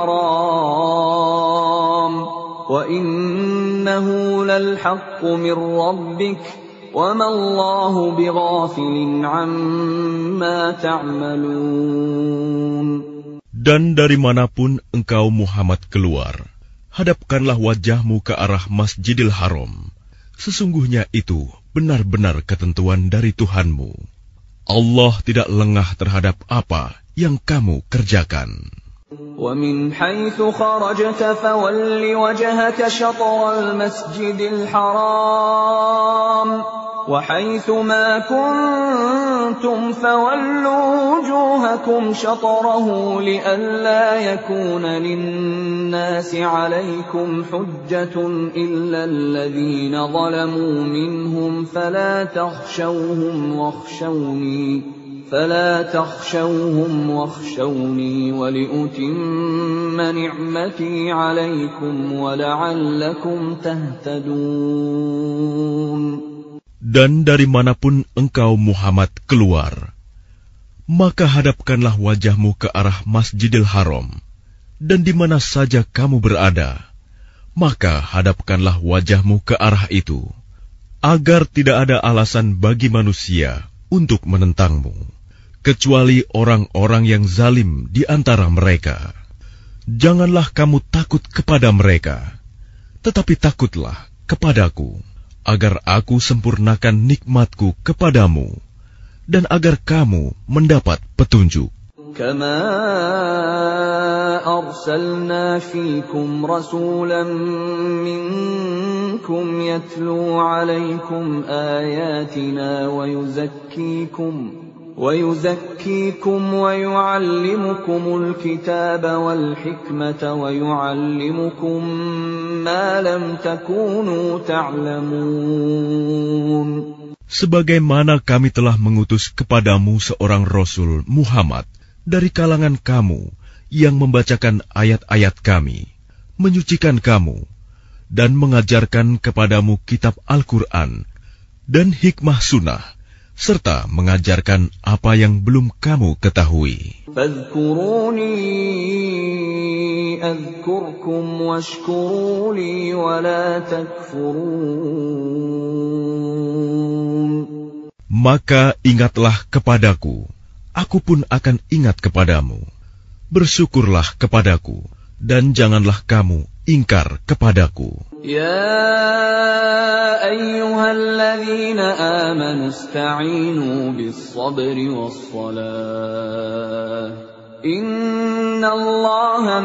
الْحَرَامِ وَإِنَّهُ لَلْحَقُّ مِنْ رَبِّكَ وَمَا اللَّهُ بِغَافِلٍ عَمَّا تَعْمَلُونَ. Dan dari manapun engkau Muhammad keluar, hadapkanlah wajahmu ke arah Masjidil Haram. Sesungguhnya itu benar-benar ketentuan dari Tuhanmu. Allah tidak lengah terhadap apa yang kamu kerjakan. وَمِنْ حَيْثُ خَرَجْتَ فَوَلِّ وَجْهَكَ شَطْرَ الْمَسْجِدِ الْحَرَامِ وَحَيْثُ مَا كُنْتُمْ فَوَلُّوا وُجُوهَكُمْ شَطْرَهُ لِئَلَّا يَكُونَ لِلنَّاسِ عَلَيْكُمْ حُجَّةٌ إِلَّا الَّذِينَ ظَلَمُوا مِنْهُمْ فَلَا تَخْشَوْهُمْ وَاخْشَوْنِي فلا تخشوهم واخشوني ولأتم نعمتي عليكم ولعلكم تهتدون. Dan dari manapun engkau Muhammad keluar, maka hadapkanlah wajahmu ke arah Masjidil Haram, dan di mana saja kamu berada, maka hadapkanlah wajahmu ke arah itu, agar tidak ada alasan bagi manusia untuk menentangmu, kecuali orang-orang yang zalim di antara mereka. Janganlah kamu takut kepada mereka, tetapi takutlah kepadaku, agar aku sempurnakan nikmatku kepadamu, dan agar kamu mendapat petunjuk. Kama arsalna fiikum rasulan minkum منكم يتلو عليكم آياتنا ويزكيكم ويزكيكم ويعلمكم الكتاب والحكمة ويعلمكم ما لم تكونوا تعلمون. Sebagaimana kami telah mengutus kepadamu seorang Rasul Muhammad dari kalangan kamu yang membacakan ayat-ayat kami, menyucikan kamu, dan mengajarkan kepadamu kitab Al-Quran dan hikmah sunnah, serta mengajarkan apa yang belum kamu ketahui. Fadhkuruni adhkurkum washkuru li wa la takfurun. Maka ingatlah kepadaku, aku pun akan ingat kepadamu. Bersyukurlah kepadaku, dan janganlah kamu ingkar kepadaku. Ya ayyuhalladzina amanu ista'inu bis-sabri was-salah. Innallaha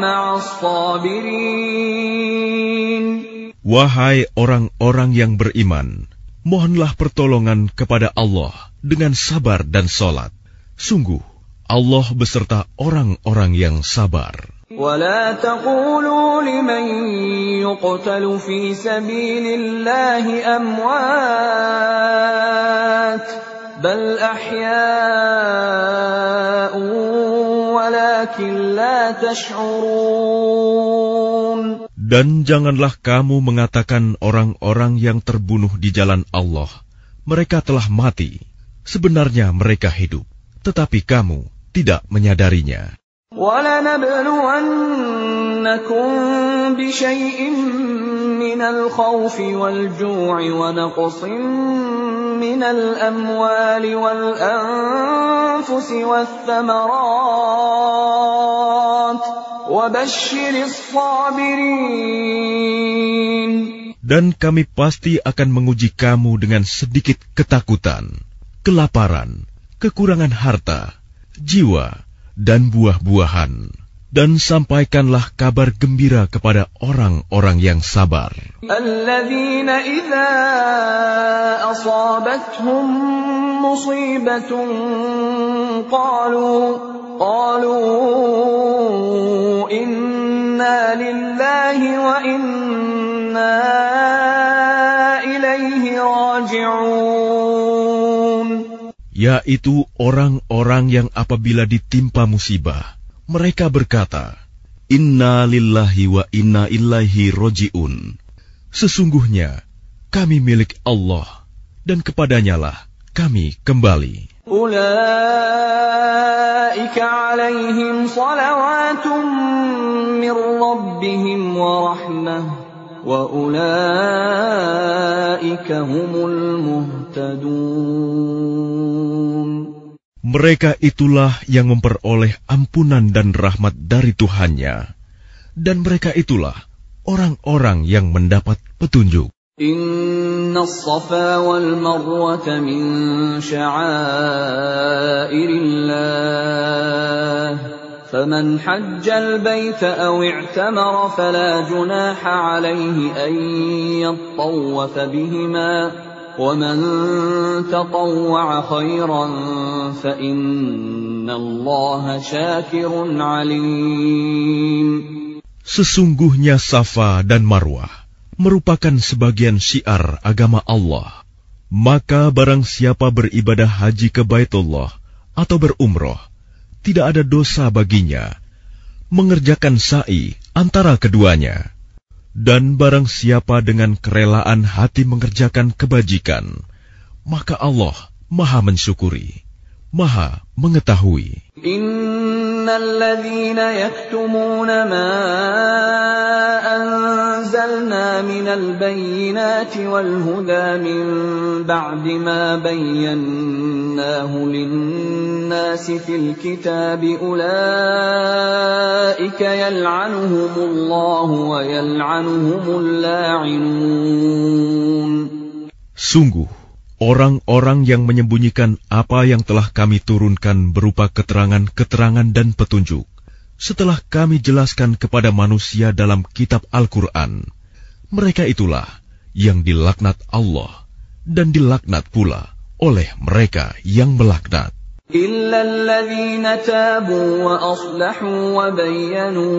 ma'as-sabirin. Wahai orang-orang yang beriman, mohonlah pertolongan kepada Allah dengan sabar dan salat. Sungguh, Allah beserta orang-orang yang sabar. ولا تقولوا لمن يقتل في سبيل الله أموات بل أحياء ولكن لا تشعرون. Dan janganlah kamu mengatakan orang-orang yang terbunuh di jalan Allah, mereka telah mati. Sebenarnya mereka hidup, tetapi kamu tidak menyadarinya. وَلَنَبْلُوَنَّكُمْ بِشَيْءٍ مِّنَ الْخَوْفِ وَالْجُوعِ وَنَقْصٍ مِّنَ الْأَمْوَالِ وَالْأَنفُسِ وَالثَّمَرَاتِ وَبَشِّرِ الصَّابِرِينَ. Dan kami pasti akan menguji kamu dengan sedikit ketakutan, kelaparan, kekurangan harta, jiwa, dan buah-buahan, dan sampaikanlah kabar gembira kepada orang-orang yang sabar. Alladzina idza asabathum musibatun qalu qalu inna lillahi wa inna ilaihi raji'un. Yaitu orang-orang yang apabila ditimpa musibah, mereka berkata, Inna lillahi wa inna ilaihi roji'un. Sesungguhnya, kami milik Allah, dan kepadanyalah kami kembali. Ulaika alaihim salawatum min rabbihim wa rahmah, wa ulaika humul muhtadun. Mereka itulah yang memperoleh ampunan dan rahmat dari Tuhannya, dan mereka itulah orang-orang yang mendapat petunjuk. Inna as-safa wal marwata min sya'airillah, faman hajjal baita aw i'tamara fala junaha alayhi an yattawwafa bihima. وَمَنْ تَطَوَّعَ خَيْرًا فَإِنَّ اللَّهَ شَاكِرٌ عَلِيمٌ. Sesungguhnya Safa dan Marwah merupakan sebagian syiar agama Allah. Maka barang siapa beribadah haji ke Baitullah atau berumroh, tidak ada dosa baginya mengerjakan sa'i antara keduanya. Dan barang siapa dengan kerelaan hati mengerjakan kebajikan, maka Allah Maha mensyukuri, Maha mengetahui. Innal ladzina yaktumuna ma anzalna minal bayyinati wal huda min ba'di ma bayyanahu lin-nasi fil kitabi ulaika yal'anuhumullahu wa yal'anuhumul la'inun. Sungguh, orang-orang yang menyembunyikan apa yang telah kami turunkan berupa keterangan-keterangan dan petunjuk, setelah kami jelaskan kepada manusia dalam kitab Al-Quran, mereka itulah yang dilaknat Allah dan dilaknat pula oleh mereka yang melaknat. إلا الذين تابوا وأصلحوا وبينوا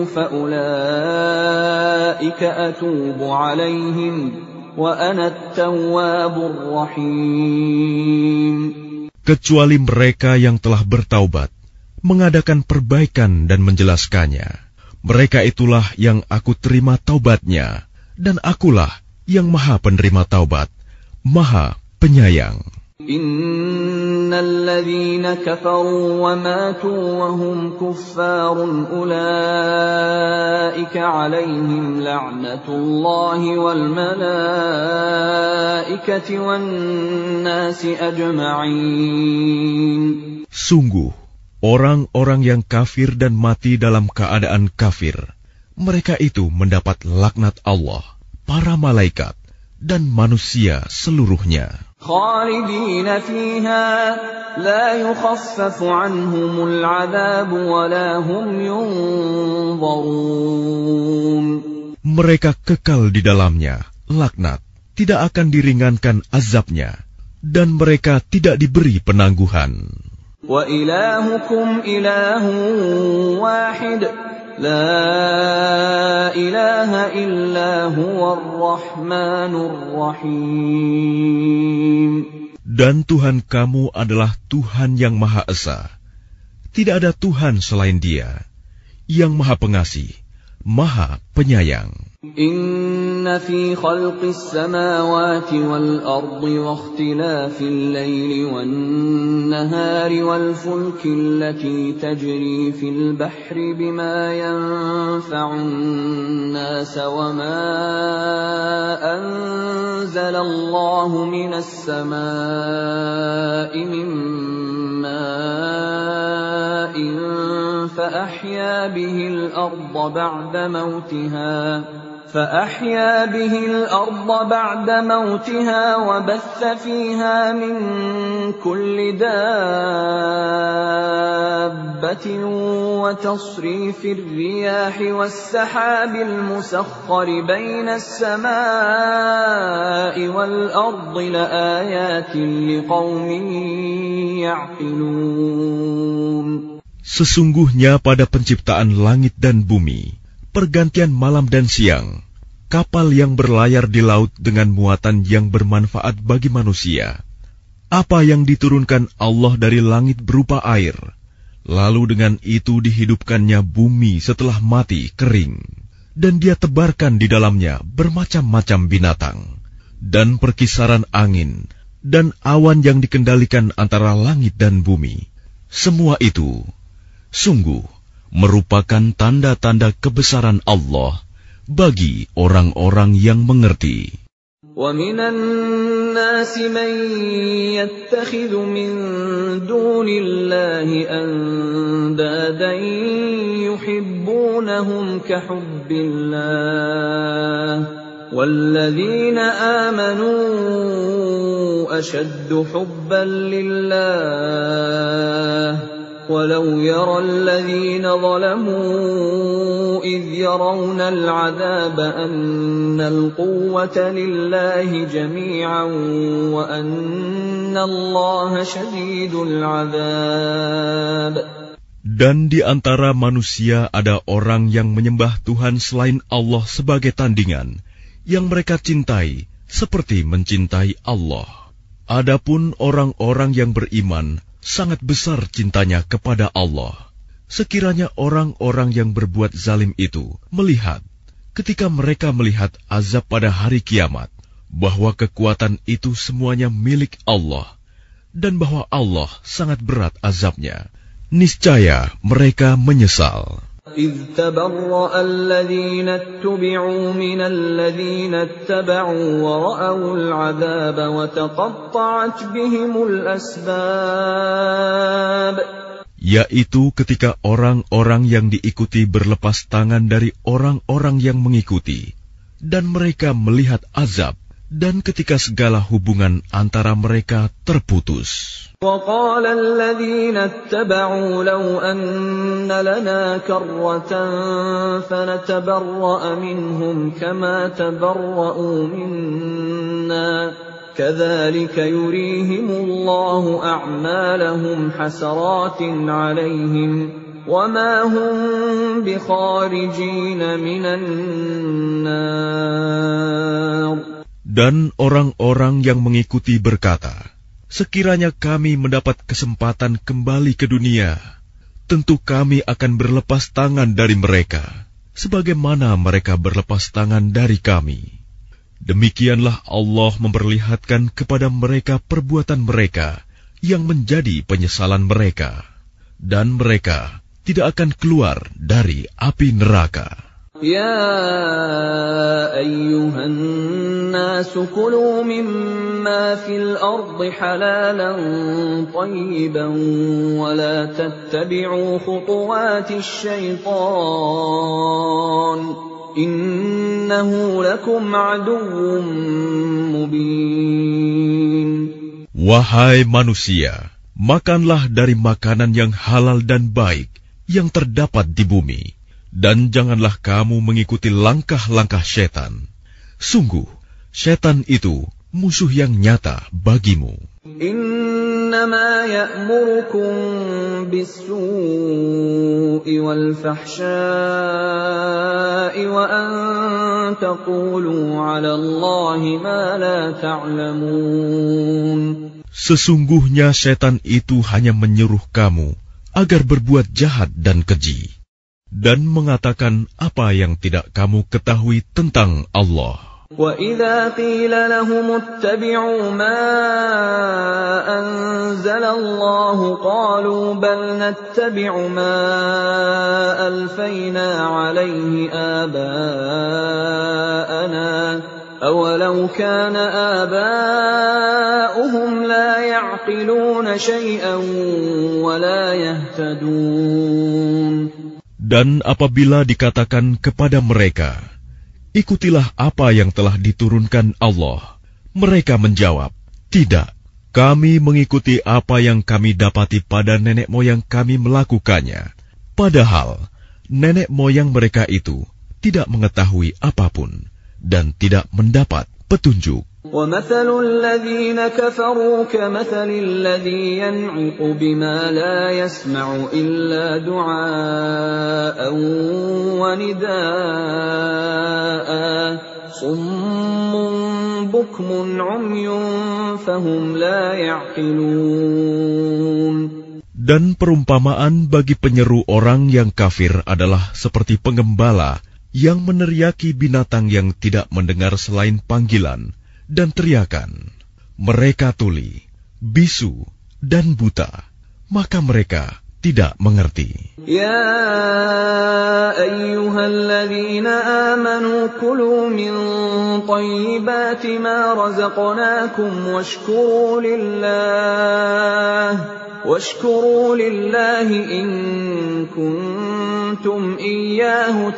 فأولئك أتوب عليهم وأنا التواب الرحيم. Kecuali mereka yang telah bertaubat, mengadakan perbaikan dan menjelaskannya, mereka itulah yang aku terima taubatnya, dan akulah yang maha penerima taubat, maha penyayang. Innal ladzina kafaru wa matu wa hum kuffarun ulaika 'alaihim la'natullahi wal malaikati wan nasi ajma'in. Sungguh, orang-orang yang kafir dan mati dalam keadaan kafir, mereka itu mendapat laknat Allah, para malaikat, dan manusia seluruhnya. Khalidina fiha la yukhaffafu anhumul 'adhab wa la hum yunzarun. Mereka kekal di dalamnya, laknat, tidak akan diringankan azabnya, dan mereka tidak diberi penangguhan. Wa ilahukum ilahun wahid, la ilaha illa huwar rahmanur rahim. Dan Tuhan kamu adalah Tuhan yang Maha Esa. Tidak ada Tuhan selain Dia, yang Maha Pengasih, Maha Penyayang. Inna fi khalqis samawati wal ardi wa ikhtilafil laili wan nahari wal fulki allati tajri fil bahri bima yanfa'un nas wa ma anzala Allahu minas samaa'i min ma'in fa ahya bihil arda ba'da mautiha فأحيا به الأرض بعد موتها وبث فيها من كل دابة وتصريف الرياح والسحاب المسخر بين السماء والأرض لآيات لقوم يعقلون. Sesungguhnya pada penciptaan langit dan bumi, pergantian malam dan siang, kapal yang berlayar di laut dengan muatan yang bermanfaat bagi manusia, apa yang diturunkan Allah dari langit berupa air, lalu dengan itu dihidupkannya bumi setelah mati kering, dan Dia tebarkan di dalamnya bermacam-macam binatang, dan perkisaran angin, dan awan yang dikendalikan antara langit dan bumi. Semua itu, sungguh, merupakan tanda-tanda kebesaran Allah bagi orang-orang yang mengerti. وَمِنَ النَّاسِ مَن يَتَّخِذُ مِن دُونِ اللَّهِ أَندَادًا يُحِبُّونَهُمْ كَحُبِّ اللَّهِ وَالَّذِينَ آمَنُوا أَشَدُّ حُبًّا لِلَّهِ وَلَوْ يَرَى الَّذِينَ ظَلَمُوا إِذْ يَرَوْنَ الْعَذَابَ أَنَّ الْقُوَّةَ لِلَّهِ جَمِيعًا وَأَنَّ اللَّهَ شَدِيدُ الْعَذَابِ. Dan di antara manusia ada orang yang menyembah Tuhan selain Allah sebagai tandingan, yang mereka cintai seperti mencintai Allah. Adapun orang-orang yang beriman sangat besar cintanya kepada Allah. Sekiranya orang-orang yang berbuat zalim itu melihat, ketika mereka melihat azab pada hari kiamat, bahwa kekuatan itu semuanya milik Allah, dan bahwa Allah sangat berat azabnya, niscaya mereka menyesal. إِذْ تَبَرَّأَ الَّذِينَ اتُّبِعُوا مِنَ الَّذِينَ اتَّبَعُوا وَرَأَوُا الْعَذَابَ وَتَقَطَّعَتْ بِهِمُ الْأَسْبَابُ. Yaitu ketika orang-orang yang diikuti berlepas tangan dari orang-orang yang mengikuti, dan mereka melihat azab, Dan ketika segala hubungan antara mereka terputus, وقال الذين اتبعوا لو أن لنا كرة فنتبرأ منهم كما تبرأوا منا كذلك يريهم الله أعمالهم حسرات عليهم وما هم بخارجين من النار. Dan orang-orang yang mengikuti berkata, sekiranya kami mendapat kesempatan kembali ke dunia, tentu kami akan berlepas tangan dari mereka, sebagaimana mereka berlepas tangan dari kami. Demikianlah Allah memperlihatkan kepada mereka perbuatan mereka yang menjadi penyesalan mereka, dan mereka tidak akan keluar dari api neraka. يا أيها الناس كلوا مما في الأرض حلالا طيبا ولا تتبعوا خطوات الشيطان إنه لكم عدو مبين. Wahai manusia, makanlah dari makanan yang halal dan baik yang terdapat di bumi. Dan janganlah kamu mengikuti langkah-langkah setan. Sungguh, setan itu musuh yang nyata bagimu. Innama ya'murukum bis-su'i wal-fahsya'i wa an taqulu 'ala Allahi ma la ta'lamun. Sesungguhnya setan itu hanya menyuruh kamu agar berbuat jahat dan keji, dan mengatakan apa yang tidak kamu ketahui tentang Allah. وَإِذَا قِيلَ لَهُمُ اتَّبِعُوا مَا أَنزَلَ اللَّهُ قَالُوا بَلْ نَتَّبِعُ مَا أَلْفَيْنَا عَلَيْهِ آبَاءَنَا أَوَلَوْ كَانَ آبَاؤُهُمْ لَا يَعْقِلُونَ شَيْئًا وَلَا يَهْتَدُونَ. Dan apabila dikatakan kepada mereka, ikutilah apa yang telah diturunkan Allah, mereka menjawab, tidak, kami mengikuti apa yang kami dapati pada nenek moyang kami melakukannya. Padahal, nenek moyang mereka itu tidak mengetahui apapun dan tidak mendapat petunjuk. وَمَثَلُ الَّذِينَ كَفَرُوا كَمَثَلِ الَّذِي يَنْعِقُ بِمَا لَا يَسْمَعُ إِلَّا دُعَاءً وَنِدَاءً صُمٌّ بُكْمٌ عُمْيٌ فَهُمْ لَا يَعْقِلُونَ. Dan perumpamaan bagi penyeru orang yang kafir adalah seperti penggembala yang meneriaki binatang yang tidak mendengar selain panggilan dan teriakan. Mereka tuli, bisu, dan buta, maka mereka tidak mengerti. Ya ayyuhalladzina amanu kulu min thayyibati ma razaqnakum washkuru lillah washkuru lillahi in kuntum iyyahu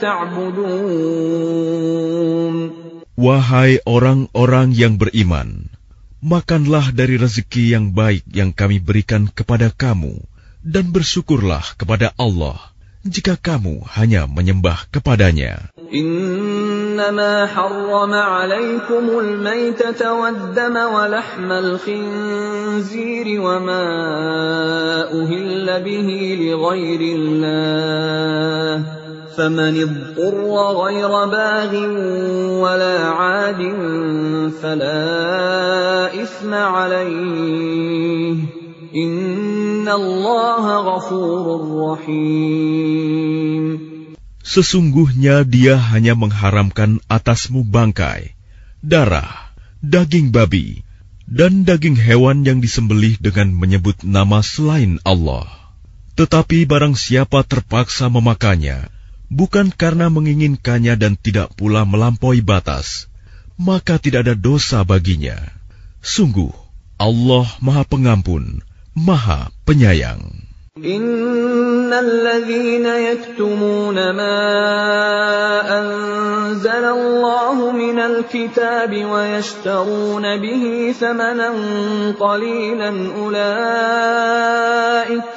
ta'budun. Wahai orang-orang yang beriman, makanlah dari rezeki yang baik yang kami berikan kepada kamu, dan bersyukurlah kepada Allah jika kamu hanya menyembah kepadanya. Innama harrama alaikumul maytata waddama wa lahmal khinziri wa ma uhilla bihi li ghairillah. فَمَنِ اضْطُرَّ غَيْرَ بَاغٍ وَلَا عَادٍ فَلَا إِثْمَ عَلَيْهِ إِنَّ اللَّهَ غَفُورٌ رَّحِيمٌ. Sesungguhnya Dia hanya mengharamkan atasmu bangkai, darah, daging babi, dan daging hewan yang disembelih dengan menyebut nama selain Allah. Tetapi barang siapa terpaksa memakannya, bukan karena menginginkannya dan tidak pula melampaui batas, maka tidak ada dosa baginya. Sungguh, Allah Maha Pengampun, Maha Penyayang. Innalladzina yaktumuna ma anzalallahu minal kitabi wa yashtaruna bihi thamanan qalilan ulaik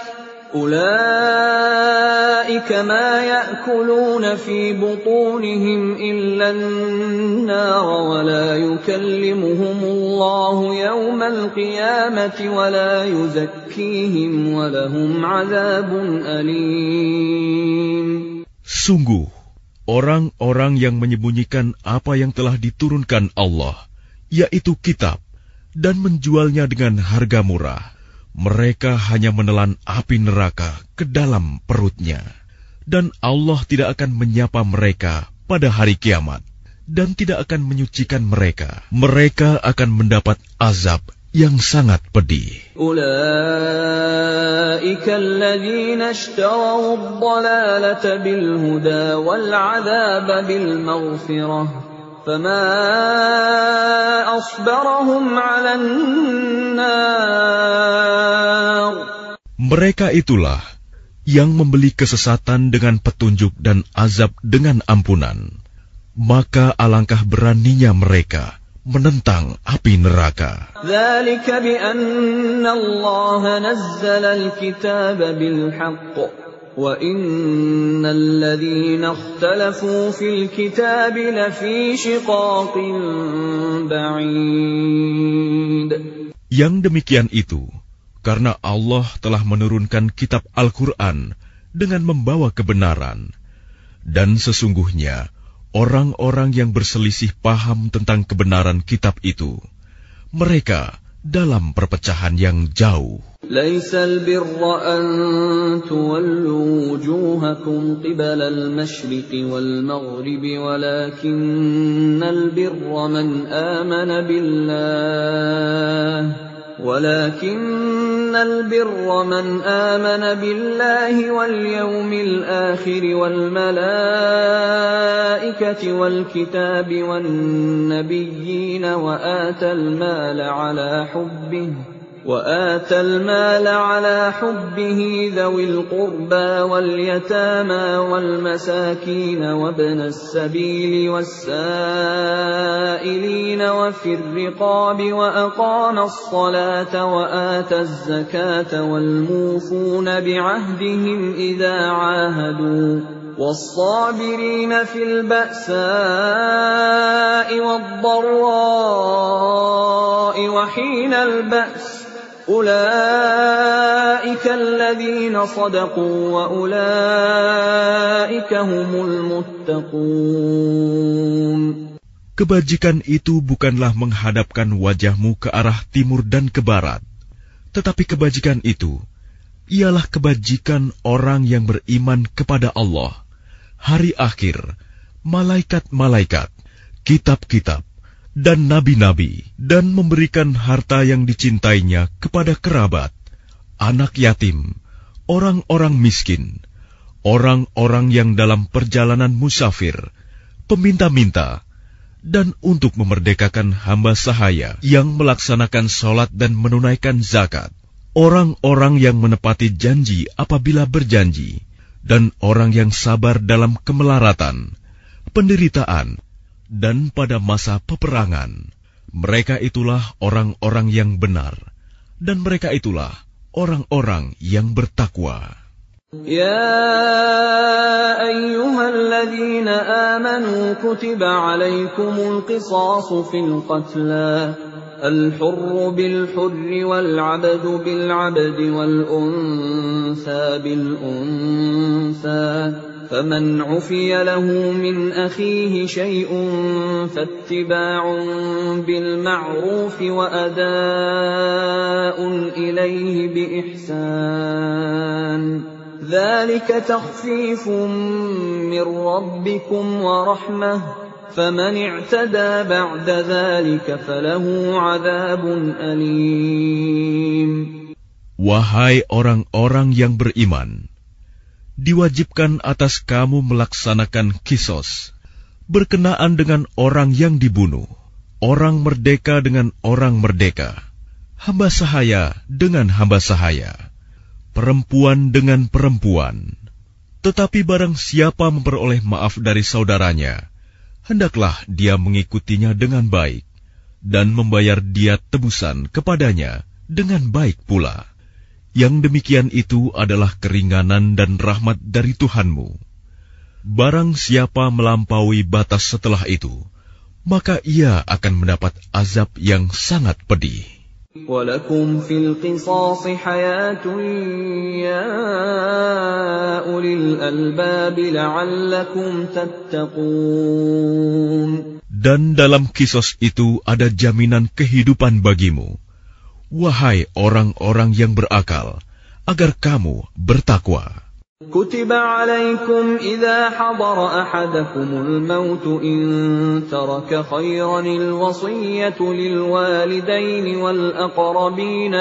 ulaika ma ya'kuluna fi butunihim illa an-nar wa la yukallimuhumullahu yawmal qiyamati wa la yuzakkihim wa lahum 'adzabun alim. Sungguh, orang-orang yang menyembunyikan apa yang telah diturunkan Allah, yaitu kitab, dan menjualnya dengan harga murah, mereka hanya menelan api neraka ke dalam perutnya. Dan Allah tidak akan menyapa mereka pada hari kiamat, dan tidak akan menyucikan mereka. Mereka akan mendapat azab yang sangat pedih. Ulaika alladzina ishtaraw ad-dalalata bil huda wal 'adzaba bil maghfirah fama asbarahum 'alan nar. Mereka itulah yang membeli kesesatan dengan petunjuk dan azab dengan ampunan. Maka alangkah beraninya mereka menentang api neraka. Dzalika bi anna Allah nazzala al-kitaba bil haqq wa innal ladzina ikhtalafu fil kitabi lafi shiqaqin ba'id. Yang demikian itu karena Allah telah menurunkan kitab Al-Quran dengan membawa kebenaran, dan sesungguhnya orang-orang yang berselisih paham tentang kebenaran kitab itu, mereka dalam perpecahan yang jauh. Laisal birra an tuwallu wujuhakum qibala al-mashriqi wal-maghribi walakinnal birra man amana billah ولكن البر من آمن بالله واليوم الآخر والملائكة والكتاب والنبيين وآتى المال على حبه وآتى المال على حبه ذوي القربى واليتامى والمساكين وابن السبيل والسائلين وفي الرقاب وأقام الصلاة وآتى الزكاة والموفون بعهدهم إذا عاهدوا والصابرين في البأساء والضراء وحين البأس أولئك الذين صدقوا وأولئك هم المتقون. Kebajikan itu bukanlah menghadapkan wajahmu ke arah timur dan ke barat, tetapi kebajikan itu ialah kebajikan orang yang beriman kepada Allah, hari akhir, malaikat-malaikat, kitab-kitab, dan nabi-nabi, dan memberikan harta yang dicintainya kepada kerabat, anak yatim, orang-orang miskin, orang-orang yang dalam perjalanan musafir, peminta-minta, dan untuk memerdekakan hamba sahaya yang melaksanakan sholat dan menunaikan zakat, orang-orang yang menepati janji apabila berjanji, dan orang yang sabar dalam kemelaratan, penderitaan, dan pada masa peperangan. Mereka itulah orang-orang yang benar, dan mereka itulah orang-orang yang bertakwa. Ya ayyuhalladzina amanu kutiba alaikumul qisasu fil qatla al-hurru bil-hurri wal-'abdu bil-'abdi wal-untha bil-untha فمن عفي له من أخيه شيء فاتباع بالمعروف وأداء إليه بإحسان ذلك تخفيف من ربكم ورحمة فمن اعتدى بعد ذلك فله عذاب أليم. Wahai orang-orang yang beriman, diwajibkan atas kamu melaksanakan kisos, berkenaan dengan orang yang dibunuh, orang merdeka dengan orang merdeka, hamba sahaya dengan hamba sahaya. perempuan dengan perempuan. Tetapi barang siapa memperoleh maaf dari saudaranya, hendaklah dia mengikutinya dengan baik, dan membayar dia tebusan kepadanya dengan baik pula. Yang demikian itu adalah keringanan dan rahmat dari Tuhanmu. Barang siapa melampaui batas setelah itu, maka ia akan mendapat azab yang sangat pedih. وَلَكُمْ فِي الْقِصَاصِ حَيَاةٌ يَا أُولِي الْأَلْبَابِ لَعَلَّكُمْ تَتَّقُونَ. Dan dalam kisos itu ada jaminan kehidupan bagimu, wahai orang-orang yang berakal, agar kamu bertakwa. كتب عليكم إذا حضر أحدكم الموت إن ترك خيرا الوصية للوالدين والأقربين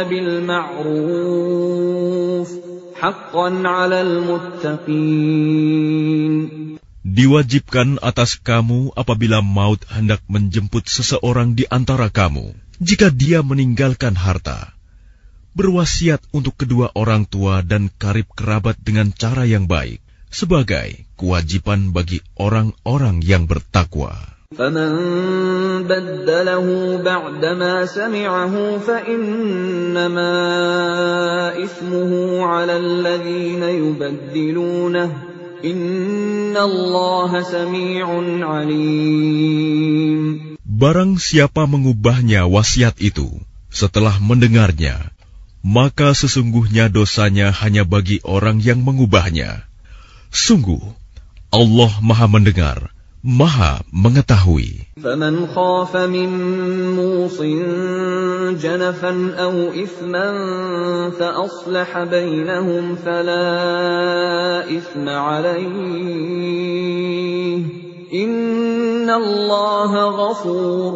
بالمعروف حقا على المتقين. Diwajibkan atas kamu apabila maut hendak menjemput seseorang di antara kamu, jika dia meninggalkan harta, berwasiat untuk kedua orang tua dan karib kerabat dengan cara yang baik, sebagai kewajiban bagi orang-orang yang bertakwa. فَمَنْ بَدَّلَهُ بَعْدَمَا سَمِعَهُ فَإِنَّمَا إِثْمُهُ عَلَى الَّذِينَ يُبَدِّلُونَهُ إِنَّ اللَّهَ سَمِيعٌ عَلِيمٌ. Barang siapa mengubahnya wasiat itu setelah mendengarnya, maka sesungguhnya dosanya hanya bagi orang yang mengubahnya. Sungguh, Allah Maha Mendengar, Maha Mengetahui. فَمَنْ خَافَ مِنْ مُوصٍ جَنَفًا أَوْ إِثْمًا فَأَصْلَحَ بَيْنَهُمْ فَلَا إِثْمَ عَلَيْهِ إِنَّ اللَّهَ غَفُورٌ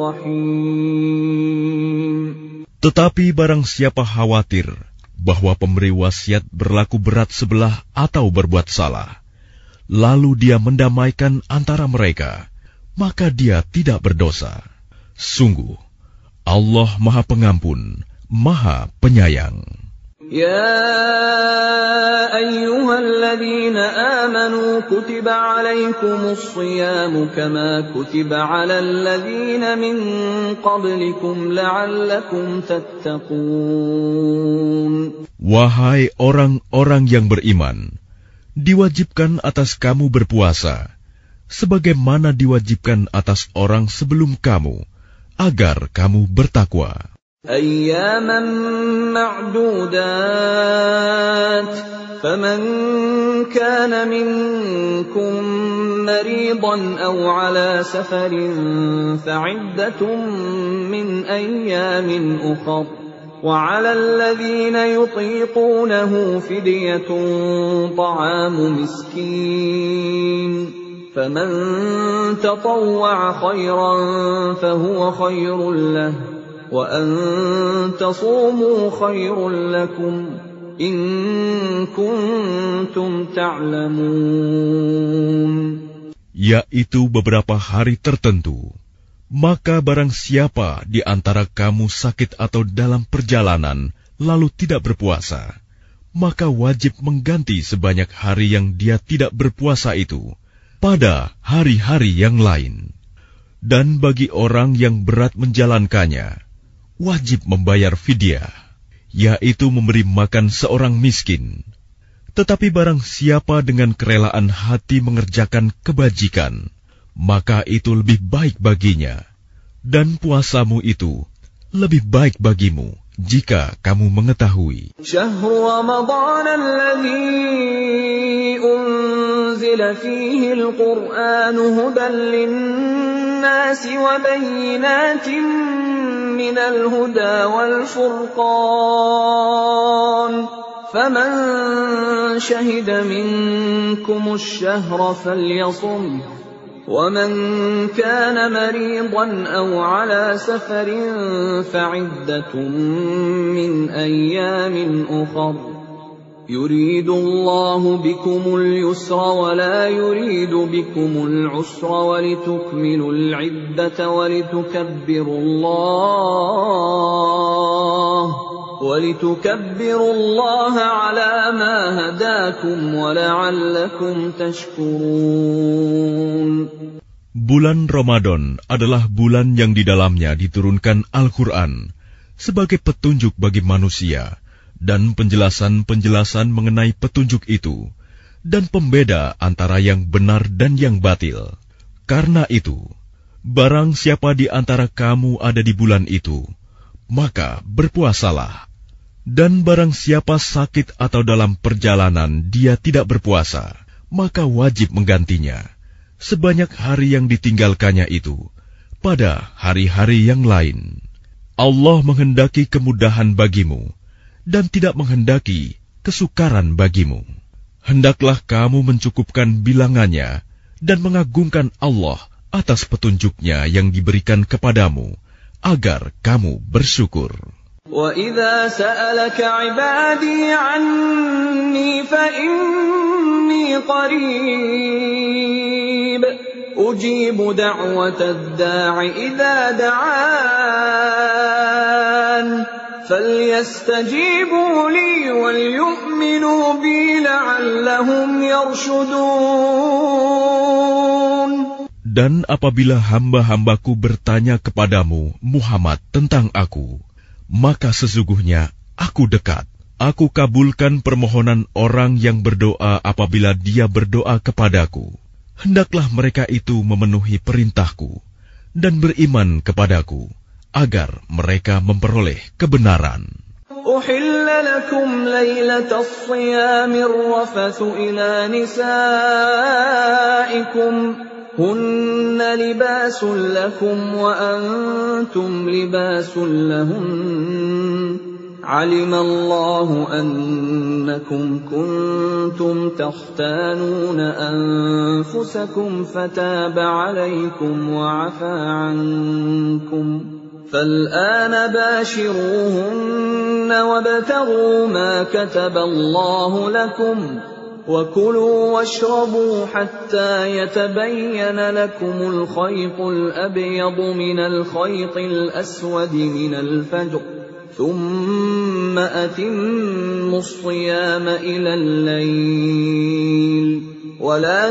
رَحِيمٌ. Tetapi barang siapa khawatir bahwa pemberi wasiat berlaku berat sebelah atau berbuat salah, lalu dia mendamaikan antara mereka, maka dia tidak berdosa. Sungguh, Allah Maha Pengampun, Maha Penyayang. يا أيها الذين آمنوا كتب عليكم الصيام كما كتب على الذين من قبلكم لعلكم تتقون. Wahai orang-orang yang beriman, diwajibkan atas kamu berpuasa, sebagaimana diwajibkan atas orang sebelum kamu, agar kamu bertakwa. أياما معدودات فمن كان منكم مريضا أو على سفر فعدة من أيام أخر وعلى الذين يطيقونه فدية طعام مسكين فمن تطوع خيرا فهو خير له وأن تصوموا خير لكم إن كنتم تعلمون. Yaitu beberapa hari tertentu. Maka barang siapa di antara kamu sakit atau dalam perjalanan lalu tidak berpuasa, maka wajib mengganti sebanyak hari yang dia tidak berpuasa itu pada hari-hari yang lain. Dan bagi orang yang berat menjalankannya, wajib membayar fidyah, yaitu memberi makan seorang miskin. Tetapi barang siapa dengan kerelaan hati mengerjakan kebajikan, maka itu lebih baik baginya, dan puasamu itu lebih baik bagimu jika kamu mengetahui. Syahrul Ramadan alladzi unzila fihi al-Qur'an hudan lin-nasi wa bayyinatin minal huda wal furqan faman shahida minkum ash-shahra falyasum ومن كان مريضا أو على سفر فعدة من أيام أخر يريد الله بكم اليسر ولا يريد بكم العسر ولتكملوا العدة ولتكبروا الله وَلِتُكَبِّرُوا اللَّهَ عَلَى مَا هَدَاكُمْ وَلَعَلَّكُمْ تَشْكُرُونَ. Bulan Ramadan adalah bulan yang di dalamnya diturunkan Al-Quran sebagai petunjuk bagi manusia dan penjelasan-penjelasan mengenai petunjuk itu dan pembeda antara yang benar dan yang batil. Karena itu, barang siapa di antara kamu ada di bulan itu, maka berpuasalah. Dan barang siapa sakit atau dalam perjalanan dia tidak berpuasa, maka wajib menggantinya sebanyak hari yang ditinggalkannya itu pada hari-hari yang lain. Allah menghendaki kemudahan bagimu dan tidak menghendaki kesukaran bagimu. Hendaklah kamu mencukupkan bilangannya dan mengagungkan Allah atas petunjuknya yang diberikan kepadamu, agar kamu bersyukur. وَإِذَا سَأَلَكَ عِبَادِي عَنِّي فَإِنِّي قَرِيبٌ أُجِيبُ دَعْوَةَ الدَّاعِ إِذَا دَعَانِ فَلْيَسْتَجِيبُوا لِي وَلْيُؤْمِنُوا بِي لَعَلَّهُمْ يَرْشُدُونَ. Dan apabila hamba-hambaku bertanya kepadamu, Muhammad, tentang aku, maka sesungguhnya aku dekat. Aku kabulkan permohonan orang yang berdoa apabila dia berdoa kepadaku. Hendaklah mereka itu memenuhi perintahku dan beriman kepadaku, agar mereka memperoleh kebenaran. أُحِلَّ لَكُمْ لَيْلَةَ الصِّيَامِ الرَّفَثُ إِلَى نِسَائِكُمْ هُنَّ لِبَاسٌ لَكُمْ وَأَنْتُمْ لِبَاسٌ لَهُنَّ عَلِمَ اللَّهُ أَنَّكُمْ كُنْتُمْ تَخْتَانُونَ أَنفُسَكُمْ فَتَابَ عَلَيْكُمْ وَعَفَا عَنْكُمْ فَالْآنَ بَاشِرُوهُنَّ وَابْتَغُوا مَا كَتَبَ اللَّهُ لَكُمْ وَكُلُوا وَاشْرَبُوا حَتَّى يَتَبَيَّنَ لَكُمُ الْخَيْطُ الْأَبْيَضُ مِنَ الْخَيْطِ الْأَسْوَدِ مِنَ الْفَجْرِ ثُمَّ أَتِمُّوا الصِّيَامَ إِلَى اللَّيْلِ وَلَا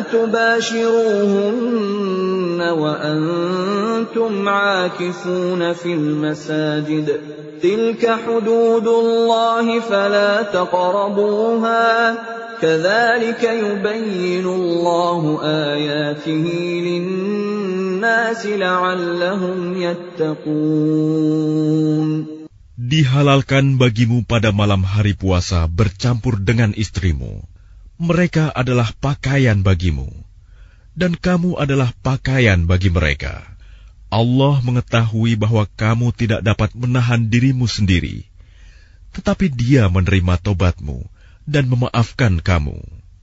تُبَاشِرُوهُنَّ وَأَنْتُمْ عَاكِفُونَ فِي الْمَسَاجِدِ تِلْكَ حُدُودُ اللَّهِ فَلَا تَقْرَبُوهَا كَذَلِكَ يُبَيِّنُ اللَّهُ آيَاتِهِ لِلنَّاسِ لَعَلَّهُمْ يَتَّقُونَ. Dihalalkan bagimu pada malam hari puasa bercampur dengan istrimu. Mereka adalah pakaian bagimu, dan kamu adalah pakaian bagi mereka. Allah mengetahui bahwa kamu tidak dapat menahan dirimu sendiri, tetapi Dia menerima tobatmu dan memaafkan kamu.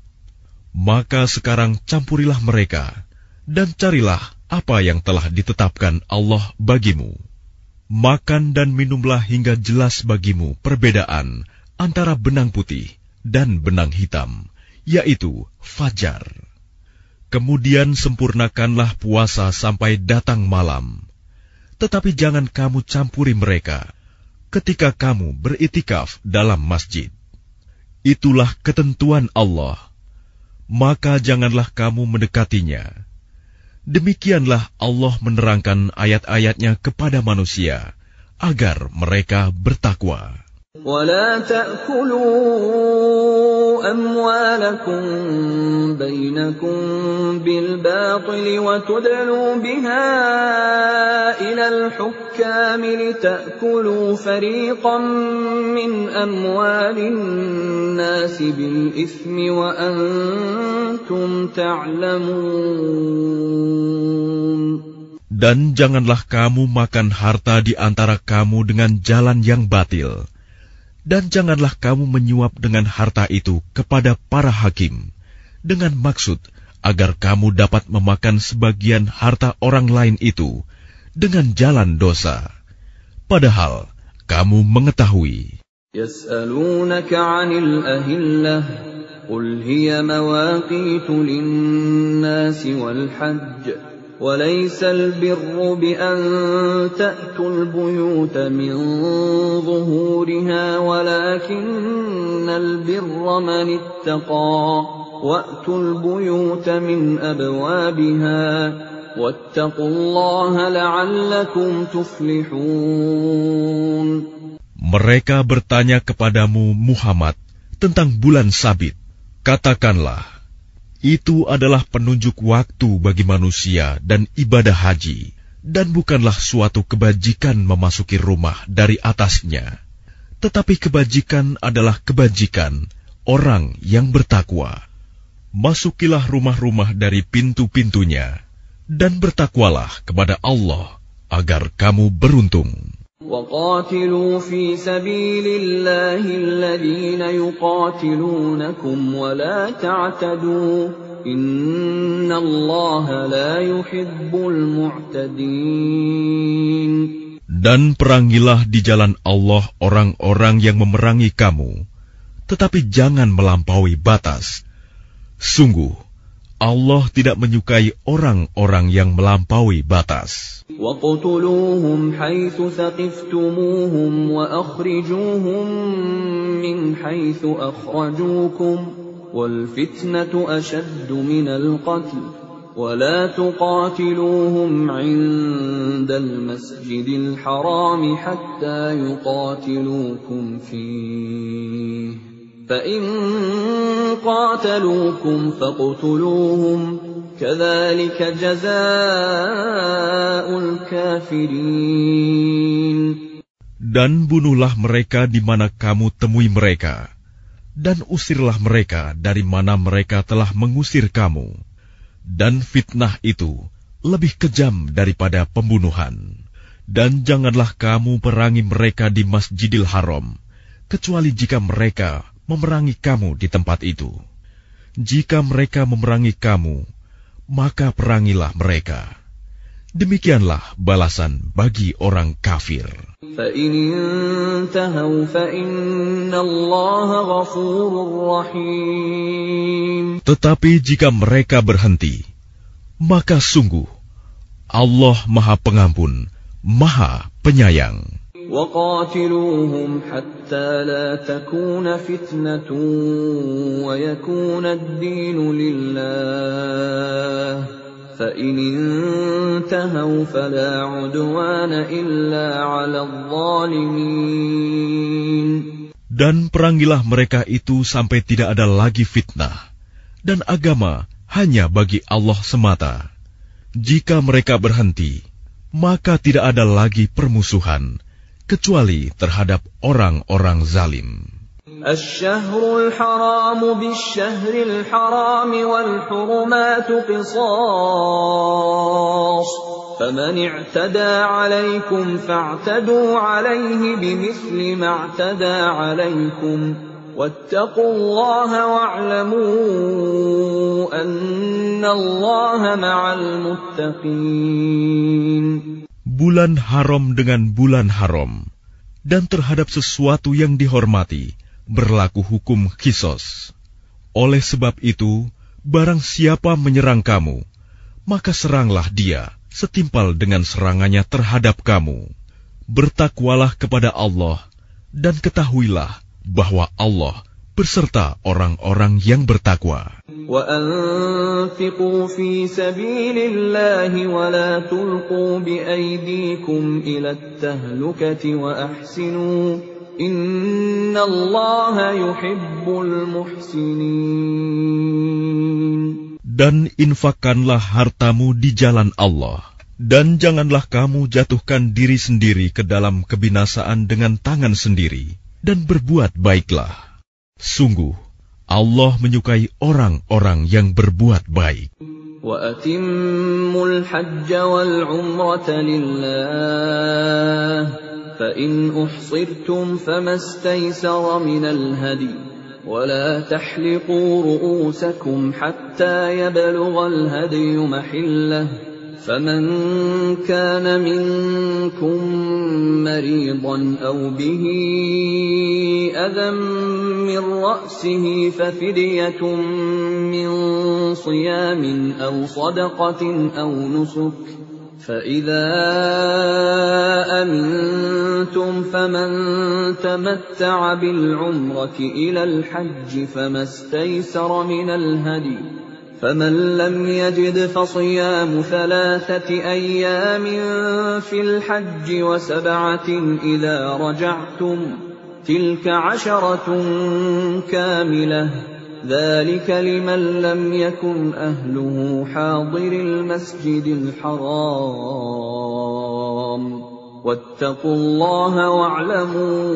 Maka sekarang campurilah mereka, dan carilah apa yang telah ditetapkan Allah bagimu. Makan dan minumlah hingga jelas bagimu perbedaan antara benang putih dan benang hitam, yaitu fajar. Kemudian sempurnakanlah puasa sampai datang malam. Tetapi jangan kamu campuri mereka ketika kamu beritikaf dalam masjid. Itulah ketentuan Allah, maka janganlah kamu mendekatinya. Demikianlah Allah menerangkan ayat-ayatnya kepada manusia, agar mereka bertakwa. وَلَا تَأْكُلُوا أَمْوَالَكُمْ بَيْنَكُمْ بِالْبَاطِلِ وَتُدْلُوا بِهَا إِلَى الْحُكَّامِ لِتَأْكُلُوا فَرِيقًا مِنْ أَمْوَالِ النَّاسِ بِالْإِثْمِ وَأَنْتُمْ تَعْلَمُونَ. Dan janganlah kamu makan harta di antara kamu dengan jalan yang batil. Dan janganlah kamu menyuap dengan harta itu kepada para hakim, dengan maksud agar kamu dapat memakan sebagian harta orang lain itu dengan jalan dosa. Padahal kamu mengetahui. Yas'alunaka 'anil ahillah, qul hiya mawaqitu lin-nasi wal hajj. وليس البر بأن تأتوا البيوت من ظهورها ولكن البر من اتقى وأتوا البيوت من أبوابها واتقوا الله لعلكم تفلحون. Mereka bertanya kepadamu Muhammad tentang bulan Sabit. Katakanlah, itu adalah penunjuk waktu bagi manusia dan ibadah haji, dan bukanlah suatu kebajikan memasuki rumah dari atasnya. Tetapi kebajikan adalah kebajikan orang yang bertakwa. Masukilah rumah-rumah dari pintu-pintunya, dan bertakwalah kepada Allah agar kamu beruntung. وَقَاتِلُوا فِي سَبِيلِ اللَّهِ الَّذِينَ يُقَاتِلُونَكُمْ وَلَا تَعْتَدُوا إِنَّ اللَّهَ لَا يُحِبُّ الْمُعْتَدِينَ. Dan perangilah di jalan Allah orang-orang yang memerangi kamu, tetapi jangan melampaui batas. Sungguh, Allah tidak menyukai orang-orang yang melampaui batas. وَاقْتُلُوهُمْ حَيْثُ ثَقِفْتُمُوهُمْ وَأَخْرِجُوهُمْ مِنْ حَيْثُ أَخْرَجُوكُمْ وَالْفِتْنَةُ أَشَدُّ مِنَ الْقَتْلِ وَلَا تُقَاتِلُوهُمْ عِندَ الْمَسْجِدِ الْحَرَامِ حَتَّى يُقَاتِلُوكُمْ فِيهِ فَإِنْ قَاتَلُوكُمْ فَاقْتُلُوهُمْ كَذَلِكَ جَزَاءُ الْكَافِرِينَ. Dan bunuhlah mereka di mana kamu temui mereka, dan usirlah mereka dari mana mereka telah mengusir kamu. Dan fitnah itu lebih kejam daripada pembunuhan. Dan janganlah kamu perangi mereka di Masjidil Haram, kecuali jika mereka memerangi kamu di tempat itu. Jika mereka memerangi kamu, maka perangilah mereka. Demikianlah balasan bagi orang kafir. فَإِنِ انْتَهَوْا فَإِنَّ اللَّهَ غَفُورٌ رَحِيمٌ. Tetapi jika mereka berhenti, maka sungguh Allah Maha Pengampun, Maha Penyayang. وَقَاتِلُوهُمْ حَتَّى لَا تَكُونَ فِتْنَةٌ وَيَكُونَ الدِّينُ لِلَّهِ فَإِنِ انْتَهَوْا فَلَا عُدْوَانَ إِلَّا عَلَى الظَّالِمِينَ. Dan perangilah mereka itu sampai tidak ada lagi fitnah, dan agama hanya bagi Allah semata. Jika mereka berhenti, maka tidak ada lagi permusuhan, kecuali terhadap orang-orang zalim. الشهر الحرام بالشهر الحرام والحرمات قصاص فمن اعتدى عليكم فاعتدوا عليه بمثل ما اعتدى عليكم واتقوا الله واعلموا أن الله مع المتقين. Bulan haram dengan bulan haram, dan terhadap sesuatu yang dihormati berlaku hukum qisas. Oleh sebab itu, barang siapa menyerang kamu, maka seranglah dia setimpal dengan serangannya terhadap kamu. Bertakwalah kepada Allah, dan ketahuilah bahwa Allah beserta orang-orang yang bertakwa. وَأَنْفِقُوا فِي سَبِيلِ اللَّهِ وَلَا تُلْقُوا بِأَيْدِيكُمْ إِلَى التَّهْلُكَةِ وَأَحْسِنُوا إِنَّ اللَّهَ يُحِبُّ الْمُحْسِنِينَ. Dan infakkanlah hartamu di jalan Allah, dan janganlah kamu jatuhkan diri sendiri ke dalam kebinasaan dengan tangan sendiri, dan berbuat baiklah. Sungguh, Allah menyukai orang-orang yang berbuat baik. وَأَتِمُّوا الْحَجَّ وَالْعُمْرَةَ لِلَّهِ فَإِنْ أُحْصِرْتُمْ فَمَا اسْتَيْسَرَ مِنَ الْهَدْيِ وَلَا تَحْلِقُوا رُؤُوسَكُمْ حَتَّى يَبْلُغَ الْهَدْيُ مَحِلَّهُ فمن كان منكم مريضا أو به أذى من رأسه ففدية من صيام أو صدقة أو نسك فإذا أمنتم فمن تمتع بالعمرة إلى الحج فما استيسر من الهدي فمن لم يجد فصيام ثلاثة أيام في الحج وسبعة إذا رجعتم تلك عشرة كاملة ذلك لمن لم يكن أهله حاضر المسجد الحرام واتقوا الله واعلموا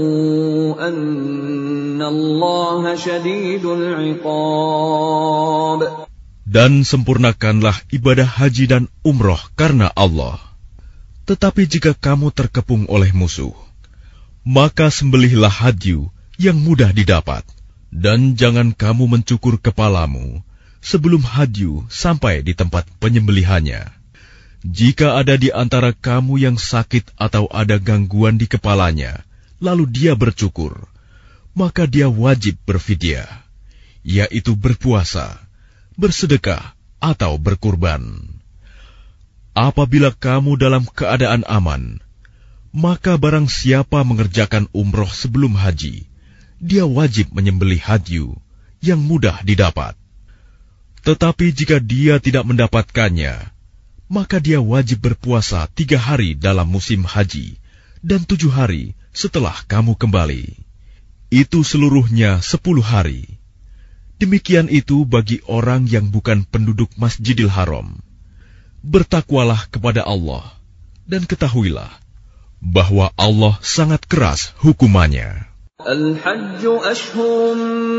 أن الله شديد العقاب. Dan sempurnakanlah ibadah haji dan umroh karena Allah. Tetapi jika kamu terkepung oleh musuh, maka sembelihlah hadyu yang mudah didapat. Dan jangan kamu mencukur kepalamu sebelum hadyu sampai di tempat penyembelihannya. Jika ada di antara kamu yang sakit atau ada gangguan di kepalanya, lalu dia bercukur, maka dia wajib berfidyah, yaitu berpuasa, bersedekah, atau berkurban. Apabila kamu dalam keadaan aman, maka barang siapa mengerjakan umroh sebelum haji, dia wajib menyembelih hadyu yang mudah didapat. Tetapi jika dia tidak mendapatkannya, maka dia wajib berpuasa tiga hari dalam musim haji dan tujuh hari setelah kamu kembali. Itu seluruhnya sepuluh hari. Demikian itu bagi orang yang bukan penduduk Masjidil Haram. Bertakwalah kepada Allah dan ketahuilah bahwa Allah sangat keras hukumannya. الحج أشهر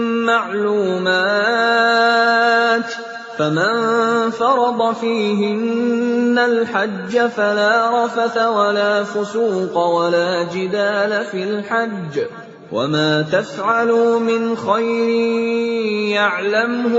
معلومات فمن فرض فيهن الحج فلا رفث ولا فسوق ولا جدال في الحج وما تفعلوا من خير يعلمه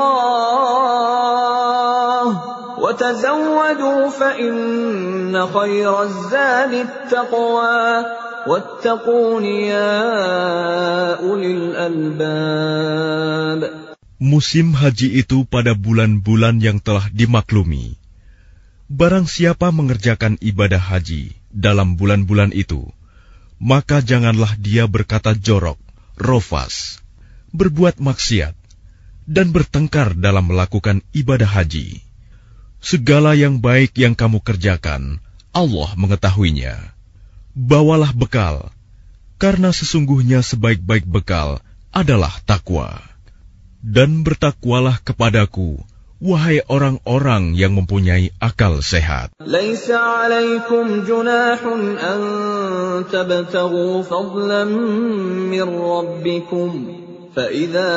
الله وتزودوا فإن خير الزاد التقوى واتقون يا أولي الألباب. Musim haji itu pada bulan-bulan yang telah dimaklumi. Barang siapa mengerjakan ibadah haji dalam bulan-bulan itu, maka janganlah dia berkata jorok, rofas, berbuat maksiat, dan bertengkar dalam melakukan ibadah haji. Segala yang baik yang kamu kerjakan, Allah mengetahuinya. Bawalah bekal, karena sesungguhnya sebaik-baik bekal adalah takwa. Dan bertakwalah kepadaku, wahai orang-orang yang mempunyai akal sehat. Laisa 'alaikum junahun an tabtaghu fadlan min rabbikum فإذا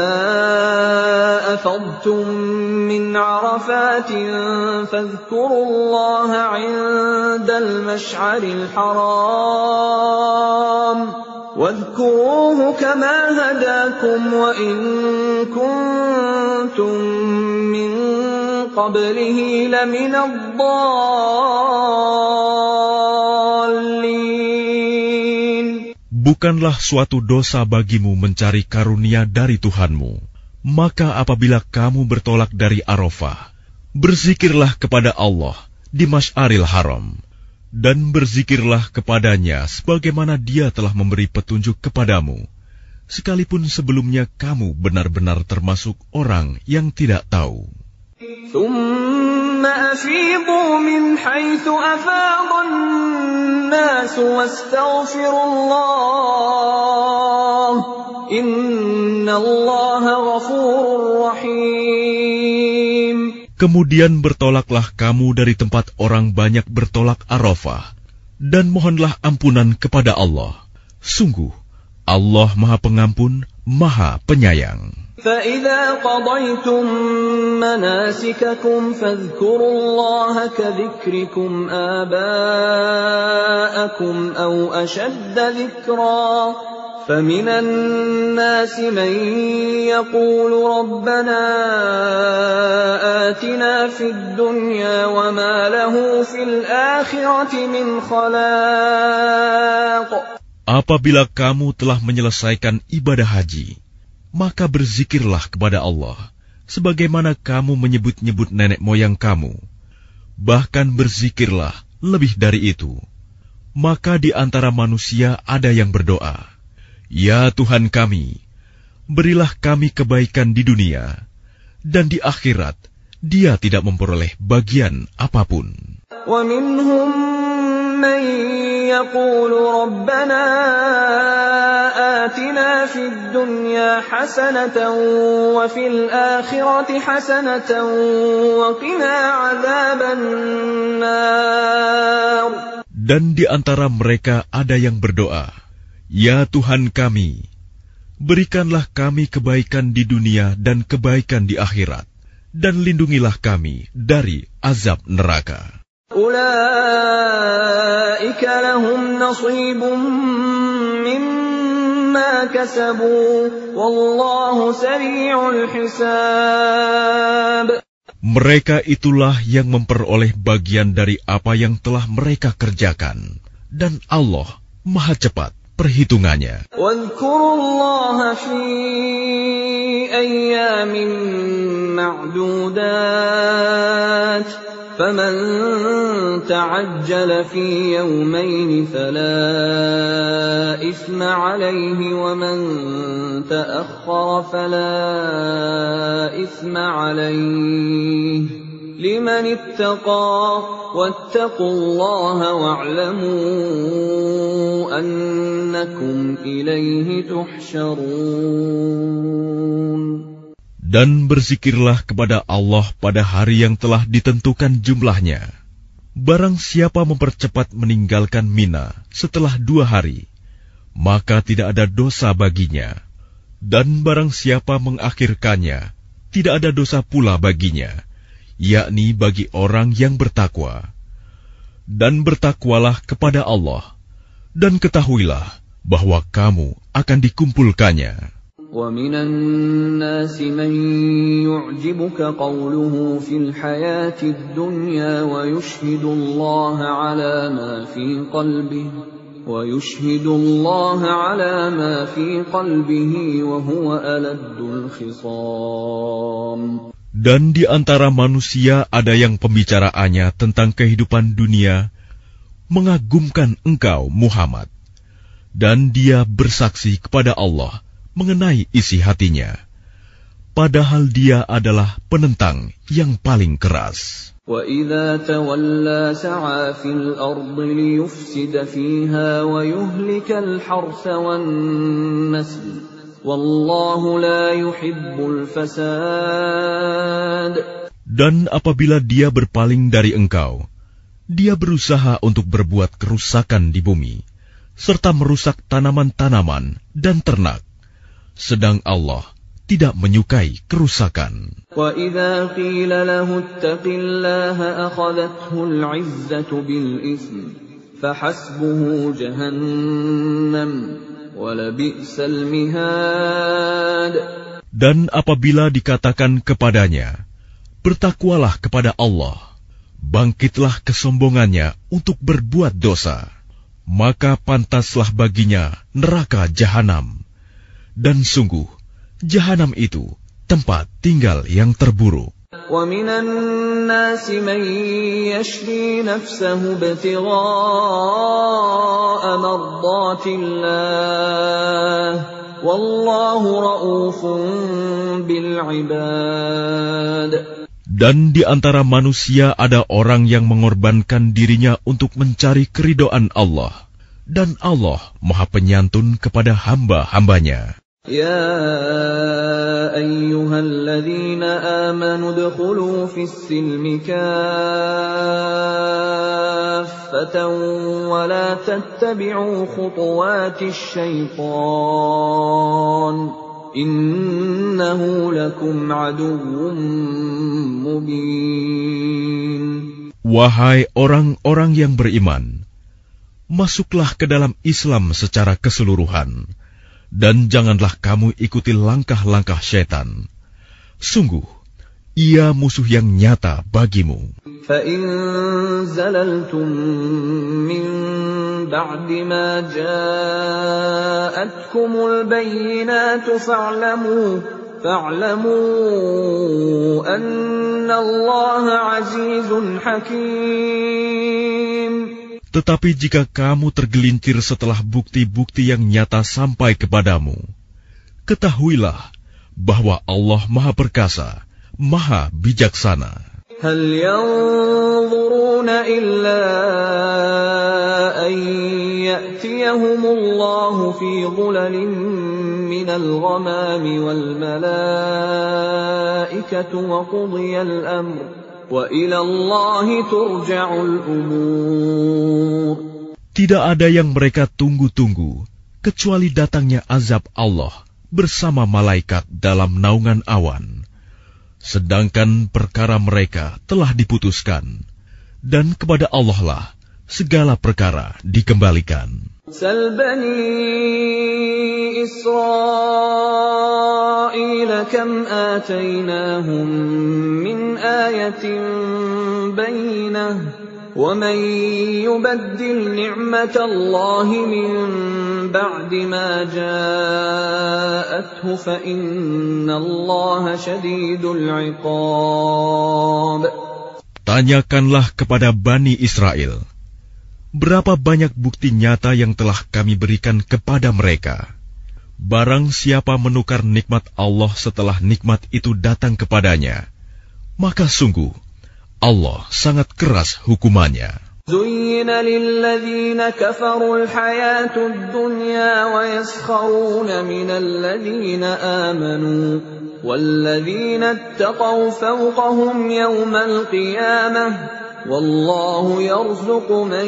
أفضتم من عرفات فاذكروا الله عند المشعر الحرام واذكروه كما هداكم وإن كنتم من قبله لمن الضالين. Bukanlah suatu dosa bagimu mencari karunia dari Tuhanmu. Maka apabila kamu bertolak dari Arafah, berzikirlah kepada Allah di Masy'aril Haram, dan berzikirlah kepadanya sebagaimana Dia telah memberi petunjuk kepadamu, sekalipun sebelumnya kamu benar-benar termasuk orang yang tidak tahu. أفيضوا من حيث أفاض الناس واستغفروا الله إن الله غفور رحيم. Kemudian bertolaklah kamu dari tempat orang banyak bertolak Arafah, dan mohonlah ampunan kepada Allah. Sungguh, Allah Maha Pengampun, Maha Penyayang. فَإِذَا قَضَيْتُم مَّنَاسِكَكُمْ فَاذْكُرُوا اللَّهَ كَذِكْرِكُمْ آبَاءَكُمْ أَوْ أَشَدَّ ذِكْرًا فَمِنَ النَّاسِ مَن يَقُولُ رَبَّنَا آتِنَا فِي الدُّنْيَا وَمَا لَهُ فِي الْآخِرَةِ مِنْ خَلَاقٍ. Apabila kamu telah menyelesaikan ibadah haji, maka berzikirlah kepada Allah, sebagaimana kamu menyebut-nyebut nenek moyang kamu. Bahkan berzikirlah lebih dari itu. Maka di antara manusia ada yang berdoa, "Ya Tuhan kami, berilah kami kebaikan di dunia, dan di akhirat Dia tidak memperoleh bagian apapun." وَمِنْهُمْ مَنْ يَقُولُ رَبَّنَا آتِنَا فِي الدُّنْيَا حَسَنَةً وَفِي الْآخِرَةِ حَسَنَةً وَقِنَا عَذَابَ النَّارِ. Dan di antara mereka ada yang berdoa, "Ya Tuhan kami, berikanlah kami kebaikan di dunia dan kebaikan di akhirat, dan lindungilah kami dari azab neraka." أُولَئِكَ لَهُمْ نَصِيبٌ مِّمَّا كَسَبُوا وَاللَّهُ سَرِيعُ الْحِسَابِ. Mereka itulah yang memperoleh bagian dari apa yang telah mereka kerjakan, dan Allah Maha cepat perhitungannya. وَاذْكُرُوا اللَّهَ فِي أَيَّامٍ مَّعْدُودَاتٍ فَمَن تَعَجَّلَ فِي يَوْمَيْنِ فَلَا إِثْمَ عَلَيْهِ وَمَن تَأَخَّرَ فَلَا إِثْمَ عَلَيْهِ لِمَنِ اتَّقَى وَاتَّقُوا اللَّهَ وَاعْلَمُوا أَنَّكُمْ إِلَيْهِ تُحْشَرُونَ. Dan berzikirlah kepada Allah pada hari yang telah ditentukan jumlahnya. Barang siapa mempercepat meninggalkan Mina setelah dua hari, maka tidak ada dosa baginya. Dan barang siapa mengakhirkannya, tidak ada dosa pula baginya, yakni bagi orang yang bertakwa. Dan bertakwalah kepada Allah, dan ketahuilah bahwa kamu akan dikumpulkannya. وَمِنَ النَّاسِ مَن يُعْجِبُكَ قَوْلُهُ فِي الْحَيَاةِ الدُّنْيَا وَيُشْهِدُ اللَّهَ عَلَى مَا فِي قَلْبِهِ وَيُشْهِدُ اللَّهَ عَلَى مَا فِي قَلْبِهِ وَهُوَ أَلَدُّ الْخِصَامِ. Dan di antara manusia ada yang pembicaraannya tentang kehidupan dunia mengagumkan engkau Muhammad, dan dia bersaksi kepada Allah mengenai isi hatinya, padahal dia adalah penentang yang paling keras. وَإِذَا تَوَلَّى سَعَى فِي الْأَرْضِ لِيُفْسِدَ فِيهَا وَيُهْلِكَ الْحَرْثَ وَالنَّسْلَ وَاللَّهُ لَا يُحِبُّ الْفَسَادَ. Dan apabila dia berpaling dari engkau, dia berusaha untuk berbuat kerusakan di bumi, serta merusak tanaman-tanaman dan ternak. Sedang Allah tidak menyukai kerusakan. وَإِذَا قِيلَ لَهُ اتَّقِ اللَّهَ أَخَذَتْهُ الْعِزَّةُ بِالْإِثْمِ فَحَسْبُهُ جَهَنَّمُ وَلَبِئْسَ الْمِهَادُ. Dan apabila dikatakan kepadanya, "Bertakwalah kepada Allah," bangkitlah kesombongannya untuk berbuat dosa, maka pantaslah baginya neraka jahanam. Dan sungguh, jahanam itu tempat tinggal yang terburuk. وَمِنَ النَّاسِ مَن يَشْرِي نَفْسَهُ ابْتِغَاءَ مَرْضَاتِ اللَّهِ وَاللَّهُ رَءُوفٌ بِالْعِبَادِ. Dan di antara manusia ada orang yang mengorbankan dirinya untuk mencari keridhaan Allah, dan Allah Maha Penyantun kepada hamba-hambanya. يَا أَيُّهَا الَّذِينَ آمَنُوا ادْخُلُوا فِي السِّلْمِ كَافَّةً وَلَا تَتَّبِعُوا خُطُوَاتِ الشَّيْطَانِ إِنَّهُ لَكُمْ عَدُوٌّ مُّبِينٌ. Wahai orang-orang yang beriman, masuklah ke dalam Islam secara keseluruhan, Dan janganlah kamu ikuti langkah-langkah syaitan. Sungguh, ia musuh yang nyata bagimu. فَإِن زَلَلْتُم مِّن بَعْدِ مَا جَاءَتْكُمُ الْبَيِّنَاتُ فَاعْلَمُوا فَاعْلَمُوا أَنَّ اللَّهَ عَزِيزٌ حَكِيمٌ. Tetapi jika kamu tergelincir setelah bukti-bukti yang nyata sampai kepadamu, ketahuilah bahwa Allah Maha Perkasa, Maha Bijaksana. هل ينظرون إلا أن يأتيهم الله في ظلل من الغمام والملائكة وقضي الأمر وإلى الله ترجع الأمور. Tidak ada yang mereka tunggu-tunggu kecuali datangnya azab Allah bersama malaikat dalam naungan awan. Sedangkan perkara mereka telah diputuskan, dan kepada Allah lah segala perkara dikembalikan. Sal bani Israil kam atainahum min ayatin bayyinah wa man yubaddil ni'matallahi min ba'di ma ja'athu fa innallaha syadidul 'iqab. Tanyakanlah kepada Bani Israel, berapa banyak bukti nyata yang telah kami berikan kepada mereka. Barang siapa menukar nikmat Allah setelah nikmat itu datang kepadanya, maka sungguh Allah sangat keras hukumannya. زين للذين كفروا الحياة الدنيا ويسخرون من الذين آمنوا والذين اتقوا فوقهم يوم القيامة والله يرزق من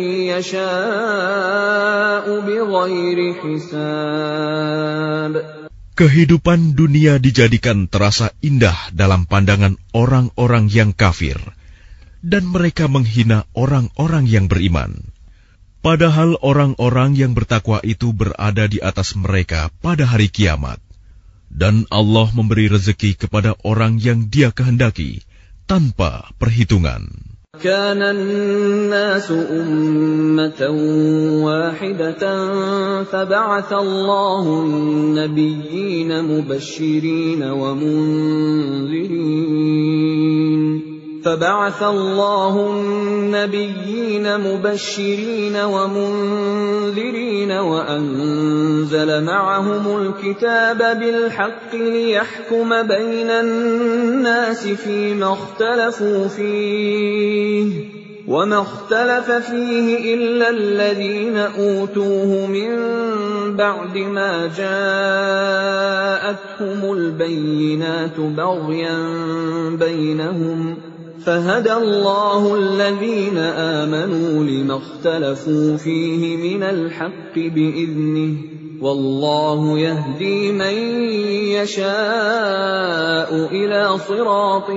يشاء بغير حساب. Kehidupan dunia dijadikan terasa indah dalam pandangan orang-orang yang kafir, dan mereka menghina orang-orang yang beriman. Padahal orang-orang yang bertakwa itu berada di atas mereka pada hari kiamat. Dan Allah memberi rezeki kepada orang yang Dia kehendaki tanpa perhitungan. كان الناس أمة واحدة فبعث الله النبيين مبشرين ومنذرين فبعث الله النبيين مبشرين ومنذرين وأنزل معهم الكتاب بالحق ليحكم بين الناس فيما اختلفوا فيه وما اختلف فيه إلا الذين أوتوه من بعد ما جاءتهم البينات بغيا بينهم فهدى الله الذين آمنوا لما اختلفوا فيه من الحق بإذنه والله يهدي من يشاء إلى صراط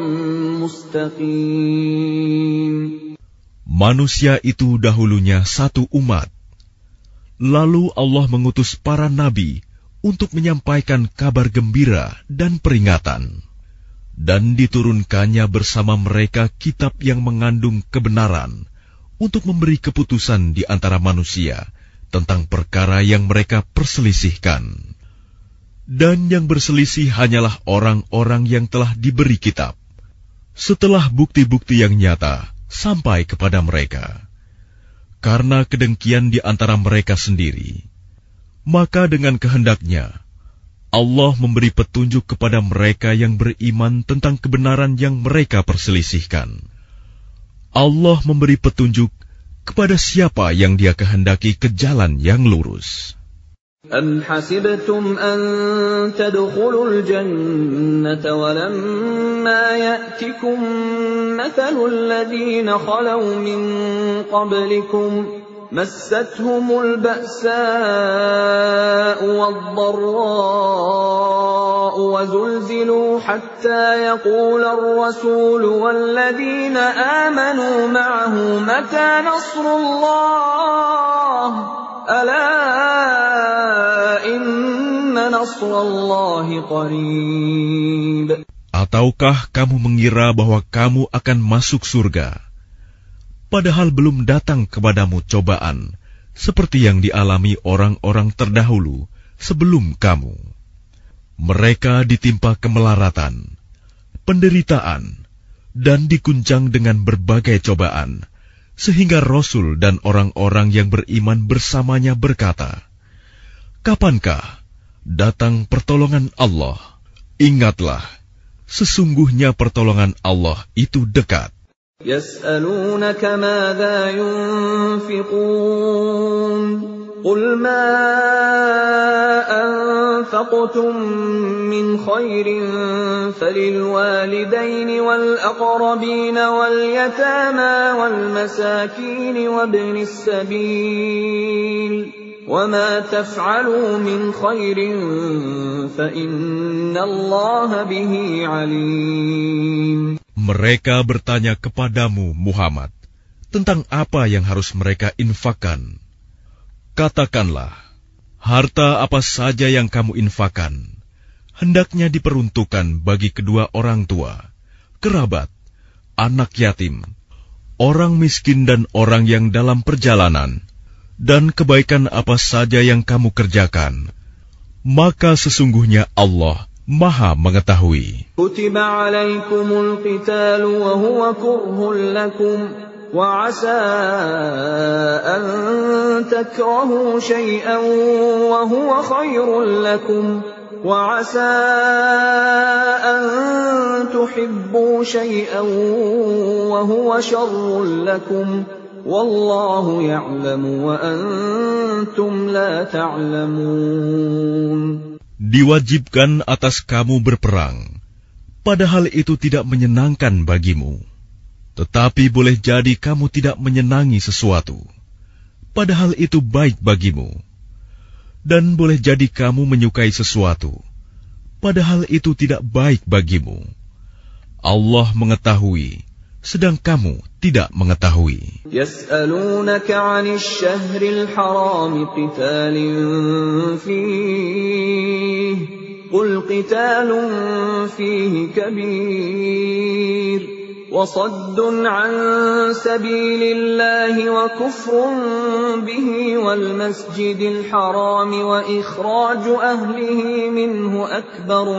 مستقيم. Manusia itu dahulunya satu umat. Lalu Allah mengutus para nabi untuk menyampaikan kabar gembira dan peringatan. Dan diturunkannya bersama mereka kitab yang mengandung kebenaran untuk memberi keputusan di antara manusia tentang perkara yang mereka perselisihkan. Dan yang berselisih hanyalah orang-orang yang telah diberi kitab, setelah bukti-bukti yang nyata sampai kepada mereka. Karena kedengkian di antara mereka sendiri, maka dengan kehendaknya Allah memberi petunjuk kepada mereka yang beriman tentang kebenaran yang mereka perselisihkan. Allah memberi petunjuk kepada siapa yang Dia kehendaki ke jalan yang lurus. أَمْ حَسِبْتُمْ أَن تَدْخُلُوا الْجَنَّةَ وَلَمَّا يَأْتِكُم مَّثَلُ الَّذِينَ خَلَوْا مِن قَبْلِكُمْ مَسَّتْهُمُ الْبَأْسَاءُ وَالضَّرَّاءُ وَزُلْزِلُوا حَتَّى يَقُولَ الرَّسُولُ وَالَّذِينَ آمَنُوا مَعَهُ مَتَى نَصْرُ اللَّهِ أَلَا إِنَّ nasrallahi qarib. Ataukah kamu mengira bahwa kamu akan masuk surga, padahal belum datang kepadamu cobaan seperti yang dialami orang-orang terdahulu sebelum kamu. Mereka ditimpa kemelaratan, penderitaan, dan diguncang dengan berbagai cobaan, sehingga Rasul dan orang-orang yang beriman bersamanya berkata, "Kapankah datang pertolongan Allah? Ingatlah, sesungguhnya pertolongan Allah itu dekat." Yas'alunaka madza yunfiqun Qul ma anfaqtum min khairin falilwalidayn walaqrabin walyatama walmasakin wabnis sabil wama taf'alu min khairin fa innallaha bihi alim. Mereka bertanya kepadamu, Muhammad, tentang apa yang harus mereka infakkan. Katakanlah, harta apa saja yang kamu infakkan, hendaknya diperuntukkan bagi kedua orang tua, kerabat, anak yatim, orang miskin dan orang yang dalam perjalanan, dan kebaikan apa saja yang kamu kerjakan, maka sesungguhnya Allah Maha mengetahui. Kutiba alaikumul qitalu wa huwa kurhun lakum wa 'asa an takrahu shay'an wa huwa khairun lakum wa 'asa an tuhibbu shay'an wa huwa sharrun lakum wallahu ya'lamu wa antum la ta'lamun. Diwajibkan atas kamu berperang, padahal itu tidak menyenangkan bagimu. Tetapi boleh jadi kamu tidak menyenangi sesuatu, padahal itu baik bagimu. Dan boleh jadi kamu menyukai sesuatu, padahal itu tidak baik bagimu. Allah mengetahui, sedang kamu tidak mengetahui. Yas'alunaka 'anil syahril haram qitalin fihi qul qitalun fihi kabir wa saddun 'an sabilillahi wa kufrun bihi wal masjidil haram wa ikhraju ahlihi minhu akbaru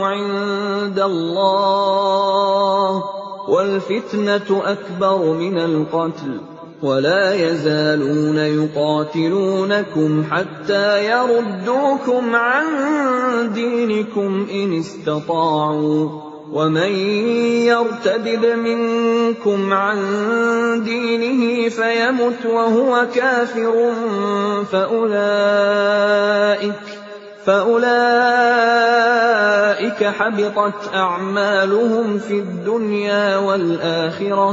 'indallah وَالْفِتْنَةُ أَكْبَرُ مِنَ الْقَتْلِ وَلَا يَزَالُونَ يُقَاتِلُونَكُمْ حَتَّى يَرُدُّوكُمْ عَنْ دِينِكُمْ إِنِ اسْتَطَاعُوا وَمَنْ يَرْتَدِدْ مِنْكُمْ عَنْ دِينِهِ فَيَمُتْ وَهُوَ كَافِرٌ فَأُولَئِكَ فَأُولَئِكَ حَبِطَتْ أَعْمَالُهُمْ فِي الدُّنْيَا وَالْآخِرَةِ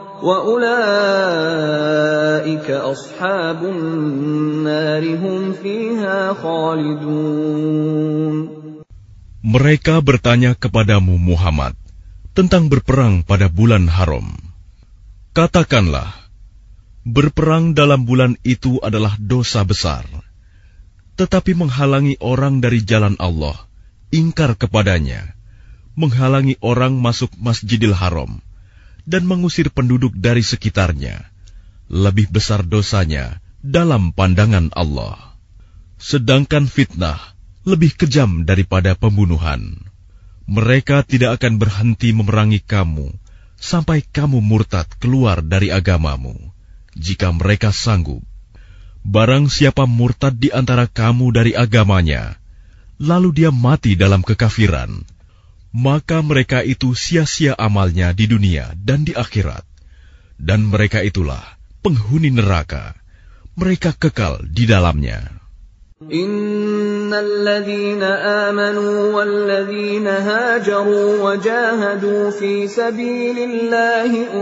وَأُولَئِكَ أَصْحَابُ النَّارِ هُمْ فِيهَا خَالِدُونَ. Mereka bertanya kepadamu, Muhammad, tentang berperang pada bulan haram. Katakanlah, berperang dalam bulan itu adalah dosa besar. Tetapi menghalangi orang dari jalan Allah, ingkar kepadanya, menghalangi orang masuk Masjidil Haram, dan mengusir penduduk dari sekitarnya, lebih besar dosanya dalam pandangan Allah. Sedangkan fitnah lebih kejam daripada pembunuhan. Mereka tidak akan berhenti memerangi kamu, sampai kamu murtad keluar dari agamamu, jika mereka sanggup. Barang siapa murtad di antara kamu dari agamanya, lalu dia mati dalam kekafiran, maka mereka itu sia-sia amalnya di dunia dan di akhirat. Dan mereka itulah penghuni neraka, mereka kekal di dalamnya. Innal ladzina amanu wal ladzina hajaru wa jahadu fi sabilillahi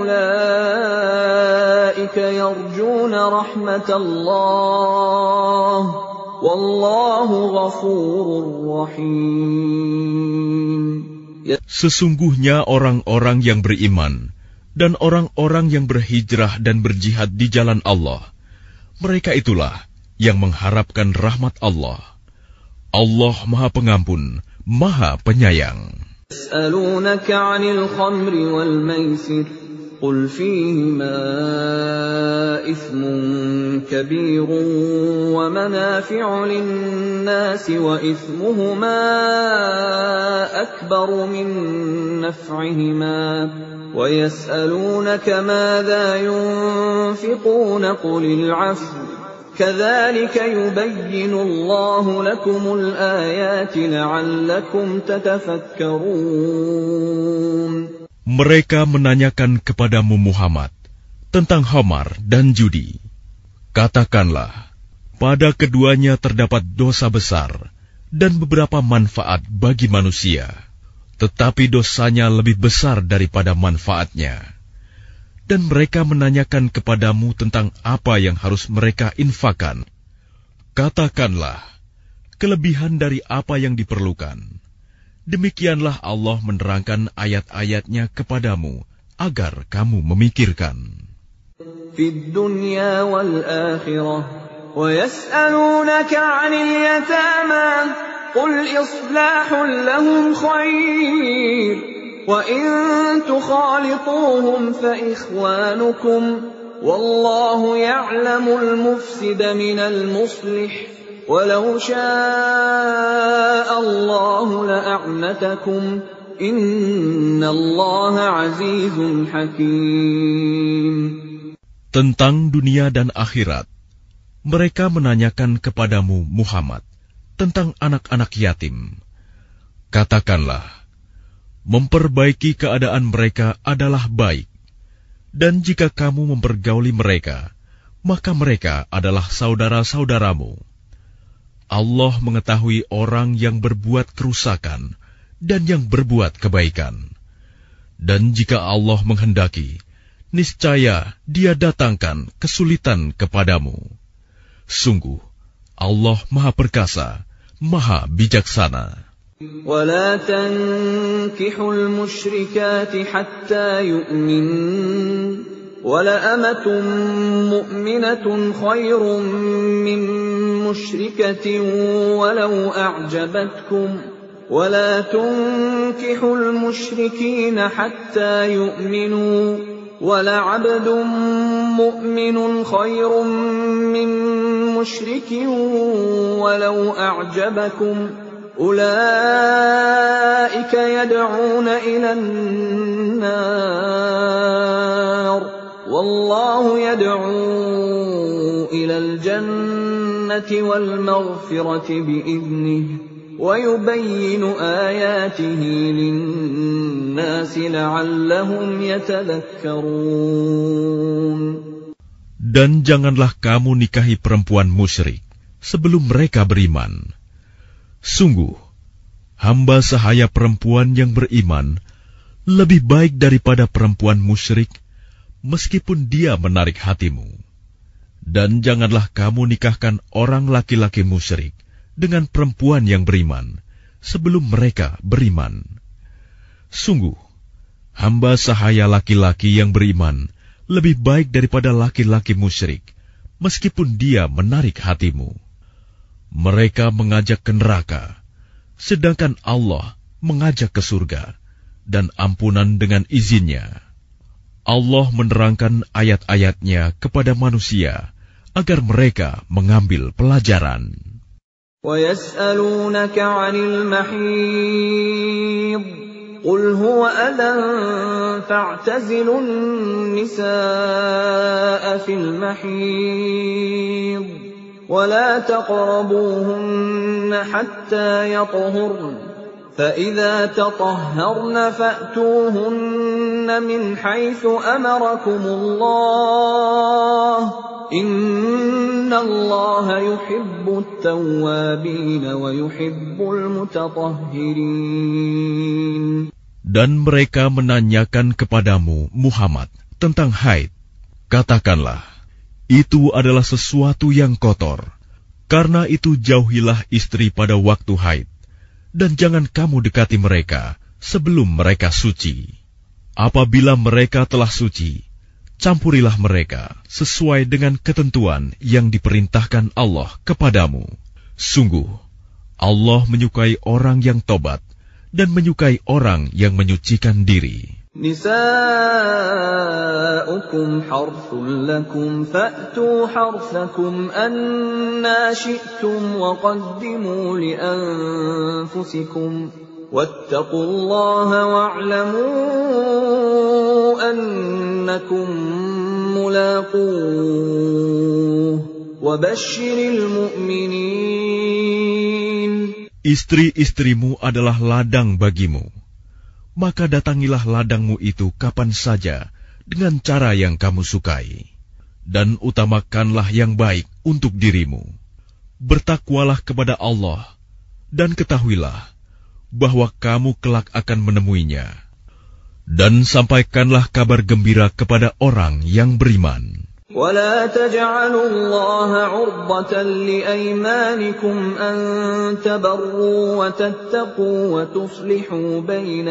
ulaika yarjuna rahmatallah wallahu ghafurur rahim. Sesungguhnya orang-orang yang beriman dan orang-orang yang berhijrah dan berjihad di jalan Allah, mereka itulah yang mengharapkan rahmat Allah. Allah Maha Pengampun, Maha Penyayang. يسألونك عن الخمر والميسر قل فيهما إثم كبير ومنافع للناس وإثمهما أكبر من نفعهما ويسألونك ماذا ينفقون قل العفو كذلك يبين الله لكم الآيات لعلكم تتفكرون. Mereka menanyakan kepadamu Muhammad tentang khamar dan judi. Katakanlah, pada keduanya terdapat dosa besar dan beberapa manfaat bagi manusia, tetapi dosanya lebih besar daripada manfaatnya. Dan mereka menanyakan kepadamu tentang apa yang harus mereka infakkan. Katakanlah, kelebihan dari apa yang diperlukan. Demikianlah Allah menerangkan ayat-ayatnya kepadamu, agar kamu memikirkan. Fid dunya wal akhirah, wa yas'alunaka 'anil yatama, qul islahun lahum khair, wa in tukhalituhum fa ikhwanukum, wallahu ya'lamul mufsida minal muslih. Walau syaa Allah la'anatakum innallaha azizun hakim. Tentang dunia dan akhirat, mereka menanyakan kepadamu Muhammad tentang anak-anak yatim. Katakanlah, memperbaiki keadaan mereka adalah baik, dan jika kamu mempergauli mereka, maka mereka adalah saudara-saudaramu. Allah mengetahui orang yang berbuat kerusakan dan yang berbuat kebaikan. Dan jika Allah menghendaki, niscaya Dia datangkan kesulitan kepadamu. Sungguh, Allah Maha Perkasa, Maha Bijaksana. ولا تنكحوا المشركات حتى يؤمنوا وَلَأَمَةٌ مُؤْمِنَةٌ خَيْرٌ مِّن مُّشْرِكَةٍ وَلَوْ أَعْجَبَتْكُمْ وَلَا تُنكِحُوا الْمُشْرِكِينَ حَتَّى يُؤْمِنُوا وَلَعَبْدٌ مُّؤْمِنٌ خَيْرٌ مِّن مُّشْرِكٍ وَلَوْ أَعْجَبَكُمْ أُولَئِكَ يَدْعُونَ إِلَى النَّارِ والله يدعو إلى الجنة والمغفرة بإذنه ويبين آياته للناس لعلهم يتذكرون. Dan janganlah kamu nikahi perempuan musyrik sebelum mereka beriman. Sungguh, hamba sahaya perempuan yang beriman lebih baik daripada perempuan musyrik, meskipun dia menarik hatimu. Dan janganlah kamu nikahkan orang laki-laki musyrik dengan perempuan yang beriman sebelum mereka beriman. Sungguh, hamba sahaya laki-laki yang beriman lebih baik daripada laki-laki musyrik, meskipun dia menarik hatimu. Mereka mengajak ke neraka, sedangkan Allah mengajak ke surga, dan ampunan dengan izinnya. Allah menerangkan ayat-ayatnya kepada manusia agar mereka mengambil pelajaran. وَيَسْأَلُونَكَ عَنِ الْمَحِيضِ قُلْ هُوَ أَذًى فَاعْتَزِلُوا النِّسَاءَ فِي الْمَحِيضِ وَلَا تَقْرَبُوهُنَّ حَتَّى يَطْهُرْنَ فَإِذَا تَطَهَّرْنَ فَأْتُوهُنَّ مِنْ حَيْثُ أَمَرَكُمُ اللَّهُ إِنَّ اللَّهَ يُحِبُّ التَّوَّابِينَ وَيُحِبُّ الْمُتَطَهِّرِينَ. Dan mereka menanyakan kepadamu Muhammad tentang haid. Katakanlah, itu adalah sesuatu yang kotor. Karena itu jauhilah istri pada waktu haid. Dan jangan kamu dekati mereka sebelum mereka suci. Apabila mereka telah suci, campurilah mereka sesuai dengan ketentuan yang diperintahkan Allah kepadamu. Sungguh, Allah menyukai orang yang tobat dan menyukai orang yang menyucikan diri. Nisa'ukum harthun lakum fa'tu harthakum anna syi'tum wa qaddimu li anfusikum wattaqullaha wa'lamu annakum mulaquh wa basyiril mu'minin. Istri-istrimu adalah ladang bagimu. Maka datangilah ladangmu itu kapan saja dengan cara yang kamu sukai. Dan utamakanlah yang baik untuk dirimu. Bertakwalah kepada Allah dan ketahuilah bahwa kamu kelak akan menemuinya. Dan sampaikanlah kabar gembira kepada orang yang beriman. وَلَا تَجْعَلُوا اللَّهَ عُرْضَةً لِأَيْمَانِكُمْ أَن تَبَرُّوا وَتَتَّقُوا وَتُصْلِحُوا بَيْنَ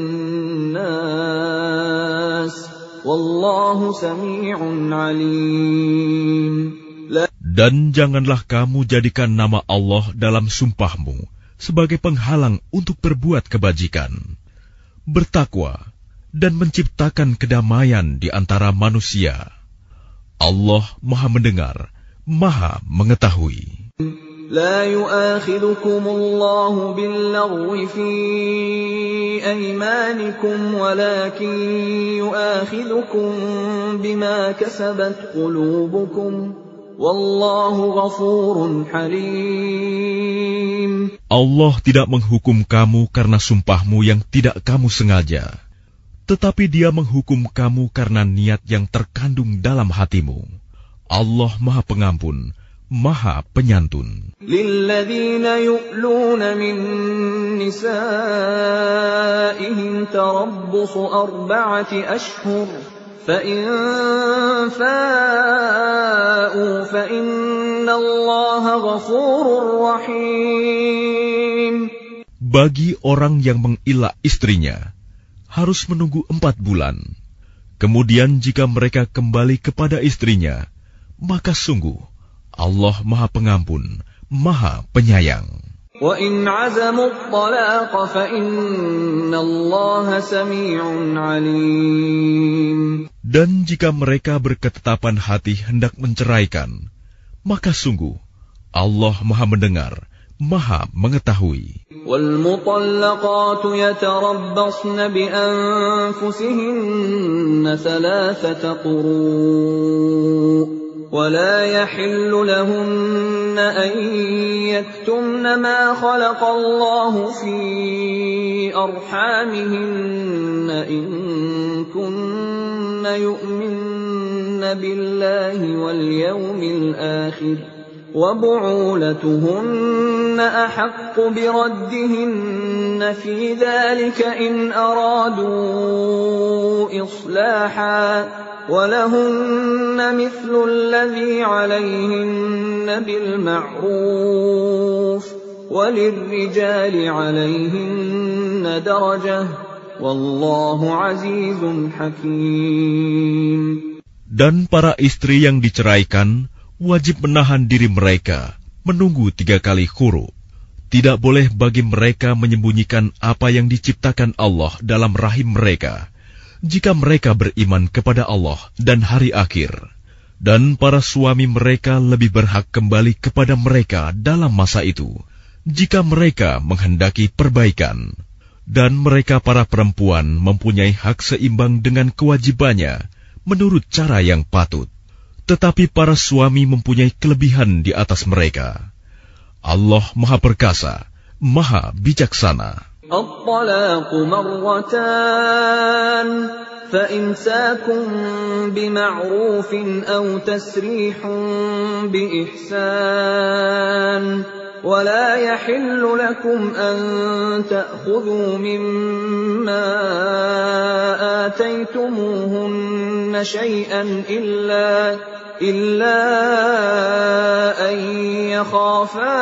النَّاسِ وَاللَّهُ سَمِيعٌ عَلِيمٌ. Dan janganlah kamu jadikan nama Allah dalam sumpahmu sebagai penghalang untuk berbuat kebajikan. Bertakwa dan menciptakan kedamaian di antara manusia. Allah Maha Mendengar, Maha Mengetahui. لا يؤاخذكم الله باللغو في أيمانكم ولكن يؤاخذكم بما كسبت قلوبكم والله غفور حليم. Allah tidak menghukum kamu karena sumpahmu yang tidak kamu sengaja. Tetapi Dia menghukum kamu karena niat yang terkandung dalam hatimu. Allah Maha Pengampun, Maha Penyantun. Lilladzina yu'luna min nisa'ihim tarabbusu arba'ati ashhur fa in fa'u fa inna Allaha ghafurur rahim. Bagi orang yang mengilah istrinya harus menunggu empat bulan. Kemudian jika mereka kembali kepada istrinya, maka sungguh Allah Maha Pengampun, Maha Penyayang. وَإِنْ عَزَمُوا الطَّلَاقَ فَإِنَّ اللَّهَ سَمِيعٌ عَلِيمٌ. Dan jika mereka berketetapan hati hendak menceraikan, maka sungguh Allah Maha Mendengar, Maha Mengetahui. وَالْمُطَلَّقَاتُ يَتَرَبَّصْنَ بِأَنفُسِهِنَّ ثَلَاثَةَ قُرُوءٍ وَلَا يَحِلُّ لَهُنَّ أَن يَكْتُمْنَ مَا خَلَقَ اللَّهُ فِي أَرْحَامِهِنَّ إِن كُنَّ يُؤْمِنَّ بِاللَّهِ وَالْيَوْمِ الْآخِرِ وَبُعُولَتُهُنَّ أَحَقُّ بِرَدِّهِنَّ فِي ذَلِكَ إِنْ أَرَادُوا إِصْلَاحًا وَلَهُنَّ مِثْلُ الَّذِي عَلَيْهِنَّ بِالْمَعْرُوفِ وَلِلرِّجَالِ عَلَيْهِنَّ دَرَجَةٌ وَاللَّهُ عَزِيزٌ حَكِيمٌ. Dan para istri yang diceraikan wajib menahan diri mereka, menunggu tiga kali khuru. Tidak boleh bagi mereka menyembunyikan apa yang diciptakan Allah dalam rahim mereka, jika mereka beriman kepada Allah dan hari akhir. Dan para suami mereka lebih berhak kembali kepada mereka dalam masa itu, jika mereka menghendaki perbaikan. Dan mereka para perempuan mempunyai hak seimbang dengan kewajibannya, menurut cara yang patut. Tetapi para suami mempunyai kelebihan di atas mereka. Allah Maha Perkasa, Maha Bijaksana. At-talaqu marratan, fa-imsakun bima'rufin aw tasrihun bi-ihsan. ولا يحل لكم أن تأخذوا مما آتيتموهن شيئا إلا إلا أن يخافا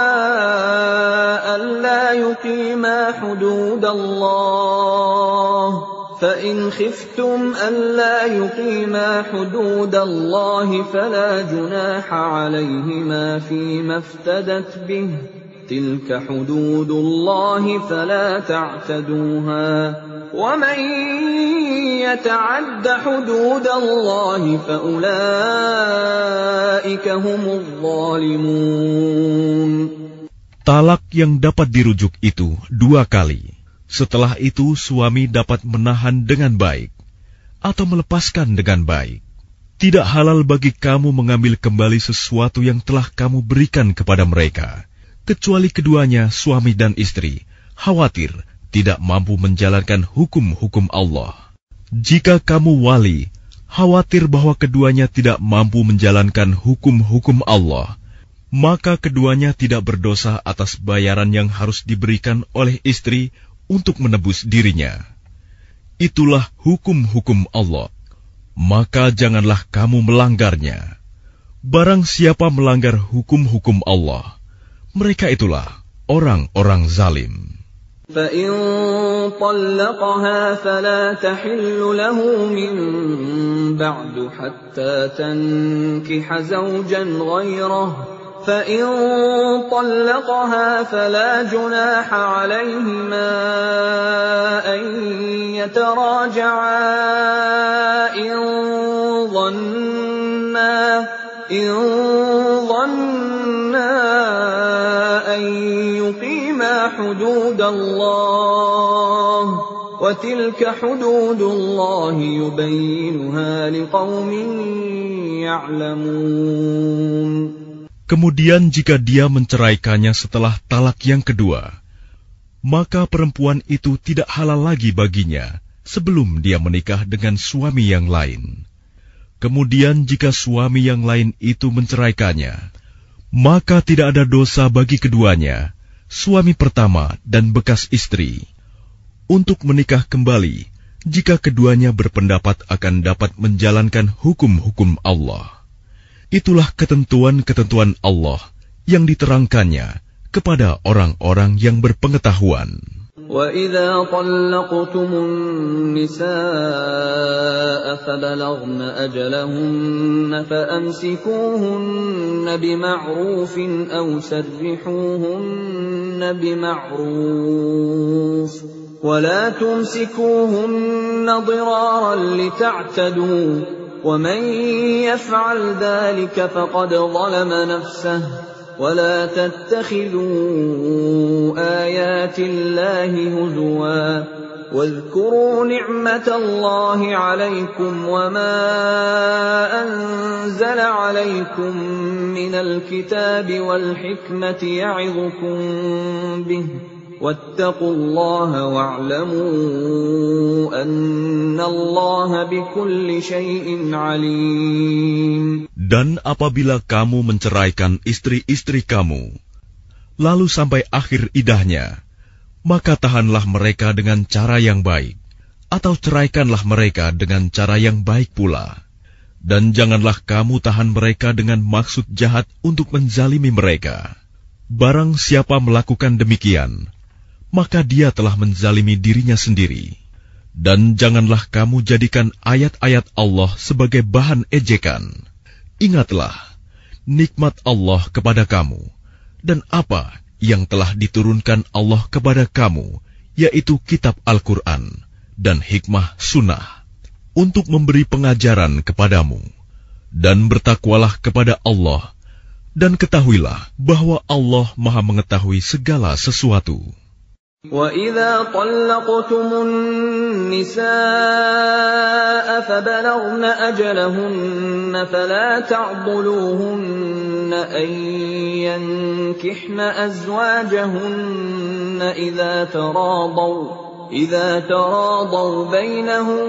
ألا يقيما حدود الله فإن خفتم ألا يقيما حدود الله فلا جناح عليهما فيما افتدت به تِلْكَ حُدُودُ اللَّهِ فَلَا تَعْتَدُوهَا وَمَن يَتَعَدَّ حُدُودَ اللَّهِ فَأُولَٰئِكَ هُمُ الظَّالِمُونَ. Talak yang dapat dirujuk itu dua kali. Setelah itu suami dapat menahan dengan baik atau melepaskan dengan baik. Tidak halal bagi kamu mengambil kembali sesuatu yang telah kamu berikan kepada mereka, kecuali keduanya suami dan istri khawatir tidak mampu menjalankan hukum-hukum Allah. Jika kamu wali khawatir bahwa keduanya tidak mampu menjalankan hukum-hukum Allah, maka keduanya tidak berdosa atas bayaran yang harus diberikan oleh istri untuk menebus dirinya. Itulah hukum-hukum Allah. Maka janganlah kamu melanggarnya. Barang siapa melanggar hukum-hukum Allah, mereka itulah orang-orang zalim. فَإِن طَلَّقَهَا فَلَا تَحِلُّ لَهُ مِن بَعْدُ حَتَّى تَنكِحَ زَوْجًا غَيْرَهُ فَإِن طَلَّقَهَا فَلَا جُنَاحَ عَلَيْهِمَا أَن يَتَرَاجَعَا إِن ظَنَّا إِن ظَنَّا أَن يُقِيمَا حُدُودَ اللَّهِ وَتِلْكَ حُدُودُ اللَّهِ يُبَيِّنُهَا لِقَوْمٍ يَعْلَمُونَ. Kemudian jika dia menceraikannya setelah talak yang kedua, maka perempuan itu tidak halal lagi baginya sebelum dia menikah dengan suami yang lain. Kemudian jika suami yang lain itu menceraikannya, maka tidak ada dosa bagi keduanya, suami pertama dan bekas istri, untuk menikah kembali jika keduanya berpendapat akan dapat menjalankan hukum-hukum Allah. Itulah ketentuan-ketentuan Allah yang diterangkannya kepada orang-orang yang berpengetahuan. وَإِذَا طَلَّقْتُمُ النِّسَاءَ فَبَلَغْنَ أَجَلَهُنَّ فَأَمْسِكُوهُنَّ بِمَعْرُوفٍ أَوْ سَرِّحُوهُنَّ بِمَعْرُوفٍ وَلَا تُمْسِكُوهُنَّ ضِرَارًا لِتَعْتَدُوا وَمَن يَفْعَلْ ذَلِكَ فَقَدْ ظَلَمَ نَفْسَهُ وَلَا تَتَّخِذُوا آيَاتِ اللَّهِ هُزُوًا وَاذْكُرُوا نِعْمَةَ اللَّهِ عَلَيْكُمْ وَمَا أَنزَلَ عَلَيْكُم مِّنَ الْكِتَابِ وَالْحِكْمَةِ يَعِظُكُم بِهِ وَاتَّقُوا اللَّهَ وَاعْلَمُوا أَنَّ اللَّهَ بِكُلِّ شَيْءٍ عَلِيمٌ. Dan apabila kamu menceraikan istri-istri kamu, lalu sampai akhir idahnya, maka tahanlah mereka dengan cara yang baik, atau ceraikanlah mereka dengan cara yang baik pula. Dan janganlah kamu tahan mereka dengan maksud jahat untuk menzalimi mereka. Barang siapa melakukan demikian, maka dia telah menzalimi dirinya sendiri. Dan janganlah kamu jadikan ayat-ayat Allah sebagai bahan ejekan. Ingatlah nikmat Allah kepada kamu, dan apa yang telah diturunkan Allah kepada kamu, yaitu kitab Al-Quran dan hikmah sunnah, untuk memberi pengajaran kepadamu. Dan bertakwalah kepada Allah, dan ketahuilah bahwa Allah Maha mengetahui segala sesuatu. وَإِذَا طَلَّقْتُمُ النِّسَاءَ فَبَلَغْنَ أَجَلَهُنَّ فَلَا تَعْضُلُوهُنَّ أَن يَنكِحْنَ أَزْوَاجَهُنَّ إِذَا تَرَاضَوْا إِذَا تَرَاضَوْا بَيْنَهُم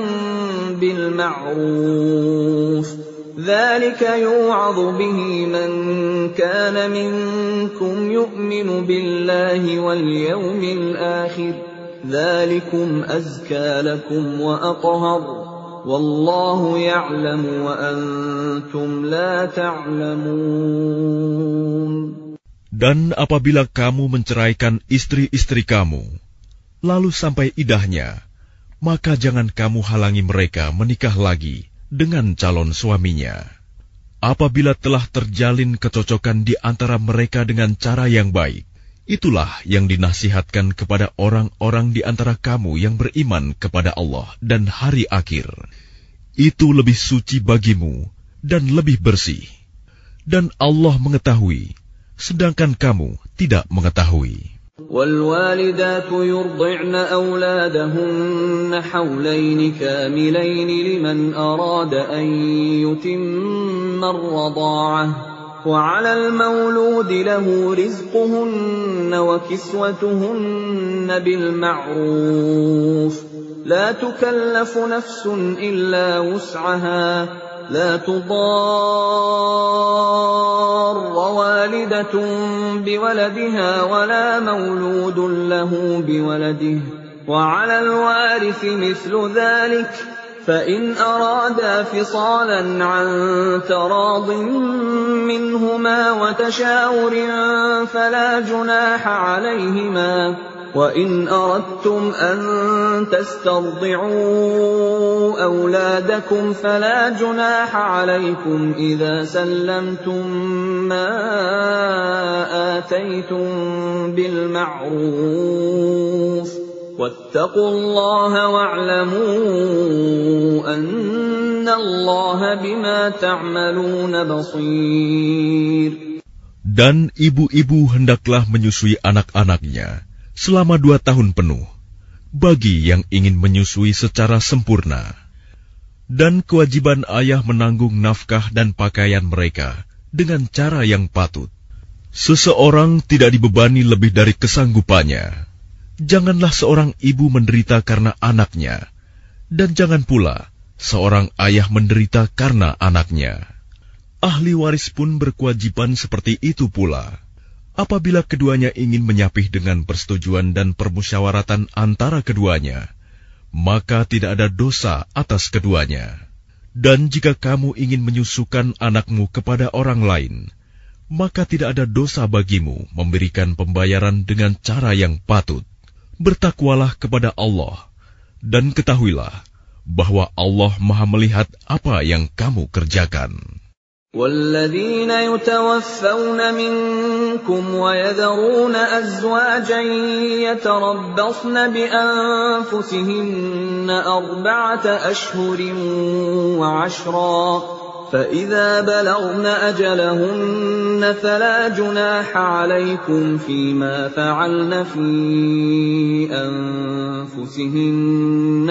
بِالْمَعْرُوفِ ذَلِكَ يُوعَظُ بِهِ مَن كَانَ مِنكُمْ يُؤْمِنُ بِاللَّهِ وَالْيَوْمِ الْآخِرِ ذَلِكُمْ أَزْكَى لَكُمْ وَأَطْهَرُ وَاللَّهُ يَعْلَمُ وَأَنْتُمْ لَا تَعْلَمُونَ. Dan apabila kamu menceraikan istri-istri kamu, lalu sampai idahnya, maka jangan kamu halangi mereka menikah lagi dengan calon suaminya. Apabila telah terjalin kecocokan di antara mereka dengan cara yang baik, Itulah yang dinasihatkan kepada orang-orang di antara kamu yang beriman kepada Allah dan hari akhir. Itu lebih suci bagimu dan lebih bersih. Dan Allah mengetahui, sedangkan kamu tidak mengetahui. والوالدات يرضعن أولادهن حولين كاملين لمن أراد أن يتم الرضاعة وعلى المولود له رزقهن وكسوتهن بالمعروف لا تكلف نفس إلا وسعها لا تضار والدة بولدها ولا مولود له بولده وعلى الوارث مثل ذلك فإن أرادا فصالا عن تراض منهما وتشاور فلا جناح عليهما وإن أردتم أن تسترضعوا أولادكم فلا جناح عليكم إذا سلمتم ما آتيتم بالمعروف واتقوا الله واعلموا أن الله بما تعملون بصير. Dan ibu-ibu hendaklah menyusui anak-anaknya selama dua tahun penuh, bagi yang ingin menyusui secara sempurna. Dan kewajiban ayah menanggung nafkah dan pakaian mereka dengan cara yang patut. Seseorang tidak dibebani lebih dari kesanggupannya. Janganlah seorang ibu menderita karena anaknya, dan jangan pula seorang ayah menderita karena anaknya. Ahli waris pun berkewajiban seperti itu pula. Apabila keduanya ingin menyapih dengan persetujuan dan permusyawaratan antara keduanya, maka tidak ada dosa atas keduanya. Dan jika kamu ingin menyusukan anakmu kepada orang lain, maka tidak ada dosa bagimu memberikan pembayaran dengan cara yang patut. Bertakwalah kepada Allah, dan ketahuilah bahwa Allah Maha melihat apa yang kamu kerjakan. والذين يتوفون منكم ويذرون أزواجا يتربصن بأنفسهن أربعة أشهر وعشرا فإذا بلغن أجلهن فلا جناح عليكم فيما فعلن في أنفسهن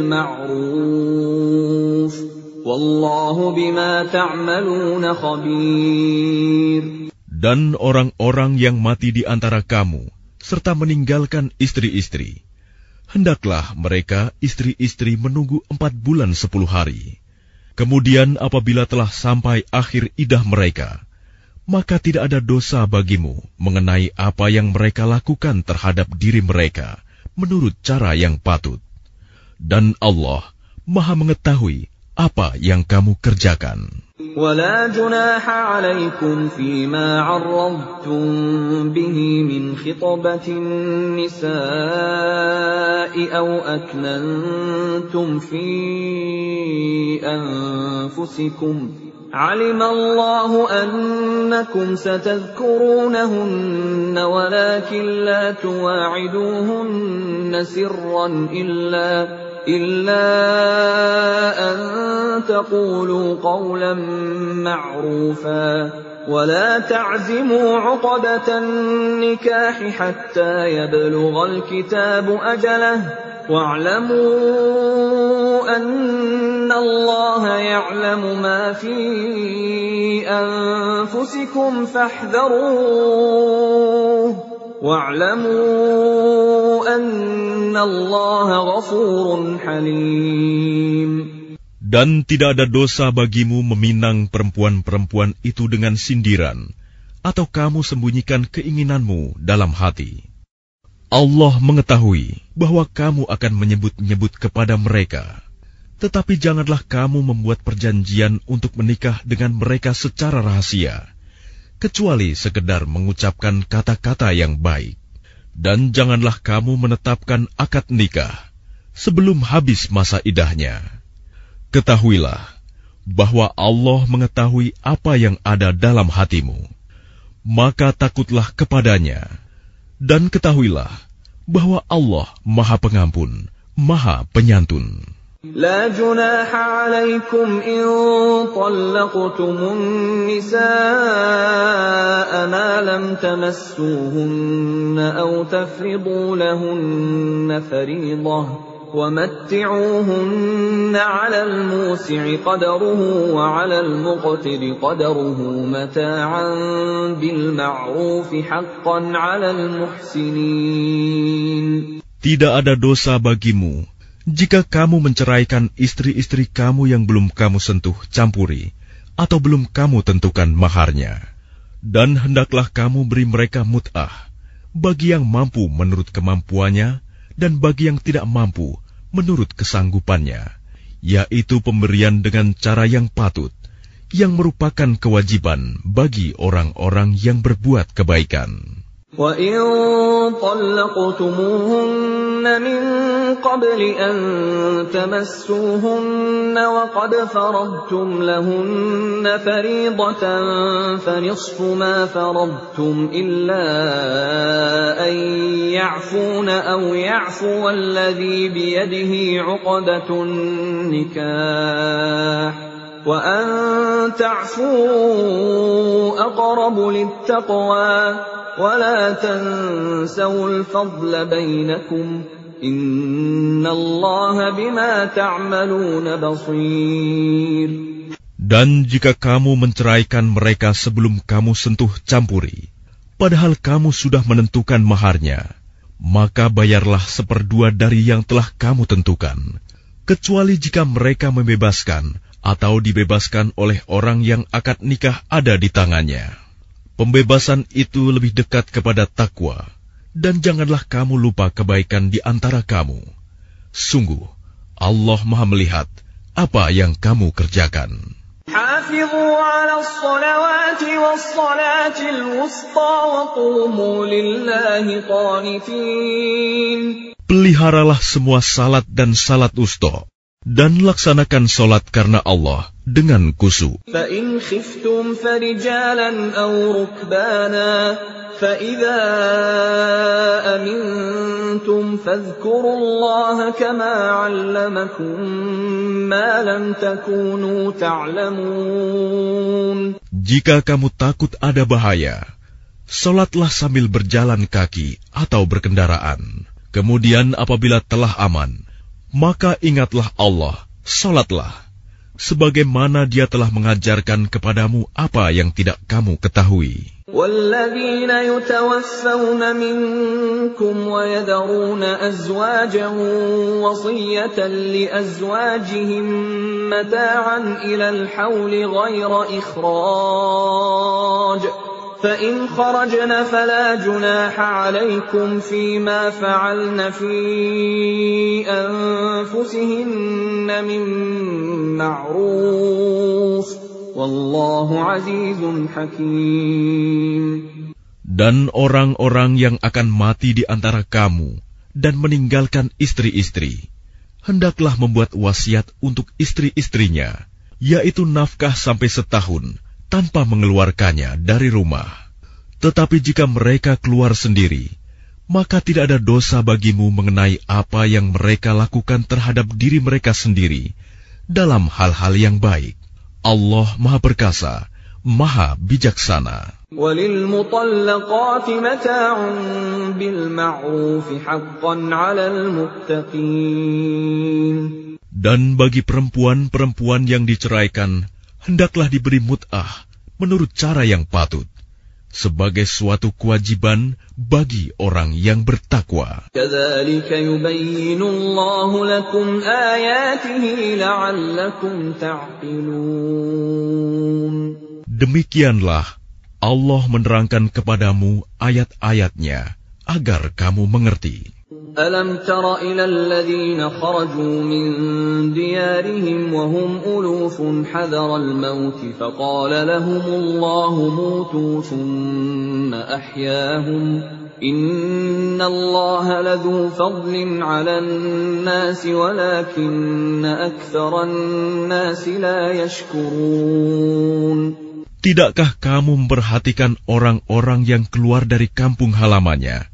بالمعروف Wallahu bima ta'maluna khabir. Dan orang-orang yang mati di antara kamu, serta meninggalkan istri-istri, hendaklah mereka istri-istri menunggu empat bulan sepuluh hari. Kemudian apabila telah sampai akhir idah mereka, maka tidak ada dosa bagimu mengenai apa yang mereka lakukan terhadap diri mereka, menurut cara yang patut. Dan Allah Maha mengetahui apa yang kamu kerjakan. ولا جناح عليكم فيما عرضتم به من خطبة النساء أو أكننتم في أنفسكم علم الله أنكم ستذكرونهن ولكن لا تواعدوهن سرا إلا إلا أن تقولوا قولا معروفا ولا تعزموا عقدة النكاح حتى يبلغ الكتاب أجله واعلموا أن الله يعلم ما في أنفسكم فاحذروه واعلموا أن الله غفور حليم. Dan tidak ada dosa bagimu meminang perempuan-perempuan itu dengan sindiran, atau kamu sembunyikan keinginanmu dalam hati. Allah mengetahui bahwa kamu akan menyebut-nyebut kepada mereka. Tetapi janganlah kamu membuat perjanjian untuk menikah dengan mereka secara rahasia, kecuali sekedar mengucapkan kata-kata yang baik. Dan janganlah kamu menetapkan akad nikah sebelum habis masa idahnya. Ketahuilah bahwa Allah mengetahui apa yang ada dalam hatimu. Maka takutlah kepadanya, Dan ketahuilah bahwa Allah Maha Pengampun, Maha Penyantun. لا جناح عليكم إن طلقتم النساء ما لم تمسوهن أو تفرضوا لهن فريضة ومتعوهن على الموسع قدره وعلى المقتر قدره متاعا بالمعروف حقا على المحسنين. Tidak ada dosa bagimu jika kamu menceraikan istri-istri kamu yang belum kamu sentuh campuri atau belum kamu tentukan maharnya. Dan hendaklah kamu beri mereka mut'ah bagi yang mampu menurut kemampuannya dan bagi yang tidak mampu menurut kesanggupannya, yaitu pemberian dengan cara yang patut, yang merupakan kewajiban bagi orang-orang yang berbuat kebaikan. وَإِن طَلَّقْتُمُوهُنَّ مِن قَبْلِ أَن تَمَسُّوهُنَّ وَقَدْ فَرَضْتُمْ لَهُنَّ فَرِيضَةً فَنِصْفُ مَا فَرَضْتُمْ إِلَّا أَن يَعْفُونَ أَوْ يَعْفُوَ الَّذِي بِيَدِهِ عُقْدَةُ النِّكَاحِ وَأَن تَعْفُوا أَقْرَبُ لِلتَّقْوَى وَلَا تَنْسَوُا الْفَضْلَ بَيْنَكُمْ إِنَّ اللَّهَ بِمَا تَعْمَلُونَ بَصِيرٌ. Dan jika kamu menceraikan mereka sebelum kamu sentuh campuri, padahal kamu sudah menentukan maharnya, maka bayarlah seperdua dari yang telah kamu tentukan, kecuali jika mereka membebaskan atau dibebaskan oleh orang yang akad nikah ada di tangannya. Pembebasan itu lebih dekat kepada takwa, dan janganlah kamu lupa kebaikan di antara kamu. Sungguh, Allah Maha melihat apa yang kamu kerjakan. حافظوا على الصلوات والصلاة الوسطى وقوموا لله قانتين. Peliharalah semua salat dan salat wusta, dan laksanakan solat karena Allah dengan khusyuk. فَإِنْ خِفْتُمْ فَرِجَالًا أَوْ رُكْبَانًا فَإِذَا أَمِنْتُمْ فَاذْكُرُوا اللَّهَ كَمَا عَلَّمَكُمْ مَا لَمْ تَكُونُوا تَعْلَمُونَ. Jika kamu takut ada bahaya, solatlah sambil berjalan kaki atau berkendaraan. Kemudian apabila telah aman, maka ingatlah Allah, solatlah, sebagaimana Dia telah mengajarkan kepadamu apa yang tidak kamu ketahui. وَالَّذِينَ يُتَوَفَّوْنَ مِنكُمْ وَيَذَرُونَ أَزْوَاجًا وَصِيَّةً لِأَزْوَاجِهِم مَّتَاعًا إِلَى الْحَوْلِ غَيْرَ إِخْرَاجٍ فَإِنْ خَرَجْنَ فَلَا جُنَاحَ عَلَيْكُمْ فِيمَا فَعَلْنَ فِي أَنفُسِهِنَّ مِن مَّعْرُوفٍ وَاللَّهُ عَزِيزٌ حَكِيمٌ. Dan orang-orang yang akan mati di antara kamu dan meninggalkan istri-istri, hendaklah membuat wasiat untuk istri-istrinya, yaitu nafkah sampai setahun, tanpa mengeluarkannya dari rumah. Tetapi jika mereka keluar sendiri, maka tidak ada dosa bagimu mengenai apa yang mereka lakukan terhadap diri mereka sendiri dalam hal-hal yang baik. Allah Maha Perkasa, Maha Bijaksana. وَلِلْمُطَلَّقَاتِ مَتَاعٌ بِالْمَعْرُوفِ حَقًّا عَلَى الْمُتَّقِينَ. Dan bagi perempuan-perempuan yang diceraikan, hendaklah diberi mut'ah menurut cara yang patut, sebagai suatu kewajiban bagi orang yang bertakwa. كَذَلِكَ يُبَيِّنُ اللَّهُ لَكُمْ آيَاتِهِ لَعَلَّكُمْ تَعْقِلُونَ. Demikianlah Allah menerangkan kepadamu ayat-ayatnya agar kamu mengerti. أَلَمْ تَرَ إِلَى الَّذِينَ خَرَجُوا مِنْ دِيَارِهِمْ وَهُمْ أُلُوفٌ حَذَرَ الْمَوْتِ فَقَالَ لَهُمُ اللَّهُ مُوتُوا ثُمَّ أَحْيَاهُمْ إِنَّ اللَّهَ لَذُو فَضْلٍ عَلَى النَّاسِ وَلَكِنَّ أَكْثَرَ النَّاسِ لَا يَشْكُرُونَ. Tidakkah kamu memperhatikan orang-orang yang keluar dari kampung halamannya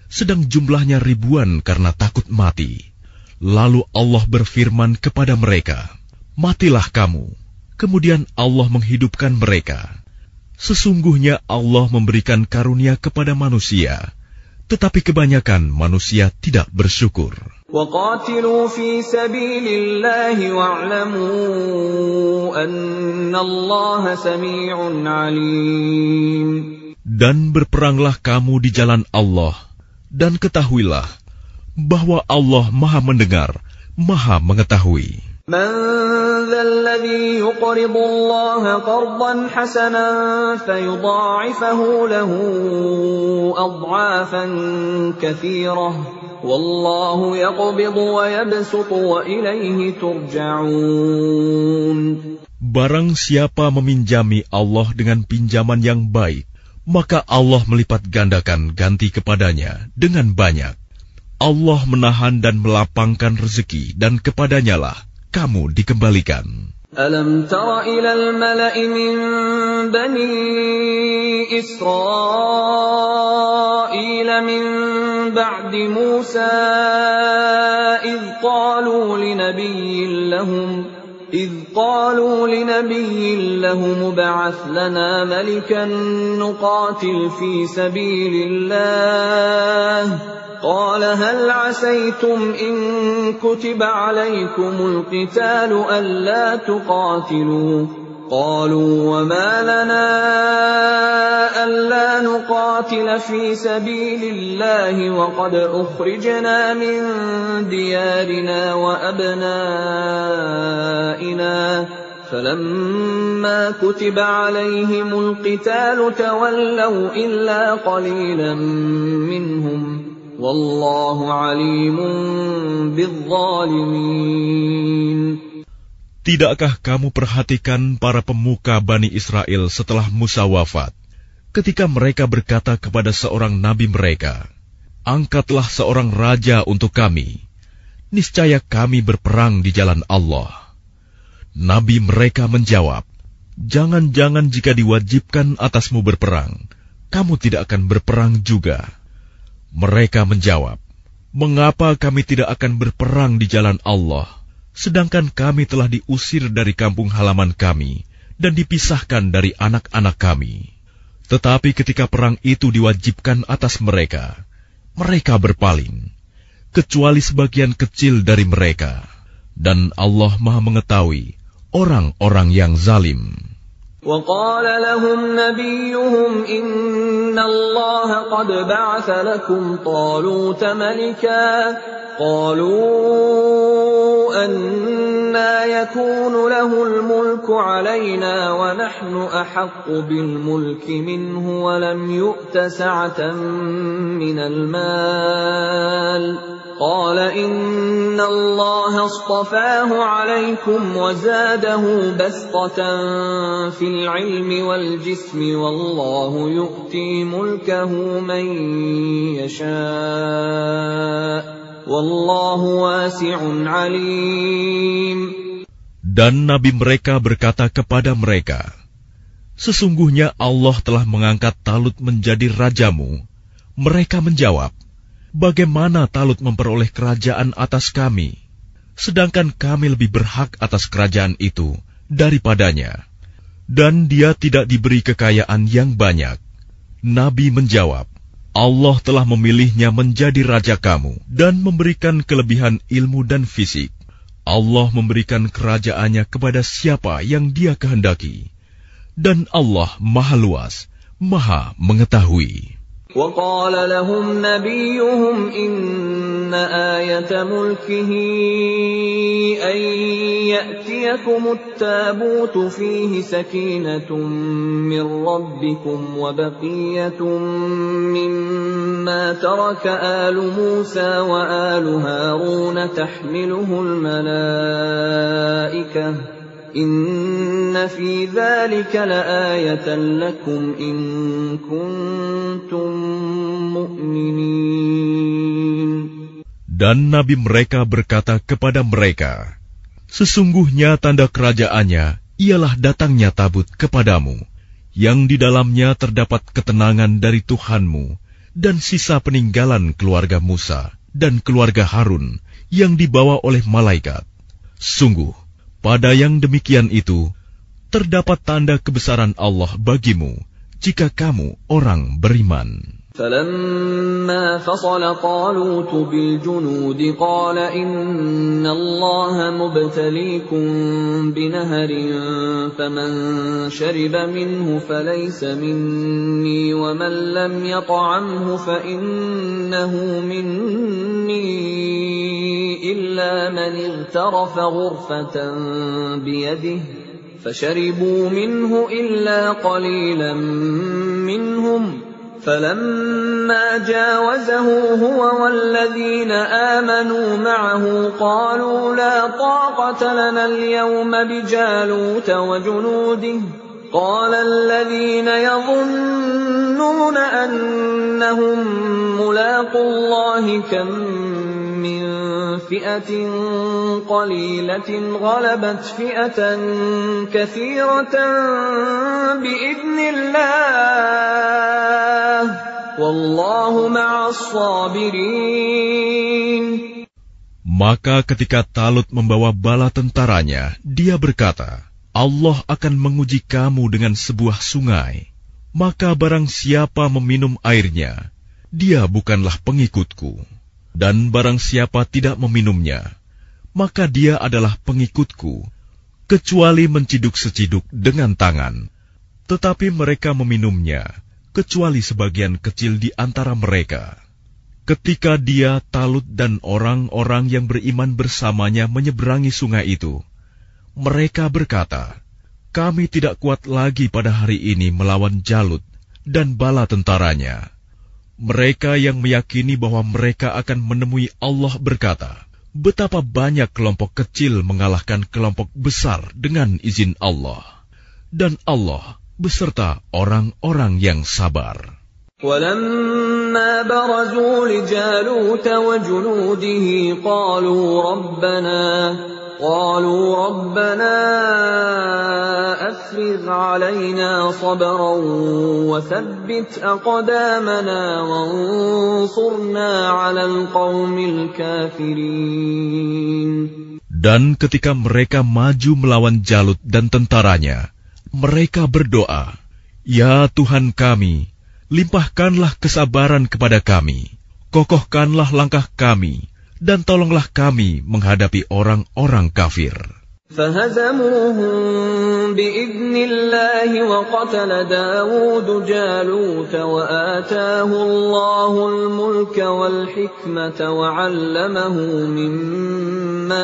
sedang jumlahnya ribuan karena takut mati. Lalu Allah berfirman kepada mereka, "Matilah kamu." Kemudian Allah menghidupkan mereka. Sesungguhnya Allah memberikan karunia kepada manusia, tetapi kebanyakan manusia tidak bersyukur. وَقَاتِلُوا فِي سَبِيلِ اللَّهِ وَاعْلَمُوا أَنَّ اللَّهَ سَمِيعٌ عَلِيمٌ. Dan berperanglah kamu di jalan Allah, dan ketahuilah bahwa Allah Maha mendengar, Maha mengetahui. مَنْ ذَا الَّذِي يُقْرِضُ اللَّهَ قَرْضًا حَسَنًا فَيُضَاعِفَهُ لَهُ أَضْعَافًا كَثِيرَةً وَاللَّهُ يَقْبِضُ وَيَبْسُطُ وَإِلَيْهِ تُرْجَعُونَ. Barang siapa meminjami Allah dengan pinjaman yang baik, maka Allah melipat gandakan ganti kepadanya dengan banyak. Allah menahan dan melapangkan rezeki, dan kepadanya lah kamu dikembalikan. Alam tara ilal mala'i min bani Israil min ba'di Musa idh qalu linabiyyin lahum idh qalu linabiyyin lahum ba'ath lana malikan nuqatil fi sabilillah قال هل عسيتم إن كتب عليكم القتال ألا تقاتلوا قالوا وما لنا ألا نقاتل في سبيل الله وقد أخرجنا من ديارنا وأبنائنا فلما كتب عليهم القتال تولوا إلا قليلا منهم Wallahu alimun bizzalimin. Tidakkah kamu perhatikan para pemuka Bani Israel setelah Musa wafat, ketika mereka berkata kepada seorang nabi mereka, "Angkatlah seorang raja untuk kami, niscaya kami berperang di jalan Allah." Nabi mereka menjawab, "Jangan-jangan jika diwajibkan atasmu berperang, kamu tidak akan berperang juga." Mereka menjawab, "Mengapa kami tidak akan berperang di jalan Allah, sedangkan kami telah diusir dari kampung halaman kami dan dipisahkan dari anak-anak kami?" Tetapi ketika perang itu diwajibkan atas mereka, mereka berpaling, kecuali sebagian kecil dari mereka. Dan Allah Maha mengetahui orang-orang yang zalim. وقال لهم نبيهم إن الله قد بعث لكم طالوت ملكا قالوا أنى يكون له الملك علينا ونحن أحق بالملك منه ولم يؤت سعة من المال قال إن الله اصطفاه عليكم وزاده بسطة في العلم والجسم والله يؤتي ملكه من يشاء والله واسع عليم. Dan nabi mereka berkata kepada mereka, "Sesungguhnya Allah telah mengangkat Talut menjadi rajamu." Mereka menjawab, "Bagaimana Talut memperoleh kerajaan atas kami, sedangkan kami lebih berhak atas kerajaan itu daripadanya, dan dia tidak diberi kekayaan yang banyak." Nabi menjawab, "Allah telah memilihnya menjadi raja kamu dan memberikan kelebihan ilmu dan fisik. Allah memberikan kerajaannya kepada siapa yang Dia kehendaki, dan Allah Maha Luas, Maha Mengetahui." وقال لهم نبيهم إن آية ملكه أن يأتيكم التابوت فيه سكينة من ربكم وبقية مما ترك آل موسى وآل هارون تحمله الملائكة إن في ذلك لآية لكم إن كنتم مؤمنين. Dan nabi mereka berkata kepada mereka, "Sesungguhnya tanda kerajaannya ialah datangnya tabut kepadamu, yang di dalamnya terdapat ketenangan dari Tuhanmu dan sisa peninggalan keluarga Musa dan keluarga Harun yang dibawa oleh malaikat. Sungguh, pada yang demikian itu, terdapat tanda kebesaran Allah bagimu, jika kamu orang beriman. فَلَمَّا فَصَلَ طَالُوتُ بِالْجُنُودِ قَالَ إِنَّ اللَّهَ مُبْتَلِيكُم بِنَهَرٍ فَمَن شَرِبَ مِنْهُ فَلَيْسَ مِنِّي وَمَن لَّمْ يَطْعَمْهُ فَإِنَّهُ مِنِّي إِلَّا مَنِ اغْتَرَفَ غُرْفَةً بِيَدِهِ فَشَرِبُوا مِنْهُ إِلَّا قَلِيلًا مِّنْهُمْ فَلَمَّا جَاوَزَهُ هُوَ وَالَّذِينَ آمَنُوا مَعَهُ قَالُوا لَا طَاقَةَ لَنَا الْيَوْمَ بِجَالُوتَ وَجُنُودِهِ قَالَ الَّذِينَ يَظُنُّونَ أَنَّهُم مُّلَاقُو اللَّهِ كَم مِّن فِئَةٍ قَلِيلَةٍ غَلَبَتْ فِئَةً كَثِيرَةً بِإِذْنِ اللَّهِ وَاللَّهُ مَعَ الصَّابِرِينَ. Maka ketika Talut membawa bala tentaranya, dia berkata, Allah akan menguji kamu dengan sebuah sungai. Maka barang siapa meminum airnya, dia bukanlah pengikutku. Dan barang siapa tidak meminumnya, maka dia adalah pengikutku, kecuali menciduk seciduk dengan tangan. Tetapi mereka meminumnya, kecuali sebagian kecil di antara mereka. Ketika dia, Talut dan orang-orang yang beriman bersamanya menyeberangi sungai itu, mereka berkata, kami tidak kuat lagi pada hari ini melawan Jalut dan bala tentaranya. Mereka yang meyakini bahwa mereka akan menemui Allah berkata, betapa banyak kelompok kecil mengalahkan kelompok besar dengan izin Allah. Dan Allah beserta orang-orang yang sabar. وَلَمَّا بَرَزُوا لِجَالُوتَ وَجُنُودِهِ قَالُوا رَبَّنَا قَالُوا رَبَّنَا أَفْرِغْ عَلَيْنَا صَبْرًا وَثَبِّتْ أَقْدَامَنَا وَانصُرْنَا عَلَى الْقَوْمِ الْكَافِرِينَ. Dan ketika mereka maju melawan Jalut dan tentaranya, mereka berdoa, Ya Tuhan kami, limpahkanlah kesabaran kepada kami, kokohkanlah langkah kami, dan tolonglah kami menghadapi orang-orang kafir. فَهَزَمُوهُم بِإِذْنِ اللَّهِ وَقَتَلَ دَاوُودُ جَالُوتَ وَآتَاهُ اللَّهُ الْمُلْكَ وَالْحِكْمَةَ وَعَلَّمَهُ مِمَّا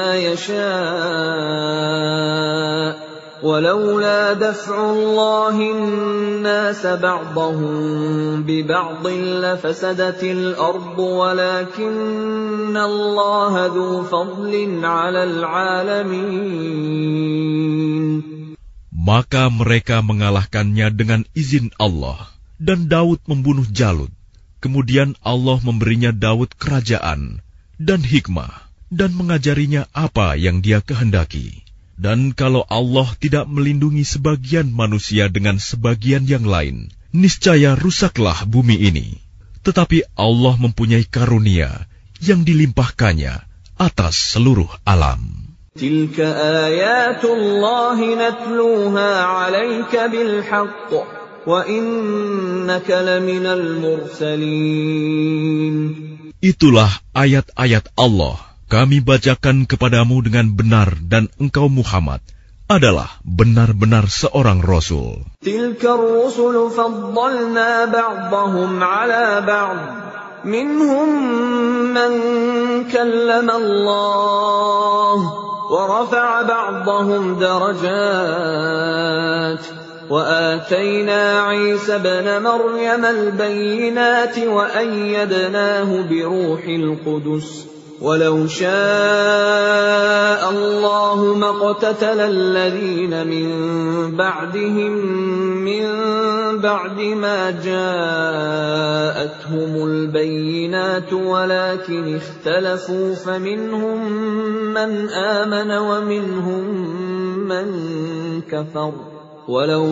يَشَاءُ وَلَوْلَا دَفْعُ اللَّهِ النَّاسَ بَعْضَهُم بِبَعْضٍ لَفَسَدَتِ الْأَرْضُ وَلَكِنَّ اللَّهَ ذُو فَضْلٍ عَلَى الْعَالَمِينَ. Maka mereka mengalahkannya dengan izin Allah, dan Daud membunuh Jalut. Kemudian Allah memberinya Daud kerajaan dan hikmah, dan mengajarinya apa yang dia kehendaki. Dan kalau Allah tidak melindungi sebagian manusia dengan sebagian yang lain, niscaya rusaklah bumi ini. Tetapi Allah mempunyai karunia yang dilimpahkannya atas seluruh alam. Tilka ayatullahi natluha 'alaika bilhaqq wa innaka laminal mursalin. Itulah ayat-ayat Allah. Kami bacakan kepadamu dengan benar dan engkau Muhammad adalah benar-benar seorang Rasul. Tilka ar-rusulu faddalna ba'dahum 'ala ba'd. Minhum man kallama Allah wa rafa'a ba'dahum darajat. وآتينا عيسى ابن مريم البينات وأيدناه بروح القدس ولو شاء الله ما اقتتل الذين من بعدهم من بعد ما جاءتهم البينات ولكن اختلفوا فمنهم من آمن ومنهم من كفر ولو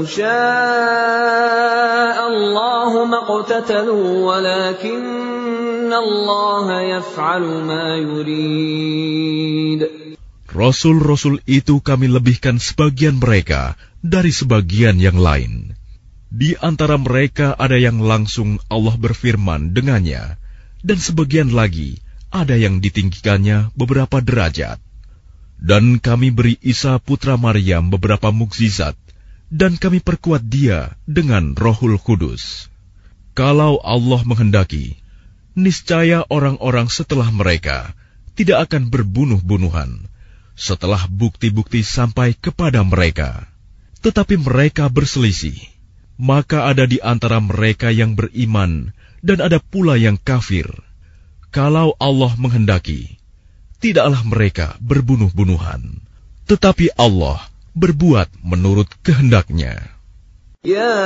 شاء الله ما اقتتلوا ولكن الله يفعل ما يريد. Rasul-rasul itu kami lebihkan sebagian mereka dari sebagian yang lain. Di antara mereka ada yang langsung Allah berfirman dengannya, dan sebagian lagi ada yang ditinggikannya beberapa derajat. Dan kami beri Isa putra Maryam beberapa mukjizat, dan kami perkuat dia dengan Rohul Kudus. Kalau Allah menghendaki, niscaya orang-orang setelah mereka tidak akan berbunuh-bunuhan, setelah bukti-bukti sampai kepada mereka. Tetapi mereka berselisih, maka ada di antara mereka yang beriman, dan ada pula yang kafir. Kalau Allah menghendaki, tidaklah mereka berbunuh-bunuhan, tetapi Allah berbuat menurut kehendaknya. Ya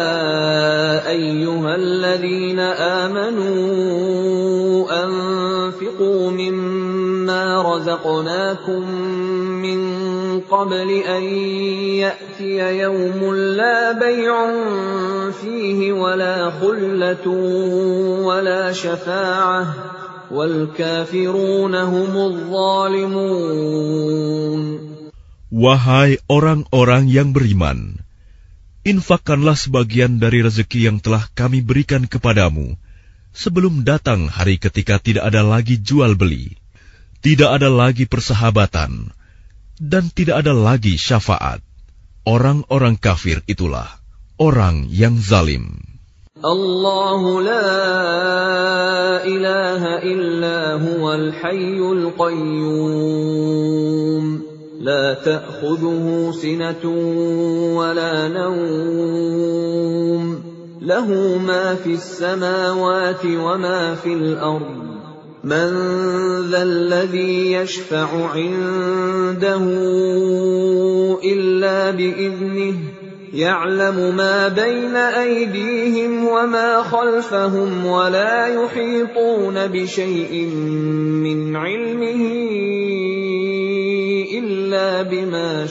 ayyuhalladzina amanu anfiqu mimma razaqnakum min qabli an ya'tiya yawmun la bay'un fihi wala khullatun wala syafa'ah wal kafiruna humudz zalimun. Wahai orang-orang yang beriman, infakkanlah sebagian dari rezeki yang telah kami berikan kepadamu sebelum datang hari ketika tidak ada lagi jual beli, tidak ada lagi persahabatan, dan tidak ada lagi syafaat. Orang-orang kafir itulah orang yang zalim. Allahu la ilaha illa huwal hayyul qayyum. لا تأخذه سنة ولا نوم له ما في السماوات وما في الأرض من ذا الذي يشفع عنده إلا بإذنه يعلم ما بين أيديهم وما خلفهم ولا يحيطون بشيء من علمه إلا بما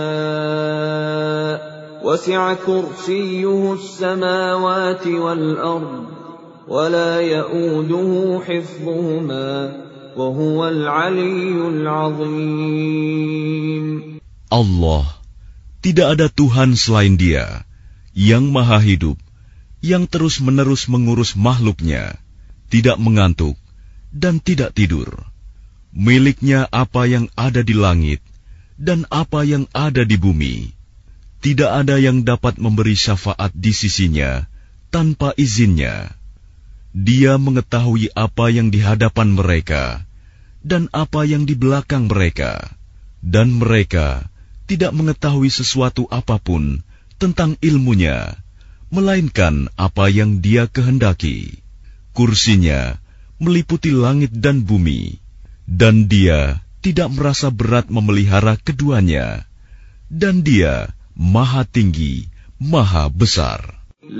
شاء وسع كرسيه السماوات والأرض ولا يؤوده حفظهما وهو العلي العظيم. Allah, tidak ada Tuhan selain Dia, yang maha hidup, yang terus-menerus mengurus makhluknya, tidak mengantuk, dan tidak tidur. Miliknya apa yang ada di langit, dan apa yang ada di bumi. Tidak ada yang dapat memberi syafaat di sisinya, tanpa izinnya. Dia mengetahui apa yang di hadapan mereka, dan apa yang di belakang mereka. Dan mereka tidak mengetahui sesuatu apapun tentang ilmunya, melainkan apa yang Dia kehendaki. Kursinya meliputi langit dan bumi, dan Dia tidak merasa berat memelihara keduanya, dan Dia maha tinggi, maha besar.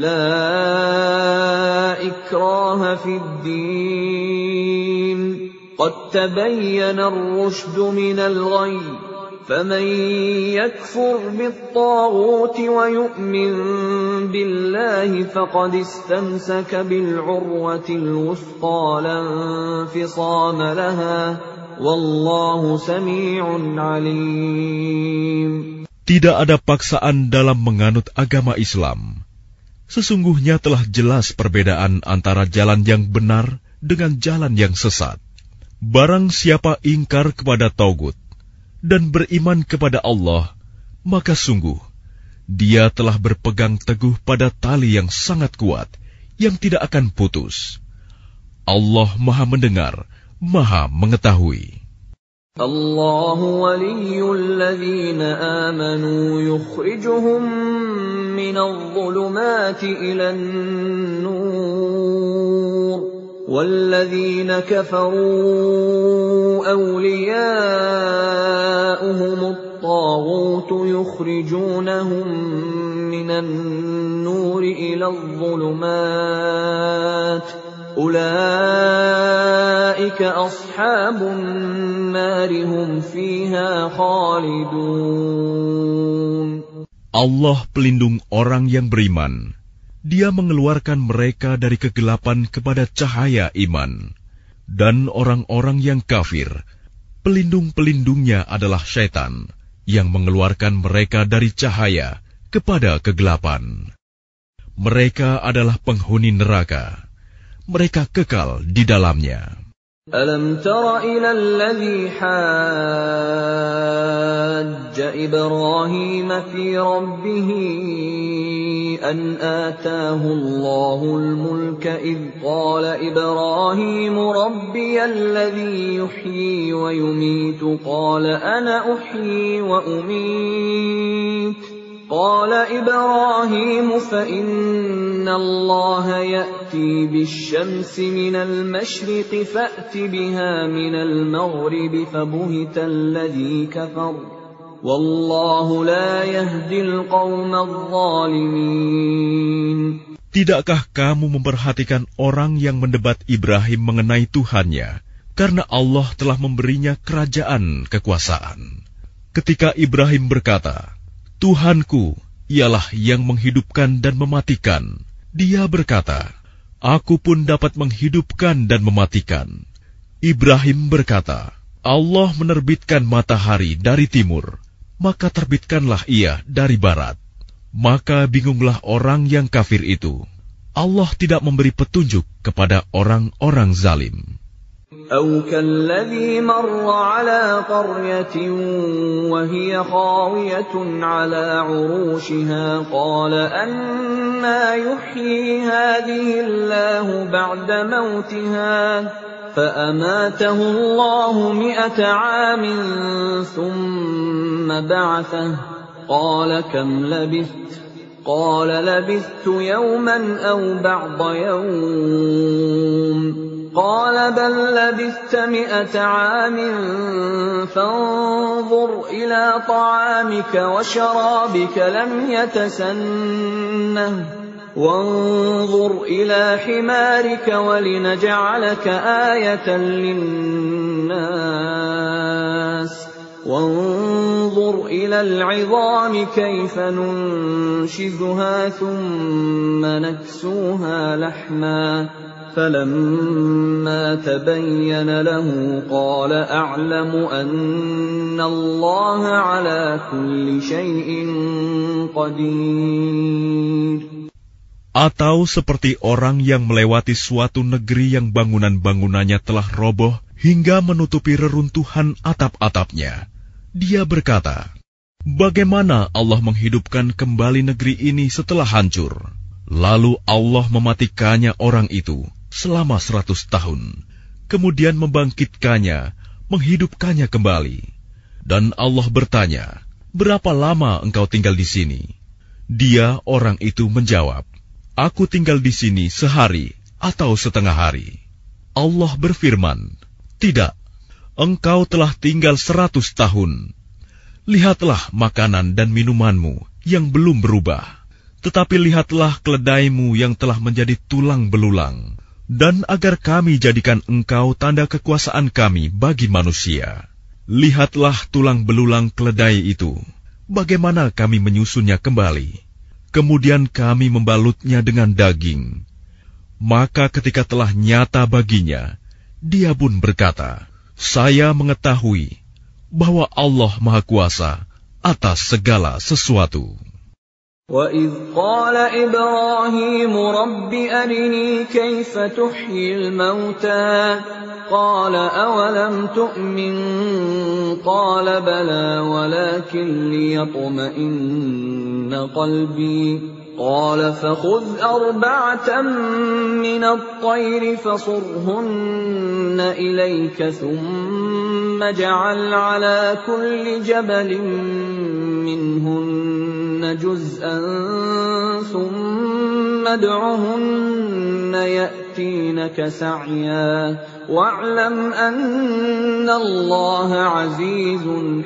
La ikraha fid din, qad tabayyana ar-rushdu minal ghayy. فمن يكفر بالطاغوت ويؤمن بالله فقد استمسك بالعروة الوثقى لا انفصام لها والله سميع عليم. Tidak ada paksaan dalam menganut agama Islam. Sesungguhnya telah jelas perbedaan antara jalan yang benar dengan jalan yang sesat. Barang siapa ingkar kepada taugut dan beriman kepada Allah, maka sungguh dia telah berpegang teguh pada tali yang sangat kuat, yang tidak akan putus. Allah maha mendengar, maha mengetahui. Allahu waliyyul ladzina amanu yukhrijuhum minadh dhulumati ilan nur. وَالَّذِينَ كَفَرُوا أَوْلِيَاؤُهُمُ الطَّاغُوتُ يُخْرِجُونَهُم مِّنَ النُّورِ إِلَى الظُّلُمَاتِ أُولَئِكَ أَصْحَابُ النَّارِ هُمْ فِيهَا خَالِدُونَ. Allah pelindung orang yang beriman. Dia mengeluarkan mereka dari kegelapan kepada cahaya iman. Dan orang-orang yang kafir, pelindung-pelindungnya adalah syaitan, yang mengeluarkan mereka dari cahaya kepada kegelapan. Mereka adalah penghuni neraka. Mereka kekal di dalamnya. Alam tara ila alladhi hajja Ibrahim fi rabbih an ataahu Allahul mulka idh qala Ibrahim rabbiya alladhi yuhyi wa yumiitu qala ana uhyi wa umiit قال إبراهيم فإن الله يأتي بالشمس من المشرق فأت بها من المغرب فبهت الذي كفر والله لا يهدي القوم الظالمين. Tidakkah kamu memperhatikan orang yang mendebat Ibrahim mengenai Tuhannya, karena Allah telah memberinya kerajaan kekuasaan. Ketika Ibrahim berkata, Tuhanku ialah yang menghidupkan dan mematikan. Dia berkata, Aku pun dapat menghidupkan dan mematikan. Ibrahim berkata, Allah menerbitkan matahari dari timur, maka terbitkanlah ia dari barat. Maka bingunglah orang yang kafir itu. Allah tidak memberi petunjuk kepada orang-orang zalim. أو كالذي مر على قرية وهي خاوية على عروشها قال أنى يحيي هذه الله بعد موتها فأماته الله مئة عام ثم بعثه قال كم لبثت قال لبثت يوما أو بعض يوم قال بل لبثت مئة عام فانظر إلى طعامك وشرابك لم يتسنه وانظر إلى حمارك ولنجعلك آية للناس وانظر إلى العظام كيف ننشزها ثم نكسوها لحما فلما تبين له قال أعلم أن الله على كل شيء قدير. Atau seperti orang yang melewati suatu negeri yang bangunan-bangunannya telah roboh hingga menutupi reruntuhan atap-atapnya. Dia berkata, bagaimana Allah menghidupkan kembali negeri ini setelah hancur? Lalu Allah mematikannya orang itu selama seratus tahun, kemudian membangkitkannya, menghidupkannya kembali. Dan Allah bertanya, berapa lama engkau tinggal di sini? Dia, orang itu, menjawab, aku tinggal di sini sehari atau setengah hari. Allah berfirman, tidak, engkau telah tinggal seratus tahun. Lihatlah makanan dan minumanmu yang belum berubah, tetapi lihatlah keledaimu yang telah menjadi tulang belulang. Dan agar kami jadikan engkau tanda kekuasaan kami bagi manusia. Lihatlah tulang belulang keledai itu, bagaimana kami menyusunnya kembali. Kemudian kami membalutnya dengan daging. Maka ketika telah nyata baginya, dia pun berkata, saya mengetahui bahwa Allah Maha Kuasa atas segala sesuatu. وَإِذْ قَالَ إِبْرَاهِيمُ رَبِّ أَرِنِي كَيْفَ تُحْيِي الْمَوْتَى قَالَ أَوَلَمْ تُؤْمِنْ قَالَ بَلَى وَلَكِنْ لِيَطْمَئِنَّ قَلْبِي قَالَ فَخُذْ أَرْبَعَةً مِنَ الطَّيْرِ فَصُرْهُنَّ إِلَيْكَ ثُمَّ اجْعَلْ عَلَى كُلِّ جَبَلٍ مِنْهُنَّ جزءا ثم ادعهن يأتينك سعيا واعلم أن الله عزيز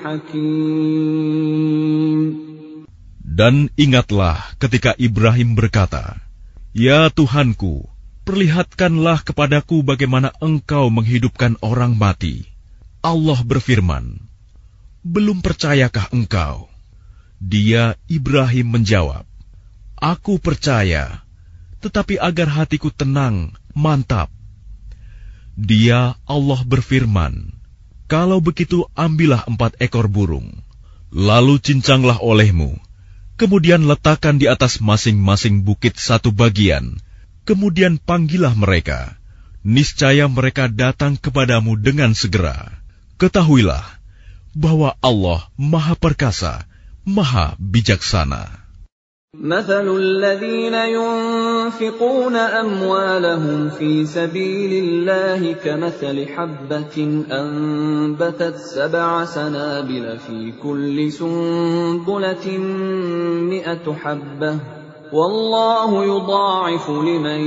حكيم. Dan ingatlah ketika Ibrahim berkata, Ya Tuhanku, perlihatkanlah kepadaku bagaimana engkau menghidupkan orang mati. Allah berfirman, belum percayakah engkau? Dia, Ibrahim, menjawab, "Aku percaya, tetapi agar hatiku tenang, mantap." Dia, Allah, berfirman, "Kalau begitu ambillah empat ekor burung, lalu cincanglah olehmu, kemudian letakkan di atas masing-masing bukit satu bagian, kemudian panggillah mereka. Niscaya mereka datang kepadamu dengan segera. Ketahuilah bahwa Allah Maha Perkasa, Maha Bijaksana." مثل الذين ينفقون أموالهم في سبيل الله كمثل حبة أنبتت سبع سنابل في كل سنبلة مئة حبة والله يضاعف لمن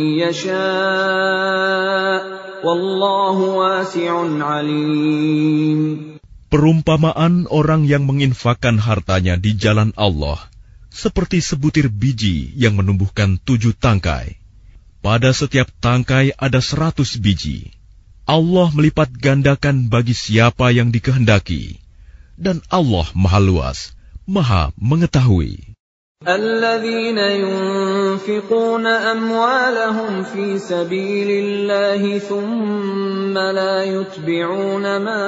يشاء والله واسع عليم. Perumpamaan orang yang menginfakkan hartanya di jalan Allah seperti sebutir biji yang menumbuhkan tujuh tangkai. Pada setiap tangkai ada seratus biji. Allah melipat gandakan bagi siapa yang dikehendaki. Dan Allah Maha Luas, Maha Mengetahui. الذين ينفقون أموالهم في سبيل الله ثم لا يتبعون ما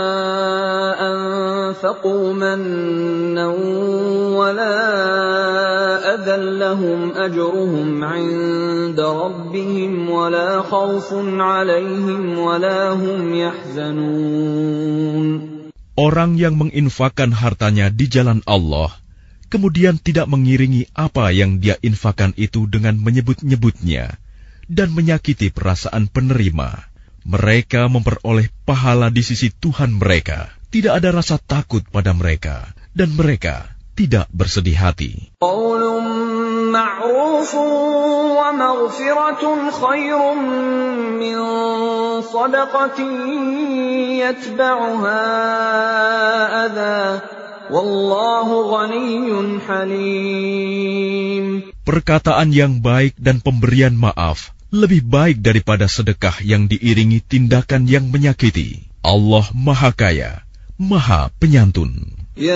أنفقوا منا ولا أذى لهم أجرهم عند ربهم ولا خوف عليهم ولا هم يحزنون. Orang yang menginfakkan hartanya di jalan Allah, kemudian tidak mengiringi apa yang dia infakkan itu dengan menyebut-nyebutnya dan menyakiti perasaan penerima, mereka memperoleh pahala di sisi Tuhan mereka. Tidak ada rasa takut pada mereka, dan mereka tidak bersedih hati. Qaulun ma'rufun wa maghfiratun khairun min shadaqatin yatba'uha adha. Wallahu ghaniyyun halim. Perkataan yang baik dan pemberian maaf lebih baik daripada sedekah yang diiringi tindakan yang menyakiti. Allah Maha Kaya, Maha Penyantun.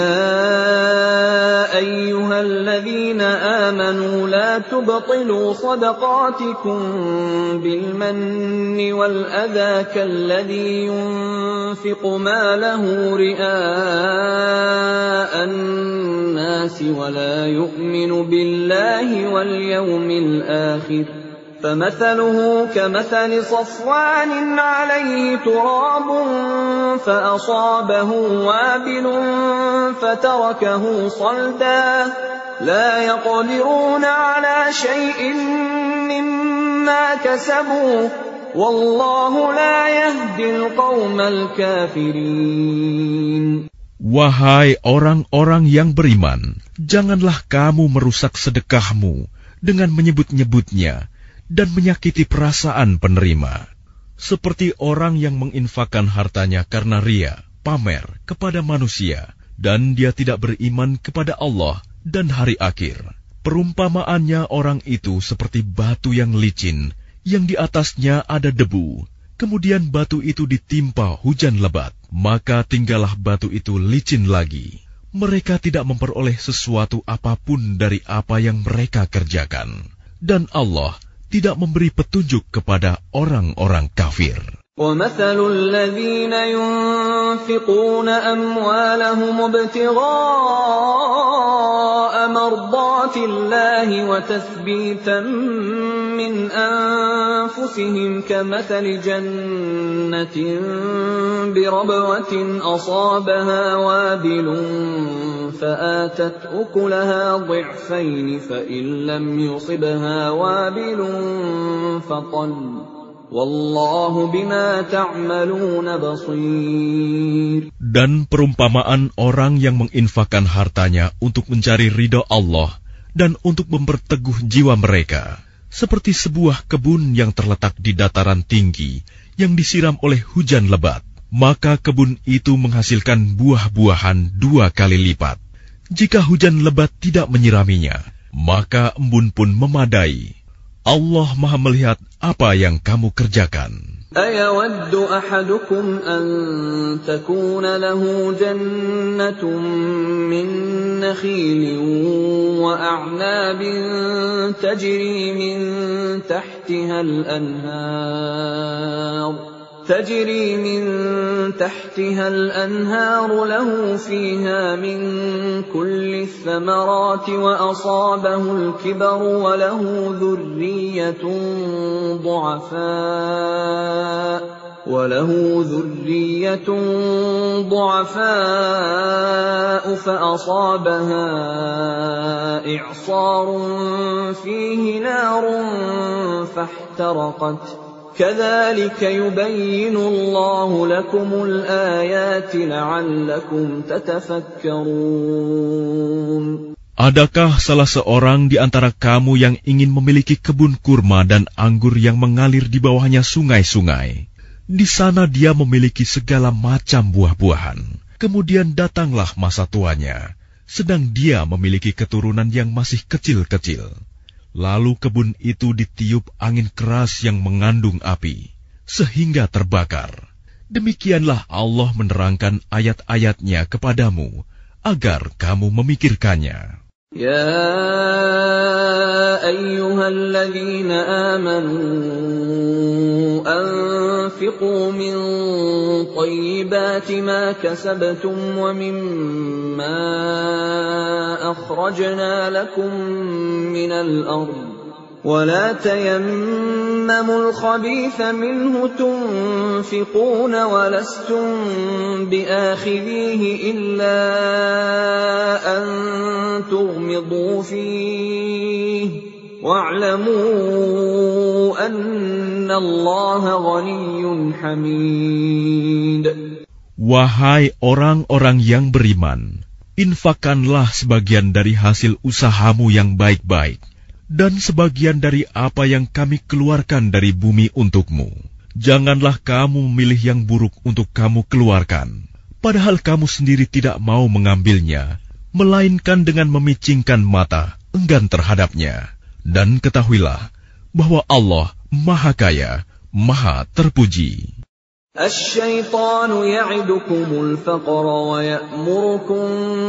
يا أيها الذين آمنوا لا تبطلوا صدقاتكم بالمن والأذى كالذي ينفق ماله رئاء الناس ولا يؤمن بالله واليوم الآخر فمثله كمثل صفوان عليه تراب فأصابه وابل فتركه صلدا لا يقدرون على شيء مما كسبوا والله لا يهدي القوم الكافرين. Wahai orang-orang yang beriman, janganlah kamu merusak sedekahmu dengan menyebut-nyebutnya dan menyakiti perasaan penerima, seperti orang yang menginfakkan hartanya karena ria, pamer kepada manusia, dan dia tidak beriman kepada Allah dan hari akhir. Perumpamaannya orang itu seperti batu yang licin, yang di atasnya ada debu. Kemudian batu itu ditimpa hujan lebat, maka tinggallah batu itu licin lagi. Mereka tidak memperoleh sesuatu apapun dari apa yang mereka kerjakan. Dan Allah tidak memberi petunjuk kepada orang-orang kafir. وَمَثَلُ الَّذِينَ يُنْفِقُونَ أَمْوَالَهُمُ ابْتِغَاءَ مَرْضَاتِ اللَّهِ وَتَثْبِيتًا مِنْ أَنفُسِهِمْ كَمَثَلِ جَنَّةٍ بِرَبْوَةٍ أَصَابَهَا وَابِلٌ فَآتَتْ أُكُلَهَا ضِعْفَيْنِ فَإِنْ لَمْ يُصِبْهَا وَابِلٌ فَطَلٌّ Wallahu bima ta'maluna basir. Dan perumpamaan orang yang menginfakkan hartanya untuk mencari ridha Allah dan untuk memperteguh jiwa mereka, seperti sebuah kebun yang terletak di dataran tinggi yang disiram oleh hujan lebat, maka kebun itu menghasilkan buah-buahan dua kali lipat. Jika hujan lebat tidak menyiraminya, maka embun pun memadai. Allah Maha melihat apa yang kamu kerjakan. أَيَوَدُّ أَحَدُكُمْ أَن تَكُونَ لَهُ جَنَّةٌ مِّن نَّخِيلٍ وَأَعْنَابٍ تَجْرِي مِن تَحْتِهَا الْأَنْهَارُ تَجْرِي مِن تَحْتِهَا الْأَنْهَارُ لَهُ فِيهَا مِن كُلِّ الثَّمَرَاتِ وَأَصَابَهُ الْكِبَرُ وَلَهُ ذُرِّيَّةٌ ضُعَفَاءُ وَلَهُ ذُرِّيَّةٌ ضُعَفَاءُ فَأَصَابَهَا إِعْصَارٌ فِيهِ نَارٌ فَاحْتَرَقَتْ كَذَلِكَ يُبَيِّنُ اللَّهُ لَكُمُ الْآيَاتِ لَعَلَّكُمْ تَتَفَكَّرُونَ. Adakah salah seorang di antara kamu yang ingin memiliki kebun kurma dan anggur yang mengalir di bawahnya sungai-sungai? Di sana dia memiliki segala macam buah-buahan. Kemudian datanglah masa tuanya, sedang dia memiliki keturunan yang masih kecil-kecil. Lalu kebun itu ditiup angin keras yang mengandung api, sehingga terbakar. Demikianlah Allah menerangkan ayat-ayatnya kepadamu, agar kamu memikirkannya. يا أيها الذين آمنوا أنفقوا من طيبات ما كسبتم ومما أخرجنا لكم من الأرض ولا تيمموا الخبيث منه تنفقون ولستم بآخذيه إلا أن تغمضوا فيه واعلموا أن الله غني حميد. Wahai orang-orang yang beriman, infakkanlah sebagian dari hasil usahamu yang baik-baik dan sebagian dari apa yang kami keluarkan dari bumi untukmu. Janganlah kamu memilih yang buruk untuk kamu keluarkan, padahal kamu sendiri tidak mau mengambilnya, melainkan dengan memicingkan mata, enggan terhadapnya. Dan ketahuilah bahwa Allah Maha Kaya, Maha Terpuji. الشيطان يعدكم الفقر ويأمركم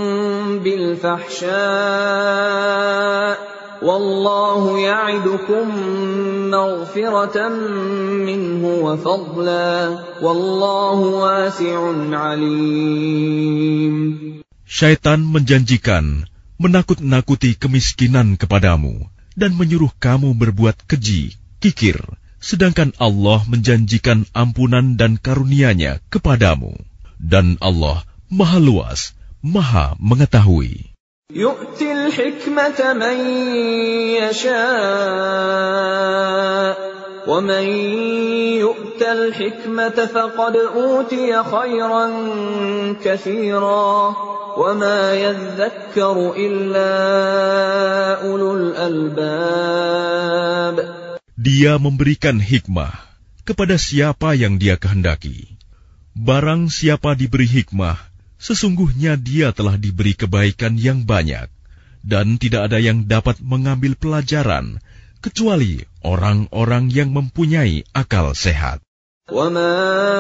بالفحشاء والله يعدكم مغفرة منه وفضلا والله واسع عليم. Syaitan menjanjikan menakut-nakuti kemiskinan kepadamu dan menyuruh kamu berbuat keji, kikir, sedangkan Allah menjanjikan ampunan dan karunia-Nya kepadamu. Dan Allah Maha Luas, Maha Mengetahui. يؤتي الحكمة من يشاء ومن يؤت الحكمة فقد أوتي خيرا كثيرا وما يذكر إلا أولو الألباب. Dia memberikan hikmah kepada siapa yang Dia kehendaki. Barang siapa diberi hikmah, sesungguhnya dia telah diberi kebaikan yang banyak, dan tidak ada yang dapat mengambil pelajaran kecuali orang-orang yang mempunyai akal sehat. وَمَا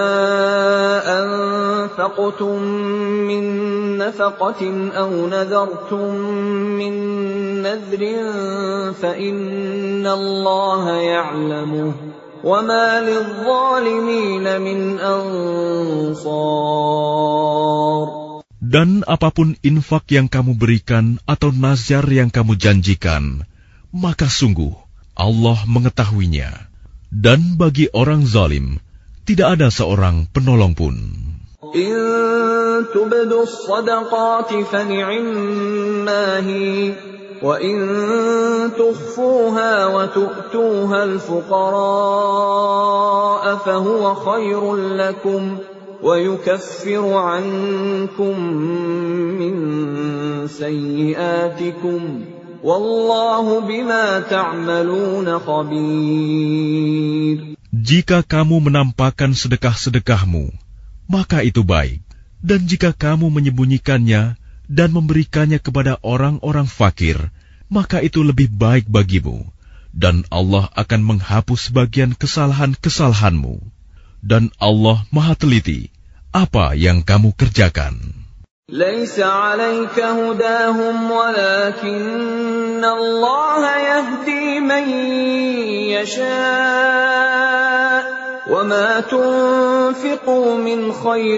أَنفَقْتُم مِّن نَّفَقَةٍ أَوْ نَذَرْتُم مِّن نَّذْرٍ فَإِنَّ اللَّهَ يَعْلَمُهُ وَمَا لِلظَّالِمِينَ مِنْ أَنصَارٍ. Dan apapun infak yang kamu berikan atau nazar yang kamu janjikan, maka sungguh Allah mengetahuinya. Dan bagi orang zalim, tidak ada seorang penolong pun. إِن تُبْدُوا الصَّدَقَاتِ فَنِعِمَّا هِيَ وَإِن تُخْفُوهَا وَتُؤْتُوهَا الْفُقَرَاءَ فَهُوَ خَيْرٌ لَكُمْ وَيُكَفِّرُ عَنكُم مِّن سَيِّئَاتِكُمْ وَاللَّهُ بِمَا تَعْمَلُونَ خَبِيرٌ. Jika kamu menampakkan sedekah-sedekahmu, maka itu baik. Dan jika kamu menyembunyikannya dan memberikannya kepada orang-orang fakir, maka itu lebih baik bagimu. Dan Allah akan menghapus sebagian kesalahan-kesalahanmu. Dan Allah Maha Teliti apa yang kamu kerjakan. ليس عليك هداهم ولكن الله يهدي من يشاء وما تنفقوا من خير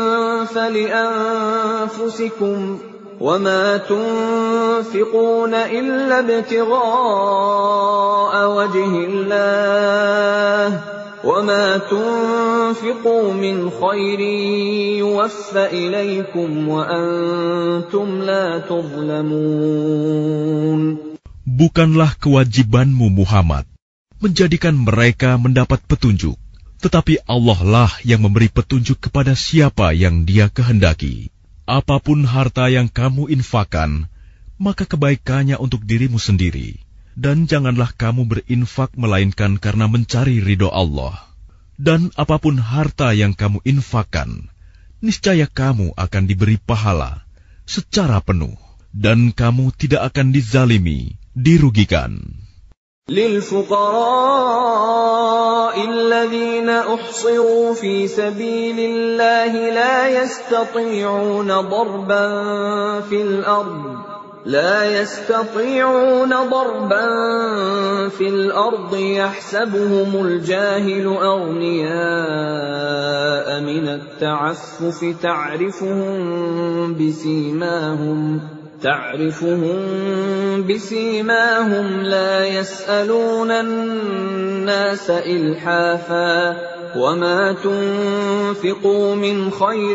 فلأنفسكم وما تنفقون إلا ابتغاء وجه الله وما تنفقوا من خير يوفى إليكم وأنتم لا تظلمون. Bukanlah kewajibanmu Muhammad menjadikan mereka mendapat petunjuk, tetapi Allah lah yang memberi petunjuk kepada siapa yang Dia kehendaki. Apapun harta yang kamu infakkan, maka kebaikannya untuk dirimu sendiri. Dan janganlah kamu berinfak melainkan karena mencari ridho Allah. Dan apapun harta yang kamu infakkan, niscaya kamu akan diberi pahala secara penuh. Dan kamu tidak akan dizalimi, dirugikan. للفقراء الذين أحصروا في سبيل الله لا يستطيعون ضربا في الأرض لا يستطيعون ضربا في الأرض يحسبهم الجاهل أغنياء من التعفف تعرفهم بسيماهم تعرفهم بسيماهم لا يسألون الناس إلحافا وما تنفقوا من خير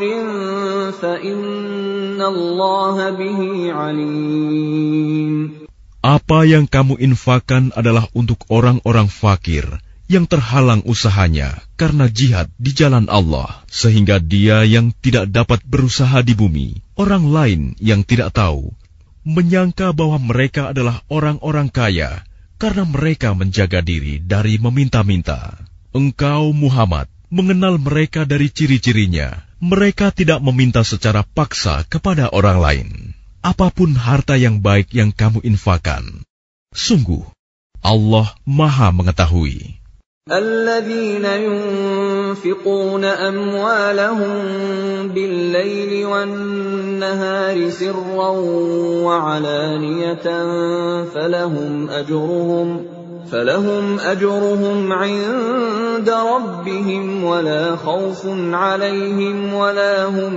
فإن الله به عليم. Apa yang kamu infakkan adalah untuk orang-orang fakir yang terhalang usahanya karena jihad di jalan Allah, sehingga dia yang tidak dapat berusaha di bumi, orang lain yang tidak tahu, menyangka bahwa mereka adalah orang-orang kaya karena mereka menjaga diri dari meminta-minta. Engkau Muhammad mengenal mereka dari ciri-cirinya. Mereka tidak meminta secara paksa kepada orang lain. Apapun harta yang baik yang kamu infakkan, sungguh Allah Maha mengetahui. الذين ينفقون أموالهم بالليل والنهار سرا وعلانية فلهم أجرهم فلهم أجرهم عند ربهم ولا خوف عليهم ولا هم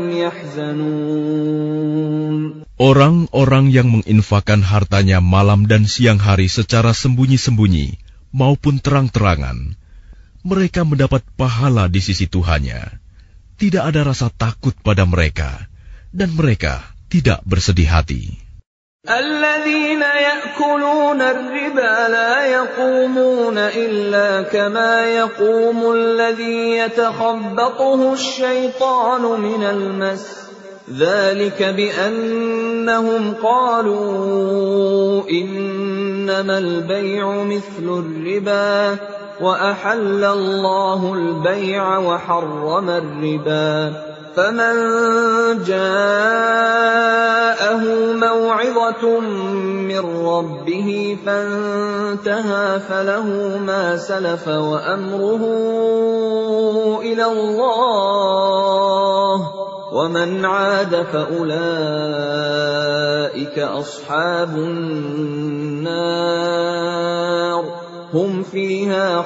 يحزنون. Orang-orang yang menginfakkan hartanya malam dan siang hari secara sembunyi-sembunyi maupun terang-terangan, mereka mendapat pahala di sisi Tuhannya. Tidak ada rasa takut pada mereka, dan mereka tidak bersedih hati. الذين يأكلون الربا لا يقومون إلا كما يقوم الذي يتخبطه الشيطان من المس ذلك بأنهم قالوا إنما البيع مثل الربا وأحل الله البيع وحرم الربا فمن جاءه موعظة من ربه فانتهى فله ما سلف وأمره إلى الله ومن عاد فأولئك أصحاب النار هم فيها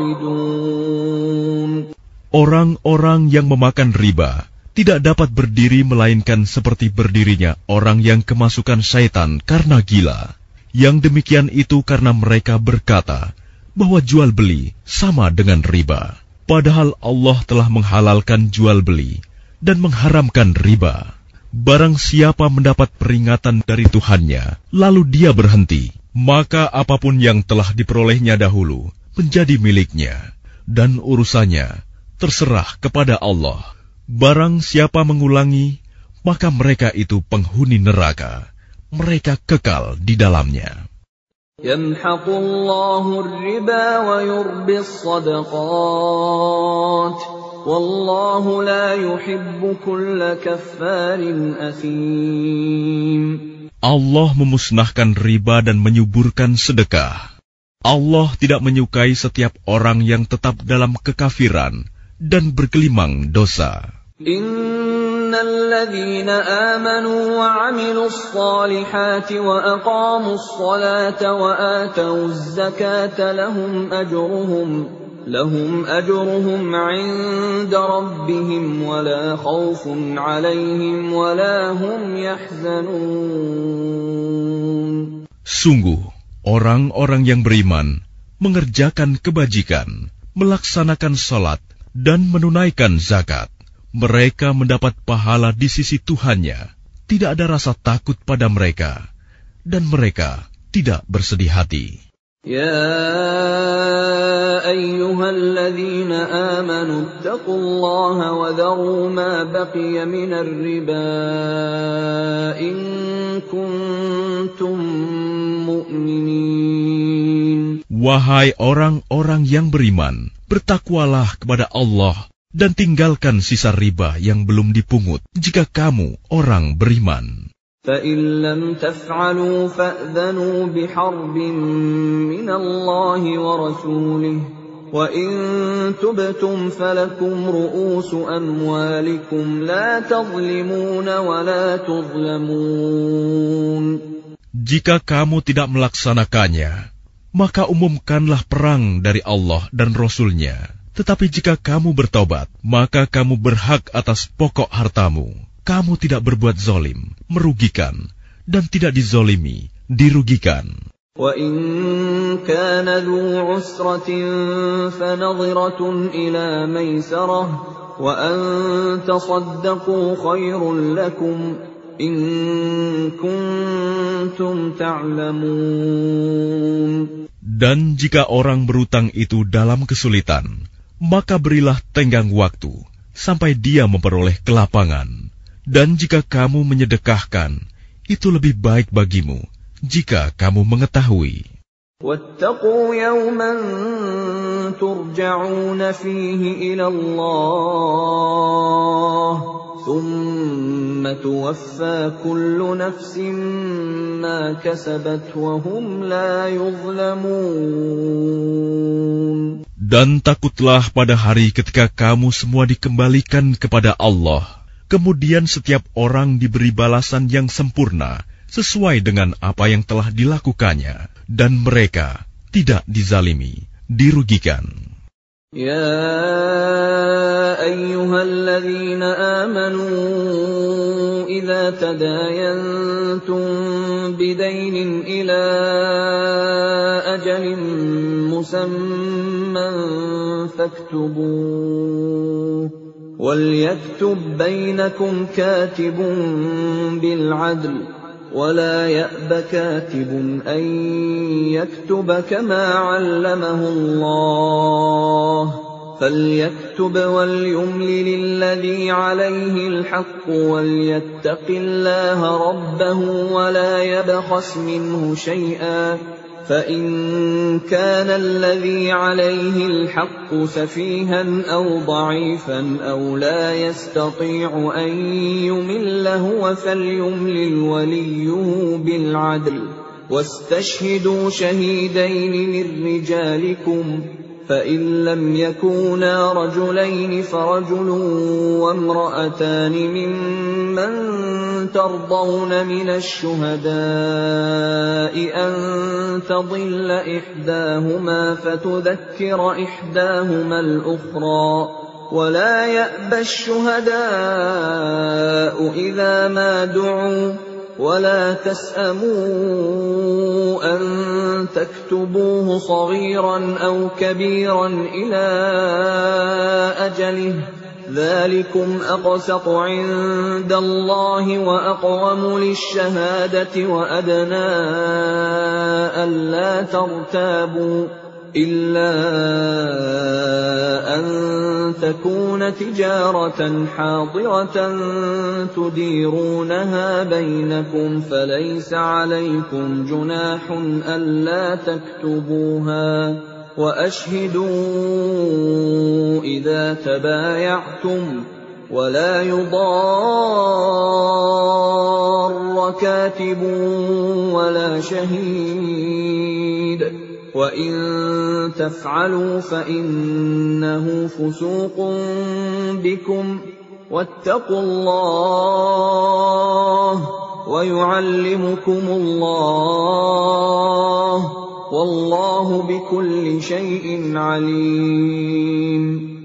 خالدون. Orang-orang yang memakan riba tidak dapat berdiri melainkan seperti berdirinya orang yang kemasukan syaitan karena gila. Yang demikian itu karena mereka berkata bahwa jual beli sama dengan riba. Padahal Allah telah menghalalkan jual beli dan mengharamkan riba. Barang siapa mendapat peringatan dari Tuhannya, lalu dia berhenti, maka apapun yang telah diperolehnya dahulu menjadi miliknya, dan urusannya terserah kepada Allah. Barang siapa mengulangi, maka mereka itu penghuni neraka. Mereka kekal di dalamnya. Yamhaqullahu ar-riba wa yurbi as-sadaqat. Wallahu la yuhibbu kulla kaffarin athim. Allah memusnahkan riba dan menyuburkan sedekah. Allah tidak menyukai setiap orang yang tetap dalam kekafiran dan bergelimang dosa. Innalladzina amanu wa 'amilus salihati wa aqamus salata wa atawuz zakata lahum ajruhum lahum ajruhum 'inda rabbihim wa la khaufun 'alaihim wa la hum yahzanun. Sungguh, orang-orang yang beriman mengerjakan kebajikan, melaksanakan salat dan menunaikan zakat. Mereka mendapat pahala di sisi Tuhannya. Tidak ada rasa takut pada mereka, dan mereka tidak bersedih hati. Ya ayyuhalladzina amanu taqullaha wa dharu ma baqiya minar riba in kuntum mu'minin. Wahai orang-orang yang beriman, bertakwalah kepada Allah dan tinggalkan sisa riba yang belum dipungut jika kamu orang beriman. فَإِن لَّمْ تَفْعَلُوا فَأْذَنُوا بِحَرْبٍ مِّنَ اللَّهِ وَرَسُولِهِ وَإِن تُبْتُمْ فَلَكُمْ رُءُوسُ أَمْوَالِكُمْ لَا تَظْلِمُونَ وَلَا تُظْلَمُونَ. Jika kamu tidak melaksanakannya, maka umumkanlah perang dari Allah dan Rasul-Nya. Tetapi jika kamu bertobat, maka kamu berhak atas pokok hartamu. Kamu tidak berbuat zalim, merugikan, dan tidak dizolimi, dirugikan. وَإِن كَانَ ذُو عُسْرَةٍ فَنَظِرَةٌ إِلَى مَيْسَرَةٍ وَأَن تَصَدَّقُوا خَيْرٌ لَّكُمْ إِن كُنتُمْ تَعْلَمُونَ. Dan jika orang berutang itu dalam kesulitan, maka berilah tenggang waktu sampai dia memperoleh kelapangan. Dan jika kamu menyedekahkan, itu lebih baik bagimu jika kamu mengetahui. وَاتَّقُوا يَوْمًا تُرْجَعُونَ فِيهِ إِلَى اللَّهِ ثُمَّ تُوَفَّى كُلُّ نَفْسٍ مَا كَسَبَتْ وَهُمْ لَا يُظْلَمُونَ. Dan takutlah pada hari ketika kamu semua dikembalikan kepada Allah. Kemudian setiap orang diberi balasan yang sempurna sesuai dengan apa yang telah dilakukannya. Dan mereka tidak dizalimi, dirugikan. Ya ayyuhalladzina amanu idza tadayantum bidaynin ila ajalin musamman faktubuh wal yaktub bainakum katibun bil 'adl ولا يأب كاتب أن يكتب كما علمه الله فليكتب وليملل الذي عليه الحق وليتق الله ربه ولا يبخس منه شيئا فإن كان الذي عليه الحق سفيها أو ضعيفا أو لا يستطيع أن يمل هو فليملل وليه بالعدل واستشهدوا شهيدين من رجالكم فإن لم يكونا رجلين فرجل وامرأتان ممن ترضون من الشهداء أن تضل إحداهما فتذكر إحداهما الأخرى ولا يأبى الشهداء إذا ما دعوا ولا تسأموا أن تكتبوه صغيرا أو كبيرا إلى أجله ذلكم أقسط عند الله وأقوم للشهادة وأدنى ألا ترتابوا إلا أن تكون تجارة حاضرة تديرونها بينكم فليس عليكم جناح ألا تكتبوها وأشهدوا إذا تبايعتم ولا يضار كاتب ولا شهيد وَإِن تَفْعَلُوا فَإِنَّهُ فُسُوقٌ بِكُمْ وَاتَّقُوا اللَّهَ وَيُعَلِّمُكُمُ اللَّهُ وَاللَّهُ بِكُلِّ شَيْءٍ عَلِيمٌ.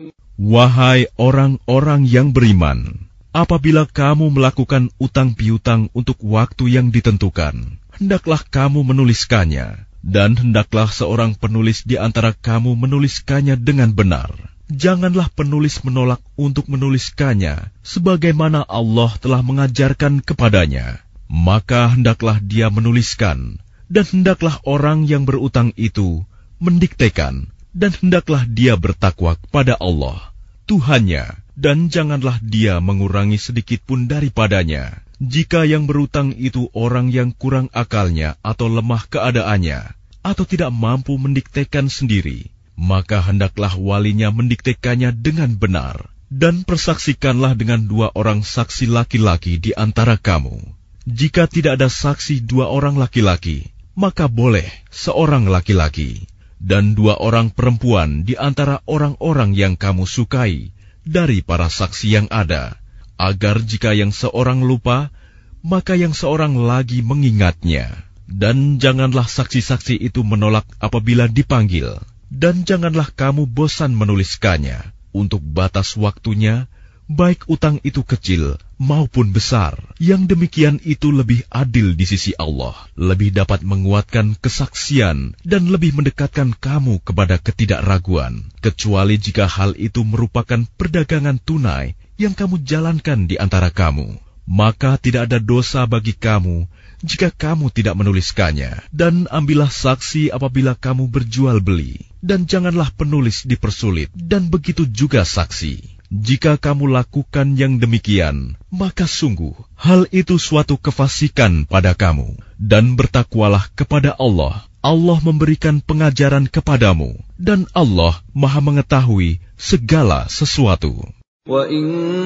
Wahai orang-orang yang beriman, apabila kamu melakukan utang piutang untuk waktu yang ditentukan, hendaklah kamu menuliskannya, dan hendaklah seorang penulis di antara kamu menuliskannya dengan benar. Janganlah penulis menolak untuk menuliskannya, sebagaimana Allah telah mengajarkan kepadanya. Maka hendaklah dia menuliskan, dan hendaklah orang yang berutang itu mendiktekan, dan hendaklah dia bertakwa kepada Allah, Tuhannya, dan janganlah dia mengurangi sedikit pun daripadanya. Jika yang berutang itu orang yang kurang akalnya atau lemah keadaannya, atau tidak mampu mendiktekan sendiri, maka hendaklah walinya mendiktekannya dengan benar, dan persaksikanlah dengan dua orang saksi laki-laki di antara kamu. Jika tidak ada saksi dua orang laki-laki, maka boleh seorang laki-laki, dan dua orang perempuan di antara orang-orang yang kamu sukai dari para saksi yang ada, agar jika yang seorang lupa, maka yang seorang lagi mengingatnya. Dan janganlah saksi-saksi itu menolak apabila dipanggil, dan janganlah kamu bosan menuliskannya untuk batas waktunya, baik utang itu kecil maupun besar. Yang demikian itu lebih adil di sisi Allah, lebih dapat menguatkan kesaksian, dan lebih mendekatkan kamu kepada ketidakraguan, kecuali jika hal itu merupakan perdagangan tunai yang kamu jalankan di antara kamu. Maka tidak ada dosa bagi kamu jika kamu tidak menuliskannya. Dan ambillah saksi apabila kamu berjual beli, dan janganlah penulis dipersulit, dan begitu juga saksi. Jika kamu lakukan yang demikian, maka sungguh hal itu suatu kefasikan pada kamu. Dan bertakwalah kepada Allah. Allah memberikan pengajaran kepadamu, dan Allah Maha mengetahui segala sesuatu. وَإِن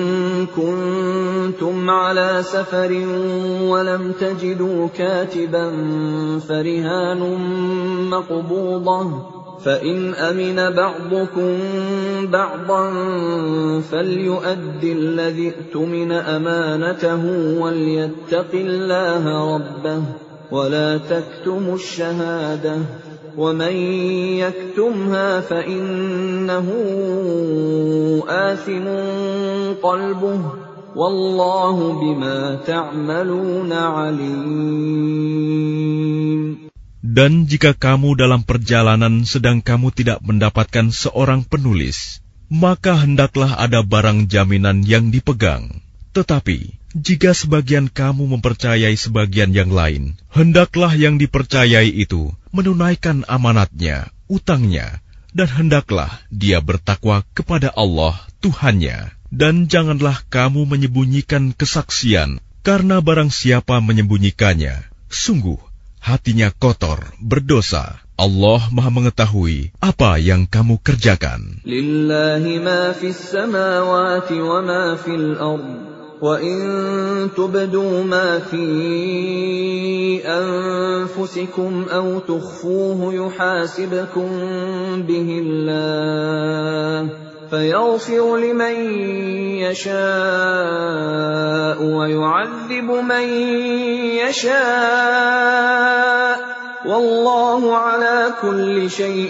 كُنتُمْ عَلَى سَفَرٍ وَلَمْ تَجِدُوا كَاتِبًا فَرِهَانٌ مَّقْبُوضَةٌ فَإِنْ أَمِنَ بَعْضُكُم بَعْضًا فَلْيُؤَدِّ الَّذِي اؤْتُمِنَ أَمَانَتَهُ وَلْيَتَّقِ اللَّهَ رَبَّهُ وَلَا تَكْتُمُوا الشَّهَادَةَ وَمَن يَكْتُمْهَا فَإِنَّهُ آثِمٌ قَلْبُهُ وَاللَّهُ بِمَا تَعْمَلُونَ عَلِيمٌ. Dan jika kamu dalam perjalanan sedang kamu tidak mendapatkan seorang penulis, maka hendaklah ada barang jaminan yang dipegang. Tetapi jika sebagian kamu mempercayai sebagian yang lain, hendaklah yang dipercayai itu menunaikan amanatnya, utangnya, dan hendaklah dia bertakwa kepada Allah, Tuhannya. Dan janganlah kamu menyembunyikan kesaksian, karena barang siapa menyembunyikannya, sungguh hatinya kotor, berdosa. Allah Maha mengetahui apa yang kamu kerjakan. Lillahi ma fis samawati wa ma fil ardh. وَإِن تُبْدُوا مَا فِي أَنفُسِكُمْ أَوْ تُخْفُوهُ يُحَاسِبْكُم بِهِ اللَّهُ فَيَغْفِرُ لِمَن يَشَاءُ وَيُعَذِّبُ مَن يَشَاءُ وَاللَّهُ عَلَى كُلِّ شَيْءٍ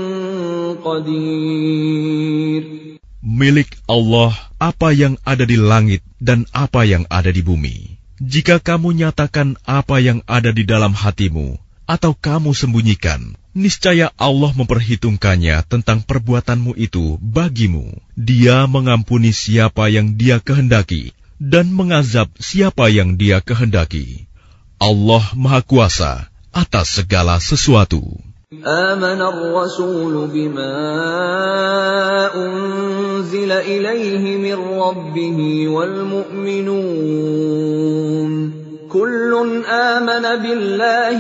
قَدِيرٌ. Milik Allah apa yang ada di langit dan apa yang ada di bumi. Jika kamu nyatakan apa yang ada di dalam hatimu, atau kamu sembunyikan, niscaya Allah memperhitungkannya tentang perbuatanmu itu bagimu. Dia mengampuni siapa yang Dia kehendaki, dan mengazab siapa yang Dia kehendaki. Allah Maha Kuasa atas segala sesuatu. آمن الرسول بما أنزل إليه من ربه والمؤمنون كل آمن بالله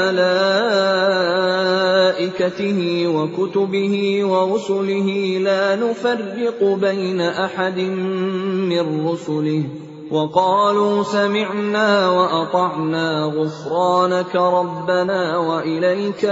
وملائكته وكتبه ورسله لا نفرق بين أحد من رسله وقالوا سمعنا وأطعنا غفرانك ربنا وإليك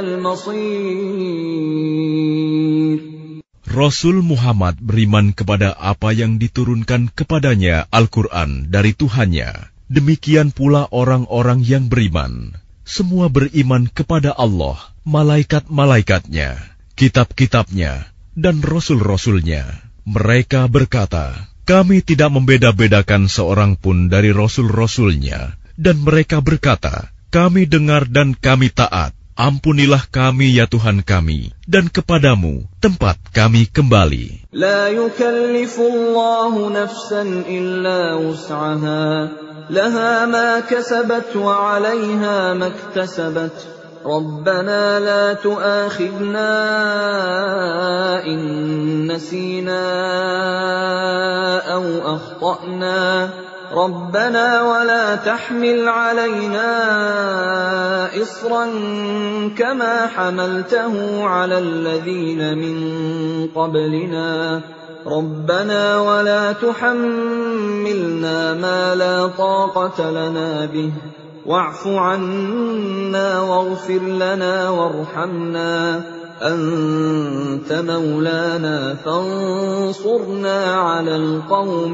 المصير. Rasul Muhammad beriman kepada apa yang diturunkan kepadanya Al-Quran dari Tuhannya. Demikian pula orang-orang yang beriman. Semua beriman kepada Allah, malaikat-malaikatnya, kitab-kitabnya, dan rasul-rasulnya. Mereka berkata, kami tidak membeda-bedakan seorang pun dari rasul-rasulnya. Dan mereka berkata, kami dengar dan kami taat. Ampunilah kami ya Tuhan kami, dan kepadamu tempat kami kembali. La yukallifullahu nafsan illa wus'aha, laha ma kasabat wa 'alayha maktasabat. Rabbana la tu'akhidna in nasina aw akhta'na. ربنا ولا تحمل علينا إصرا كما حملته على الذين من قبلنا ربنا ولا تحملنا ما لا طاقة لنا به واعف عنا واغفر لنا وارحمنا أنت مولانا فانصرنا على القوم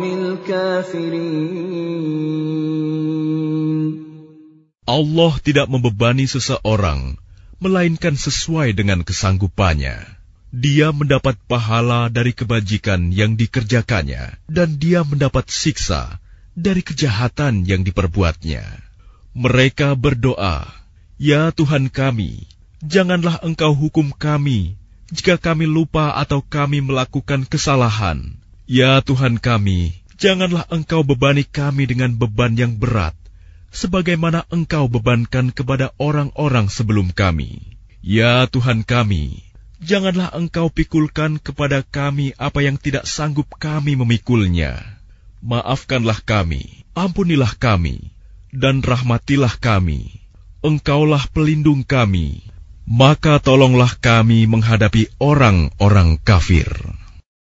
الكافرين. Allah tidak membebani seseorang, melainkan sesuai dengan kesanggupannya. Dia mendapat pahala dari kebajikan yang dikerjakannya, dan dia mendapat siksa dari kejahatan yang diperbuatnya. Mereka berdoa, ya Tuhan kami, janganlah Engkau hukum kami jika kami lupa atau kami melakukan kesalahan. Ya Tuhan kami, janganlah Engkau bebani kami dengan beban yang berat, sebagaimana Engkau bebankan kepada orang-orang sebelum kami. Ya Tuhan kami, janganlah Engkau pikulkan kepada kami apa yang tidak sanggup kami memikulnya. Maafkanlah kami, ampunilah kami, dan rahmatilah kami. Engkaulah pelindung kami. Maka tolonglah kami menghadapi orang-orang kafir.